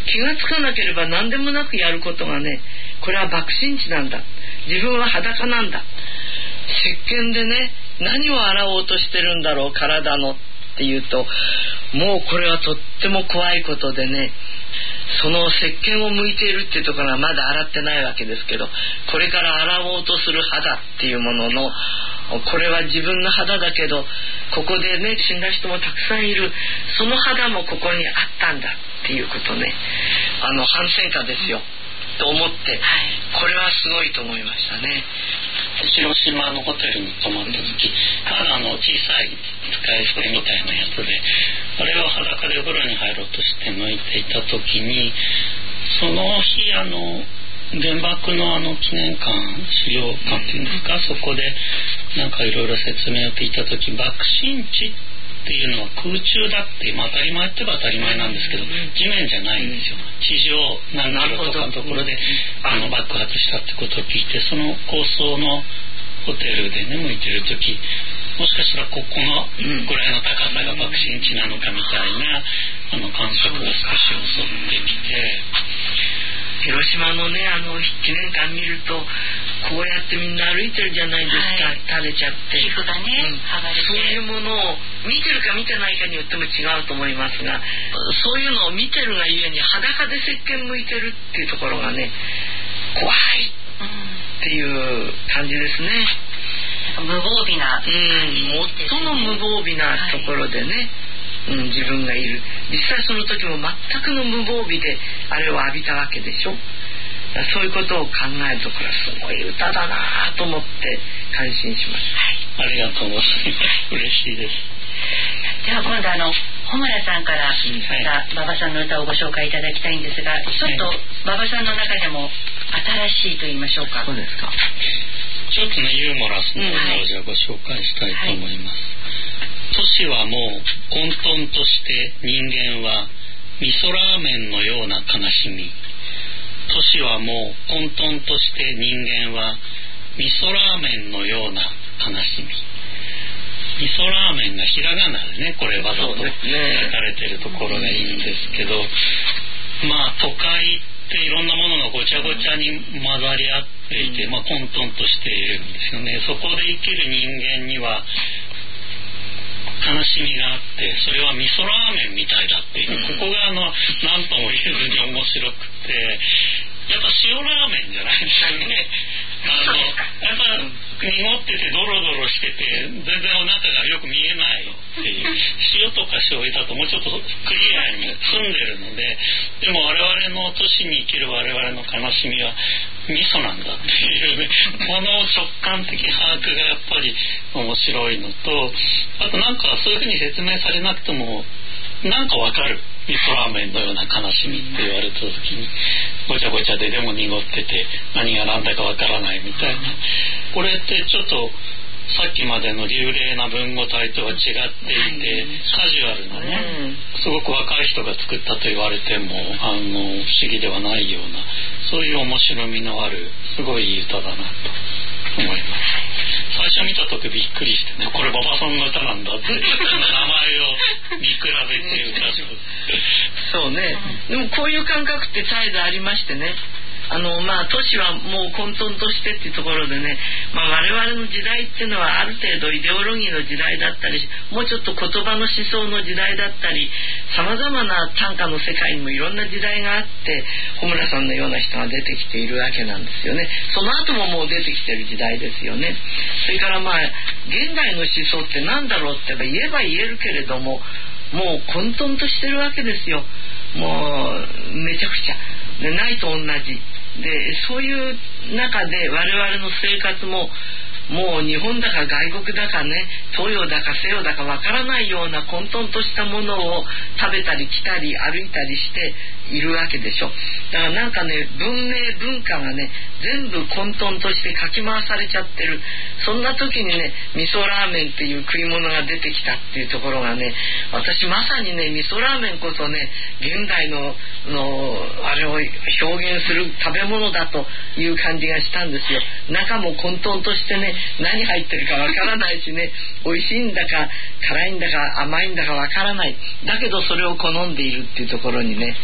Speaker 9: 気がつかなければ何でもなくやることがね、これは爆心地なんだ、自分は裸なんだ、石鹸でね何を洗おうとしてるんだろう体のっていうと、もうこれはとっても怖いことでね、その石鹸を向いているっていうところはまだ洗ってないわけですけど、これから洗おうとする肌っていうものの、これは自分の肌だけどここでね死んだ人もたくさんいる、その肌もここにあったんだっていうことね、あの反戦歌ですよ、うん、と思って、これはすごいと思いましたね。
Speaker 10: 広島のホテルに泊まった時、まだあの小さい使い捨てみたいなやつで、あれを裸でお風呂に入ろうとして抜いていた時に、その日あの原爆のあの記念館資料館っていうんですか、そこでなんかいろいろ説明を聞いた時、爆心地っていうのは空中だって、まあ、当たり前って言えば当たり前なんですけど、地面じゃないんですよ。地上何キロとかのところであの爆発したってことを聞いて、その高層のホテルでね向いてる時、もしかしたらここのぐらいの高さが爆心地なのかみたいなあの感覚が少し襲ってきて、
Speaker 9: 広島のねあの記念館見るとこうやってみんな歩いてるじゃないですか、はい、垂れちゃって
Speaker 11: 皮膚がね、うん、剥がれて、
Speaker 9: そういうものを見てるか見てないかによっても違うと思いますが、そういうのを見てるがゆえに裸で石鹸向いてるっていうところがね怖いっていう感じですね。
Speaker 11: 無防備な感じですね、
Speaker 9: うん、最も無防備なところでね、はい、うん、自分がいる。実際その時も全くの無防備であれを浴びたわけでしょ。そういうことを考えるとこれはすごい歌だなと思って感心しました、
Speaker 10: はい、ありがとうございます嬉しいです。
Speaker 11: では今度あの穂村さんからまた馬場さんの歌をご紹介いただきたいんですが、ちょっと馬場さんの中でも新しいと言いましょうか。
Speaker 9: そうですか。
Speaker 10: ちょっとねユーモラスな歌をじゃあご紹介したいと思います、はいはい、都市はもう混沌として人間は味噌ラーメンのような悲しみ、都市はもう混沌として人間は味噌ラーメンのような悲しみ、味噌ラーメンがひらがなでねこれわざと書かれてるところがいいんですけど、まあ都会っていろんなものがごちゃごちゃに混ざり合っていて、まあ、混沌としているんですよね。そこで生きる人間には悲しみがあって、それは味噌ラーメンみたいだっていう、ここがあの何とも言えずに面白くて、やっぱ塩ラーメンじゃないですよね。あのやっぱ濁っててドロドロしてて全然お腹がよく見えないっていう、塩とか醤油だともうちょっとクリアに澄んでるので、でも我々の都市に生きる我々の悲しみは味噌なんだっていうね、この直感的把握がやっぱり面白いのと、あとなんかそういうふうに説明されなくてもなんかわかる、味噌ラーメンのような悲しみって言われた時にごちゃごちゃででも濁ってて何が何だかわからないみたいな、これってちょっとさっきまでの流麗な文語体とは違っていてカジュアルなね、すごく若い人が作ったと言われてもあの不思議ではないような、そういう面白みのあるすごいいい歌だなと思います。最初見た時びっくりしてね、これ馬場さんの歌なんだって名前を見比べて歌う
Speaker 9: そうね、でもこういう感覚って絶えずありましてね、あのまあ都市はもう混沌としてっていうところでね、まあ、我々の時代っていうのはある程度イデオロギーの時代だったり、もうちょっと言葉の思想の時代だったり、さまざまな短歌の世界にもいろんな時代があって穂村さんのような人が出てきているわけなんですよね。その後ももう出てきてる時代ですよね。それからまあ現代の思想って何だろうって言えば言えるけれども、もう混沌としてるわけですよ。もうめちゃくちゃでないと同じで、そういう中で我々の生活ももう日本だか外国だかね、東洋だか西洋だかわからないような混沌としたものを食べたり着たり歩いたりしているわけでしょ。だからなんかね、文明文化がね全部混沌としてかき回されちゃってる。そんな時にね味噌ラーメンっていう食い物が出てきたっていうところがね、私まさにね味噌ラーメンこそね現代ののあれを表現する食べ物だという感じがしたんですよ。中も混沌としてね、何入ってるかわからないしね、美味しいんだか辛いんだか甘いんだかわからない、だけどそれを好んでいるっていうところにね、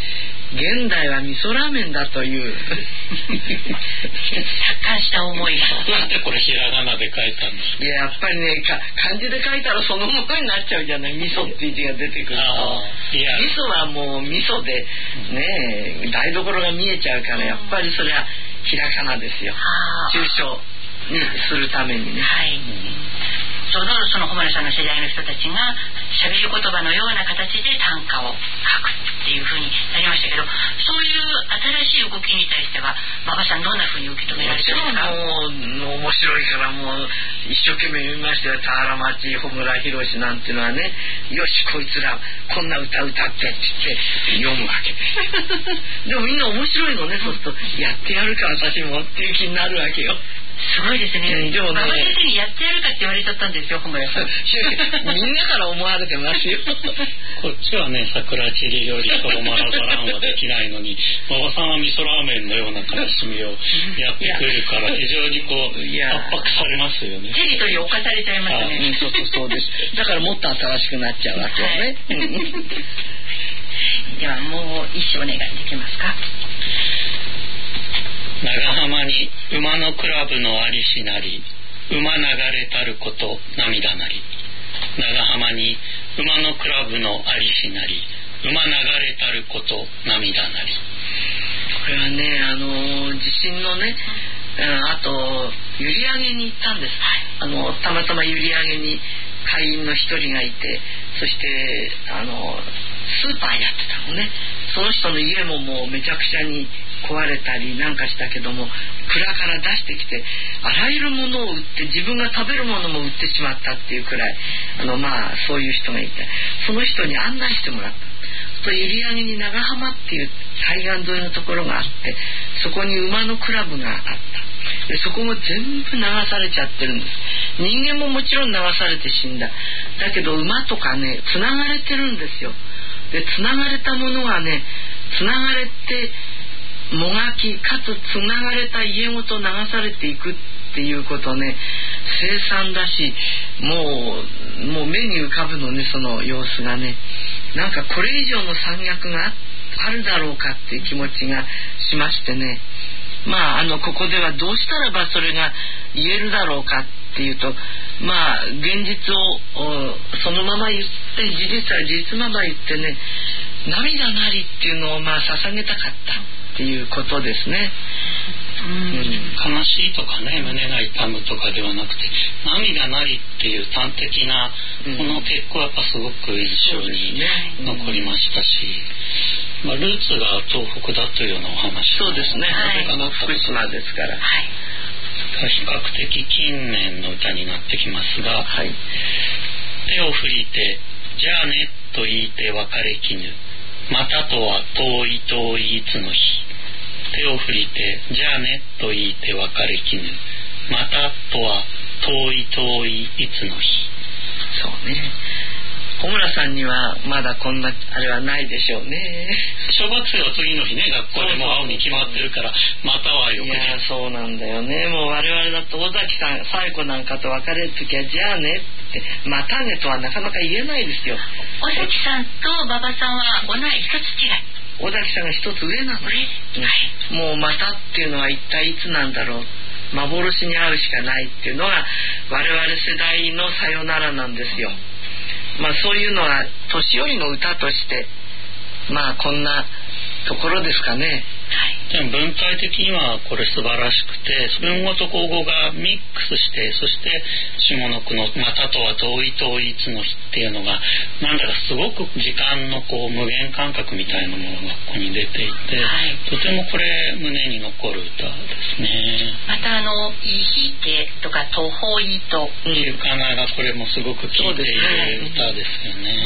Speaker 9: 現代は味噌ラーメンだという達
Speaker 11: 観した思いが。
Speaker 10: なんでこれひらがなで書いたんですか？
Speaker 9: いや、やっぱりね、漢字で書いたらそのものになっちゃうじゃない、味噌っていう字が出てくると。味噌はもう味噌でね、台所が見えちゃうから、やっぱりそれはひらがなですよ。抽象にするためにね。
Speaker 11: はい。ちょうどその穂村さんの世代の人たちが喋り言葉のような形で短歌を書くっていう風になりましたけど、そういう新しい動きに対しては馬場さんどんな風に受け止められてるんですか？
Speaker 9: もう面白いからもう一生懸命読みましたよ。田原町穂村弘なんていうのはね、よしこいつらこんな歌歌ってって言って読むわけですでもみんな面白いのね。そうするとやってやるか私もっていう気になるわけよ。
Speaker 11: すごいですね。
Speaker 9: でもね、馬場
Speaker 11: 先生にやってやるかって言われちゃったんですよ、穂村さん。
Speaker 9: みんなから思われてますよ
Speaker 10: こっちはね、桜チリよりとろまらざらんはできないのに、馬場さんは味噌ラーメンのような悲しみをやってくるから非常にこう圧迫されますよね。
Speaker 11: テリトリーを侵されちゃいましたね。
Speaker 9: うん、そうそうそうです。だからもっと新しくなっちゃうわけよね、はい、
Speaker 11: ではもう一首お願いできますか？
Speaker 10: 長浜に馬のクラブのありしなり、馬流れたること涙なり。長浜に馬のクラブのありしなり、馬流れたること涙なり。
Speaker 9: これはね、あの地震のね、あと閖上に行ったんです。あのたまたま閖上に会員の一人がいて、そしてあのスーパーやってたのね。その人の家ももうめちゃくちゃに壊れたりなんかしたけども、蔵から出してきてあらゆるものを売って、自分が食べるものも売ってしまったっていうくらい、あのまあそういう人がいて、その人に案内してもらったと、閖上に長浜っていう海岸沿いのところがあって、そこに馬のクラブがあった。でそこも全部流されちゃってるんです。人間ももちろん流されて死んだ。だけど馬とかね、つながれてるんですよ。でつながれたものがね、つながれてもがき、かつつながれた家ごと流されていくっていうことね、凄惨だし、もうもう目に浮かぶのね、その様子がね、なんかこれ以上の残虐があるだろうかっていう気持ちがしましてね。まああのここではどうしたらばそれが言えるだろうかっていうと、まあ現実をそのまま言って、事実は事実まま言ってね、涙なりっていうのをまあ捧げたかったっていうことですね。
Speaker 10: うん、悲しいとかね、胸が痛むとかではなくて、涙なりっていう端的なこの結構やっぱすごく印象に残りましたし、まあ、ルーツが東北だというようなお話。
Speaker 9: そうですね、
Speaker 10: はい、
Speaker 9: 福島ですから、はい、
Speaker 10: 比較的近年の歌になってきますが、はい、手を振りてじゃあねと言いて別れきぬ、またとは遠い遠いいつの日。手を振りてじゃあねと言いて別れきぬ、またとは遠い遠いいつの日。
Speaker 9: そうね、小村さんにはまだこんなあれはないでしょうね。
Speaker 10: 小学生は次の日ね、学校でも会うに決まってるから、またはよく。
Speaker 9: いやそうなんだよね。もう我々だと尾崎さん、紗栄子なんかと別れる時はじゃあねってまたねとはなかなか言えないですよ。
Speaker 11: 尾崎さんと馬場さんは同い一つ違い。
Speaker 9: 尾崎さんが一つ上なの、はい、もうまたっていうのは一体いつなんだろう、幻に会うしかないっていうのが我々世代のさよならなんですよ。まあそういうのは年寄りの歌としてまあこんなところですかね。
Speaker 10: でも文体的にはこれ素晴らしくて、文語と口語がミックスして、そして下の句のまたとは遠い遠いいつの日っていうのがなんだかすごく時間のこう無限感覚みたいなものがここに出ていて、はい、とてもこれ胸に残る歌ですね。
Speaker 11: またあの「いひて」とか「とほいと」
Speaker 10: っていうかながこれもすごく聴いている歌ですよね。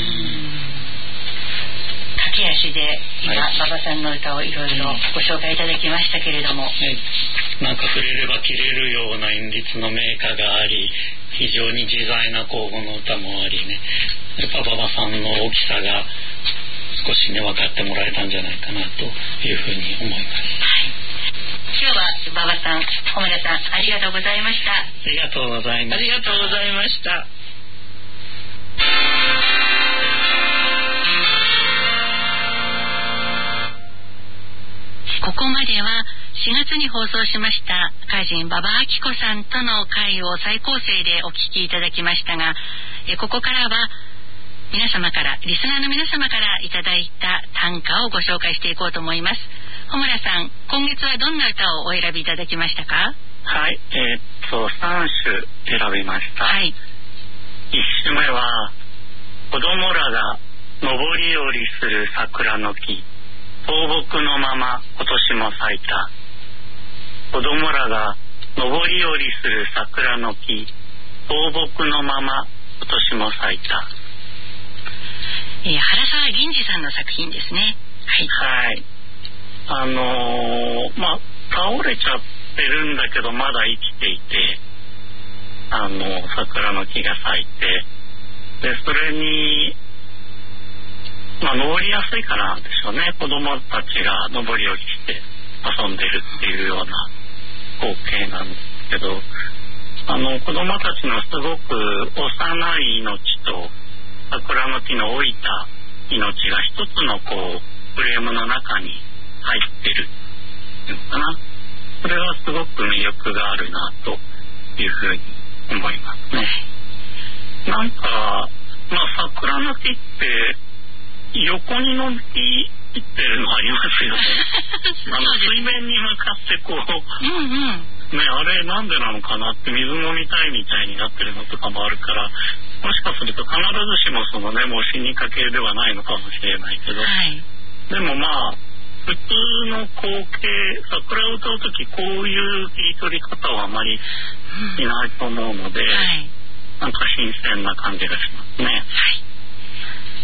Speaker 11: 駆け足で今、はい、馬場さんの歌をいろいろご紹介いただきましたけれども、はい、
Speaker 10: なんか触れれば切れるような韻律の名歌があり、非常に自在な口語の歌もありね、やっぱ馬場さんの大きさが少しね分かってもらえたんじゃないかなというふうに思います。はい、
Speaker 11: 今日は馬場さん、小村さんありがとうございました。あ
Speaker 10: りがとうございました。
Speaker 9: ありがとうございました。
Speaker 11: ここまではしがつに放送しました歌人馬場明子さんとの会を再構成でお聞きいただきましたが、えここからは皆様からリスナーの皆様からいただいた短歌をご紹介していこうと思います。穂村さん、今月はどんな歌をお選びいただきましたか？
Speaker 10: はい、えー、っとさん首選びました。はい、いち首目は子供らが上り下りする桜の木、倒木のまま今年も咲いた。子供らが上り下りする桜の木、倒木のまま今年も咲いた。
Speaker 11: えー、原沢銀次さんの作品ですね。はい、
Speaker 10: はい、あのー、まあ倒れちゃってるんだけどまだ生きていて、あの桜の木が咲いて、でそれにまあ登りやすいからなんでしょうね。子供たちが登り降りして遊んでるっていうような光景なんですけど、あの子供たちのすごく幼い命と桜の木の老いた命が一つのこうフレームの中に入ってるっていうのかな。それはすごく魅力があるなというふうに思いますね。なんかまあ桜の木って横に伸びてるのありますよね。あの水面に向かってこう、うんうん、ね、あれなんでなのかなって、水飲みたいみたいになってるのとかもあるから、もしかすると必ずしもそのねもう死にかけではないのかもしれないけど、はい、でもまあ普通の光景、桜を歌うときこういう切り取り方はあまりいないと思うので、うん、はい、なんか新鮮な感じがしますね。はい、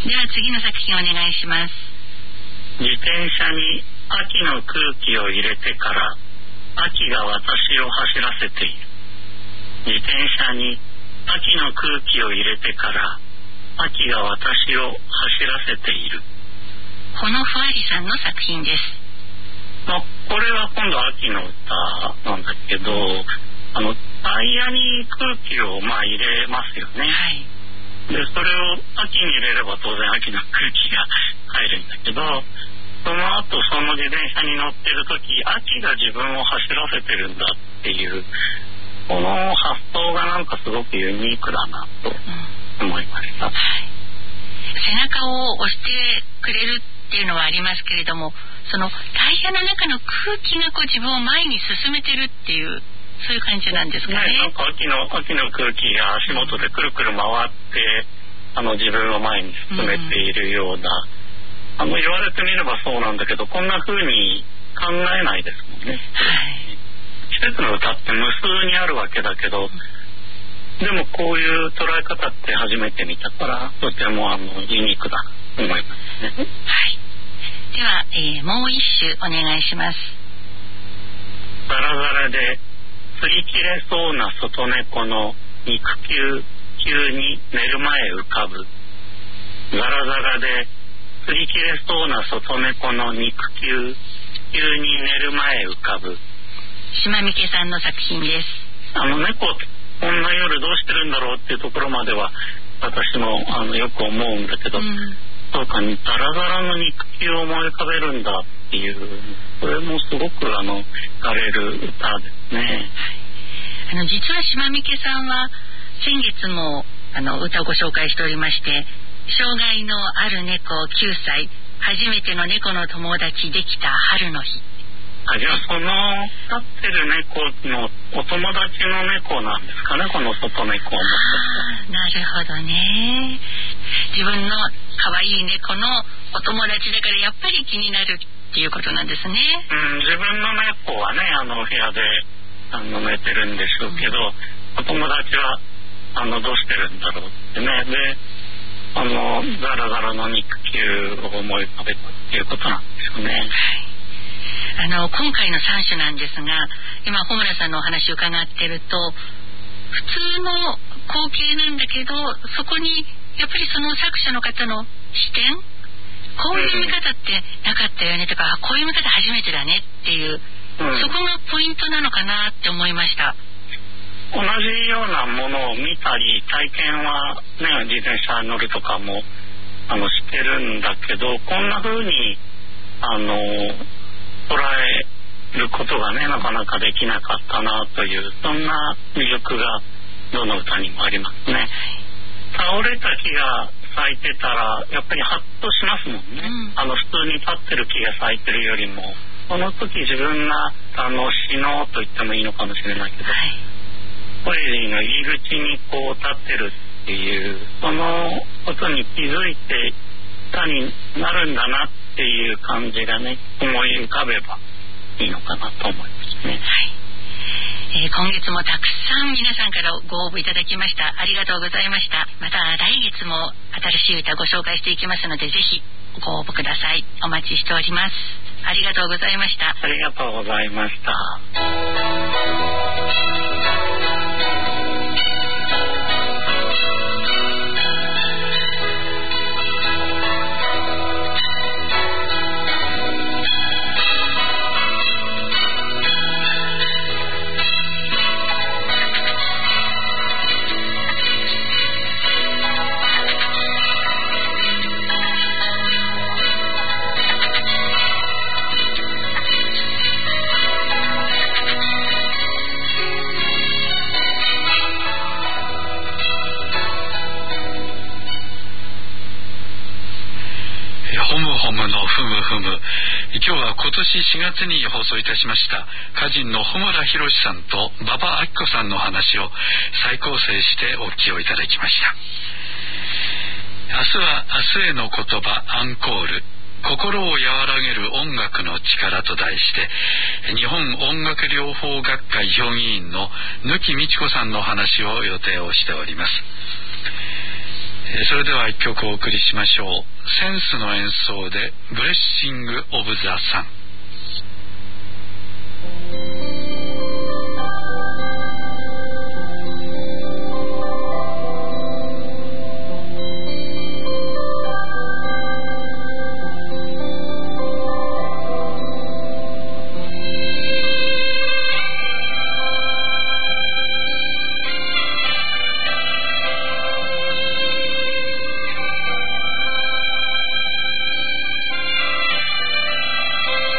Speaker 11: では次の作品お願いします。
Speaker 10: 自転車に秋の空気を入れてから秋が私を走らせている。自転車に秋の空気を入れてから秋が私を走らせている。
Speaker 11: このふわりさんの作品です。
Speaker 10: まあ、これは今度秋の歌なんだけど、あのタイヤに空気をまあ入れますよね。はい、でそれを秋に入れれば当然秋の空気が入るんだけど、その後その自転車に乗ってる時秋が自分を走らせてるんだっていうこの発想がなんかすごくユニークだなと思いました。うん、はい、
Speaker 11: 背中を押してくれるっていうのはありますけれども、そのタイヤの中の空気がこう自分を前に進めてるっていうそういう感じなんですかね。
Speaker 10: ね、なんか秋の秋の空気が足元でくるくる回ってあの自分を前に進めているような、うん、あの言われてみればそうなんだけど、こんな風に考えないですもんね。はい、季節の歌って無数にあるわけだけど、うん、でもこういう捉え方って初めて見たからとてもあのユニークだと思いますね。はい、
Speaker 11: では、えー、もう一首お願いします。
Speaker 10: ザラザラで擦り切れそうな外猫の肉球、急に寝る前浮かぶ。ザラザラで擦り切れそうな外猫の肉球、急に寝る前浮かぶ。
Speaker 11: 島三家さんの作品です。
Speaker 10: あの猫こんな夜どうしてるんだろうっていうところまでは私もあのよく思うんだけど、うん、そうかにザラザラの肉球を思い浮かべるんだっていう、それもすごくあの惹かれる歌ですね。はい、
Speaker 11: あの実は島三家さんは先月もあの歌をご紹介しておりまして、障害のある猫きゅうさい、初めての猫の友達できた春の日。
Speaker 10: あ、じゃあその飼ってる猫のお友達の猫なんですかね、この外猫を持って。
Speaker 11: なるほどね。自分の可愛い猫のお友達だからやっぱり気になるっていうことなんですね。
Speaker 10: うん、自分の猫はねあの部屋であの寝てるんでしょうけど、うん、お友達はあのどうしてるんだろうってね。であのザラザラの肉球を思い浮かべたっていうことなんでしょうね。はい、
Speaker 11: あの今回のさん首なんですが、今穂村さんのお話を伺ってると普通の光景なんだけど、そこにやっぱりその作者の方の視点、こういう見方ってなかったよねとか、こういう見方初めてだねっていう、うん、そこがポイントなのかなって思いました。
Speaker 10: 同じようなものを見たり体験はね、自転車乗るとかもあのしてるんだけど、こんな風にあの捉えることがねなかなかできなかったなという、そんな魅力がどの歌にもありますね。倒れた木が咲いてたらやっぱりハッとしますもんね、うん、あの普通に立ってる木が咲いてるよりも、その時自分があの死のうと言ってもいいのかもしれないけど、はい、ポエジーの入り口にこう立ってるっていうそのことに気づいて歌になるんだなっていう感じがね思い浮かべばいいのかなと思いますね。はい、
Speaker 11: えー、今月もたくさん皆さんからご応募いただきました。ありがとうございました。また来月も新しい歌ご紹介していきますので、ぜひご応募ください。お待ちしております。ありがとうございました。
Speaker 10: ありがとうございました。
Speaker 1: 今日は今年しがつに放送いたしました歌人の穂村弘さんと馬場明子さんの話を再構成してお聞きをいただきました。明日は明日への言葉アンコール、心を和らげる音楽の力と題して日本音楽療法学会評議員の貫美智子さんの話を予定をしております。それでは一曲お送りしましょう。センスの演奏でブレッシングオブザサン。
Speaker 12: 「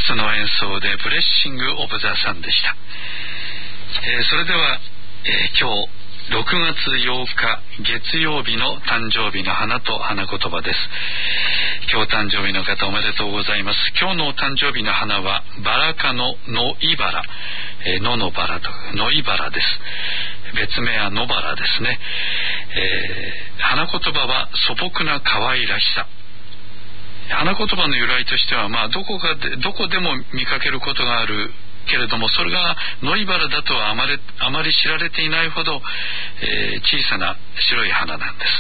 Speaker 1: スの演奏でブレッシングオブザサンでした。えー、それでは、えー、今日ろくがつようか月曜日の誕生日の花と花言葉です。今日誕生日の方おめでとうございます。今日の誕生日の花はバラ科の野いばら、えー、野のバラと野いばらです。別名は野バラですね。えー、花言葉は素朴な可愛らしさ。花言葉の由来としては、まあ、どこかでどこでも見かけることがあるけれども、それが野いばらだとはあまり、あまり知られていないほど、えー、小さな白い花なんです。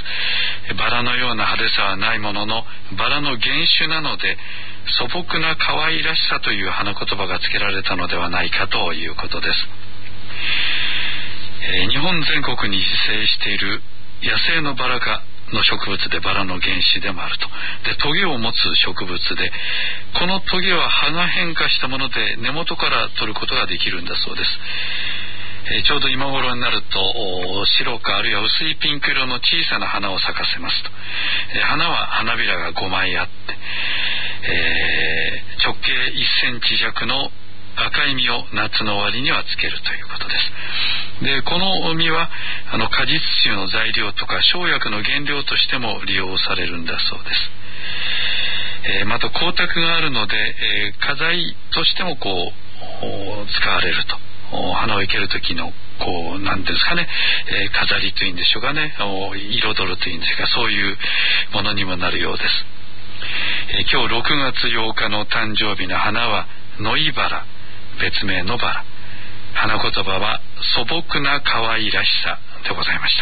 Speaker 1: バラのような派手さはないものの、バラの原種なので素朴な可愛らしさという花言葉が付けられたのではないかということです。えー、日本全国に自生している野生のバラ科の植物でバラの原種でもあると。で、トゲを持つ植物で、このトゲは葉が変化したもので根元から取ることができるんだそうです。えー、ちょうど今頃になると白かあるいは薄いピンク色の小さな花を咲かせますと。えー、花は花びらがごまいあって、えー、直径いっセンチ弱の赤い実を夏の終わりにはつけるということです。で、この実はあの果実酒の材料とか生薬の原料としても利用されるんだそうです。えー、また光沢があるので、えー、花材としてもこう使われると。花を生ける時のこう何ですかね、えー、飾りというんでしょうかね、彩るというんですか、そういうものにもなるようです。えー、今日ろくがつようかの誕生日の花は野いばら、別名野バラ。花言葉は素朴な可愛らしさでございました。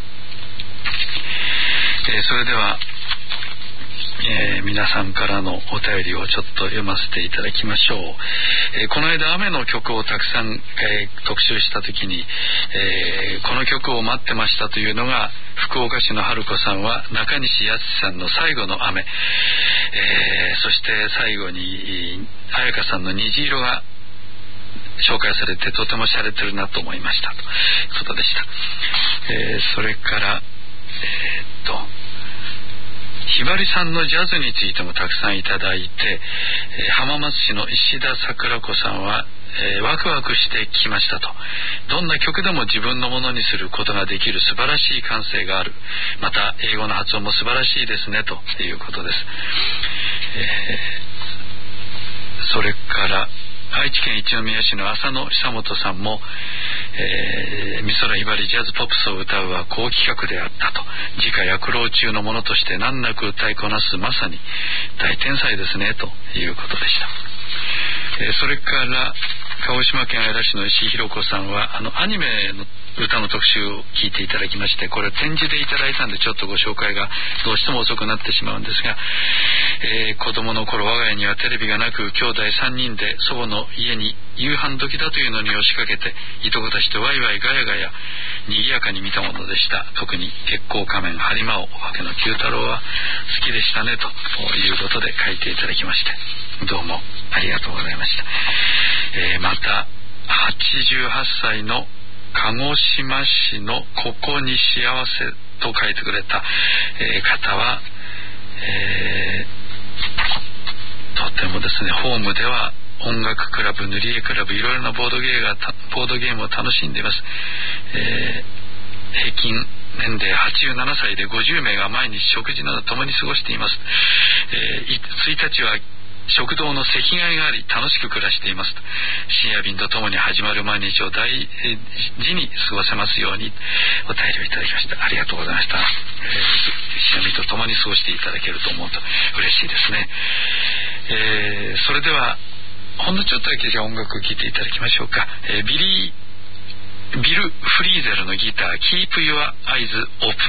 Speaker 1: えー、それでは、えー、皆さんからのお便りをちょっと読ませていただきましょう。えー、この間雨の曲をたくさん、えー、特集した時に、えー、この曲を待ってましたというのが福岡市の春子さんは中西康さんの最後の雨、えー、そして最後に彩香さんの虹色が紹介されてとても洒落てるなと思いましたということでした。えー、それからえー、っとひばりさんのジャズについてもたくさんいただいて、えー、浜松市の石田桜子さんは、えー、ワクワクしてきましたと。どんな曲でも自分のものにすることができる素晴らしい感性がある。また英語の発音も素晴らしいですねということです。えー、それから愛知県一宮市の浅野久本さんも、えー、美空ひばりジャズポップスを歌うは好企画であったと。自家躍浪中のものとして難なく歌いこなすまさに大天才ですねということでした。えー、それから鹿児島県姶良市の石井宏子さんはあのアニメの歌の特集を聞いていただきまして、これ展示でいただいたんでちょっとご紹介がどうしても遅くなってしまうんですが、えー、子供の頃我が家にはテレビがなく兄弟さんにんで祖母の家に夕飯時だというのに押しかけていとこたちとワイワイガヤガヤ賑やかに見たものでした。特に月光仮面播磨をお化けの九太郎は好きでしたねということで書いていただきまして、どうもありがとうございました。えー、またはちじゅうはっさいの鹿児島市のここに幸せと書いてくれた、えー、方は、えー、とてもですねホームでは音楽クラブ、塗り絵クラブ、いろいろなボードゲームがボードゲームを楽しんでいます。えー、平均年齢はちじゅうななさいでごじゅうめいが毎日食事など共に過ごしています。えー、ついたちは食堂の席替えがあり楽しく暮らしていますと。深夜便とともに始まる毎日を大事に過ごせますようにお便りをいただきました。ありがとうございました。えー、深夜便とともに過ごしていただけると思うと嬉しいですね。えー、それではほんのちょっとだけじゃ音楽を聴いていただきましょうか。えー、ビリービル・フリーゼルのギター Keep Your Eyes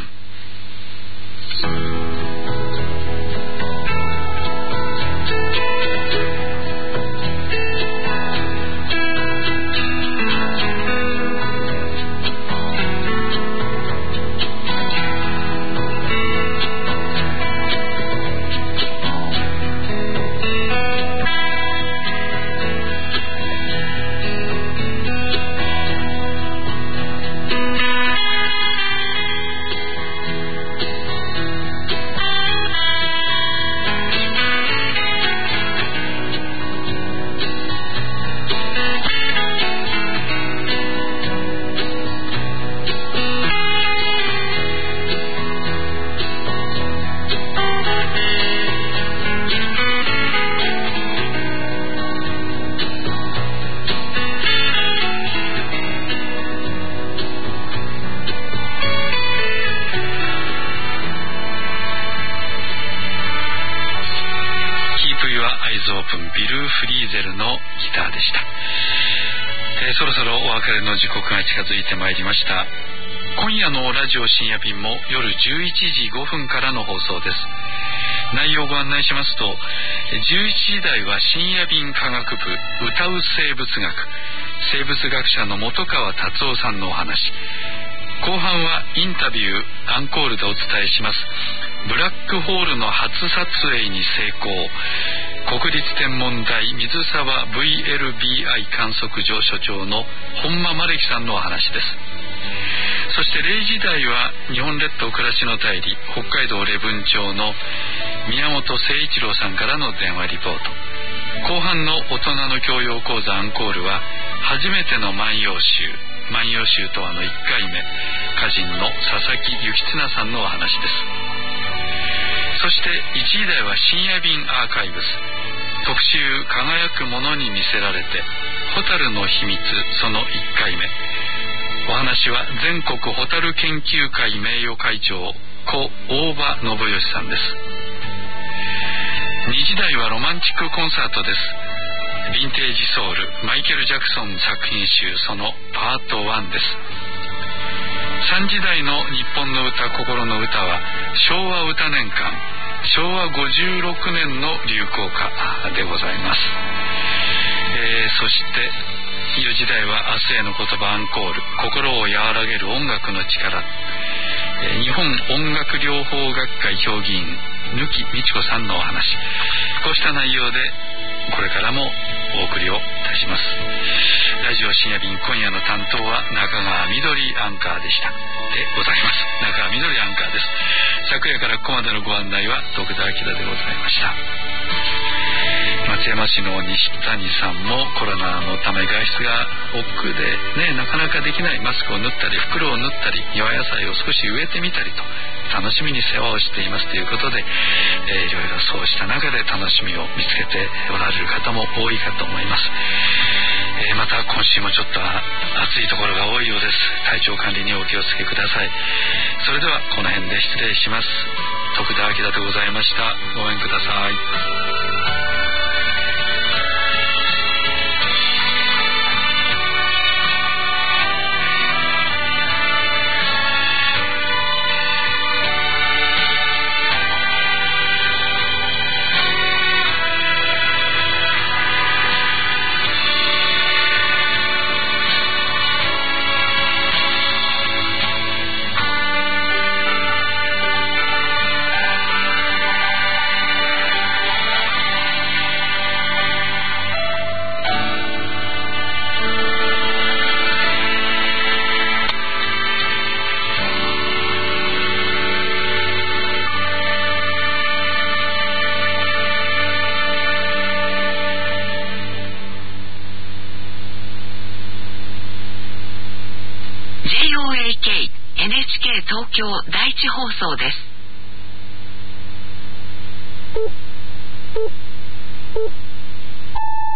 Speaker 1: Open。 イズオープンビル・フリーゼルのギターでした。えー、そろそろお別れの時刻が近づいてまいりました。今夜のラジオ深夜便も夜じゅういちじごふんからの放送です。内容をご案内しますと、じゅういちじ台は深夜便科学部歌う生物学、生物学者の本川達夫さんのお話、後半はインタビューアンコールでお伝えします。ブラックホールの初撮影に成功、国立天文台水沢 ブイエルビーアイ 観測所所長の本間真樹さんのお話です。そしてれいじ台は日本列島暮らしの便り、北海道礼文町の宮本誠一郎さんからの電話リポート。後半の大人の教養講座アンコールは初めての万葉集、万葉集とはのいっかいめ、歌人の佐々木幸綱さんのお話です。そしていちじ台は深夜便アーカイブス、特集輝くものに魅せられて蛍の秘密そのいっかいめ。お話は全国ホタル研究会名誉会長故大場信義さんです。にじ台はロマンチックコンサートです。ヴィンテージソウルマイケル・ジャクソン作品集そのパートワンです。さんじ台の日本の歌心の歌は昭和歌年間しょうわごじゅうろくねんの流行歌でございます。えー、そしてよじ台は明日への言葉アンコール、心を和らげる音楽の力、えー、日本音楽療法学会評議員貫美智子さんのお話、こうした内容でこれからもお送りをいたします。ラジオ深夜便、今夜の担当は中川みどりアンカーでしたでございます。中川みどりアンカーです。昨夜からここまでのご案内は徳田明でございました。松山市の西谷さんもコロナのため外出が億劫でね、なかなかできない。マスクを縫ったり袋を縫ったり庭野菜を少し植えてみたりと楽しみに世話をしていますということで、えー、いろいろそうした中で楽しみを見つけておられる方も多いかと思います。えー、また今週もちょっと暑いところが多いようです。体調管理にお気をつけください。それではこの辺で失礼します。徳田明でございました。ごめんください。
Speaker 11: エヌエイチケー 東京第一放送です。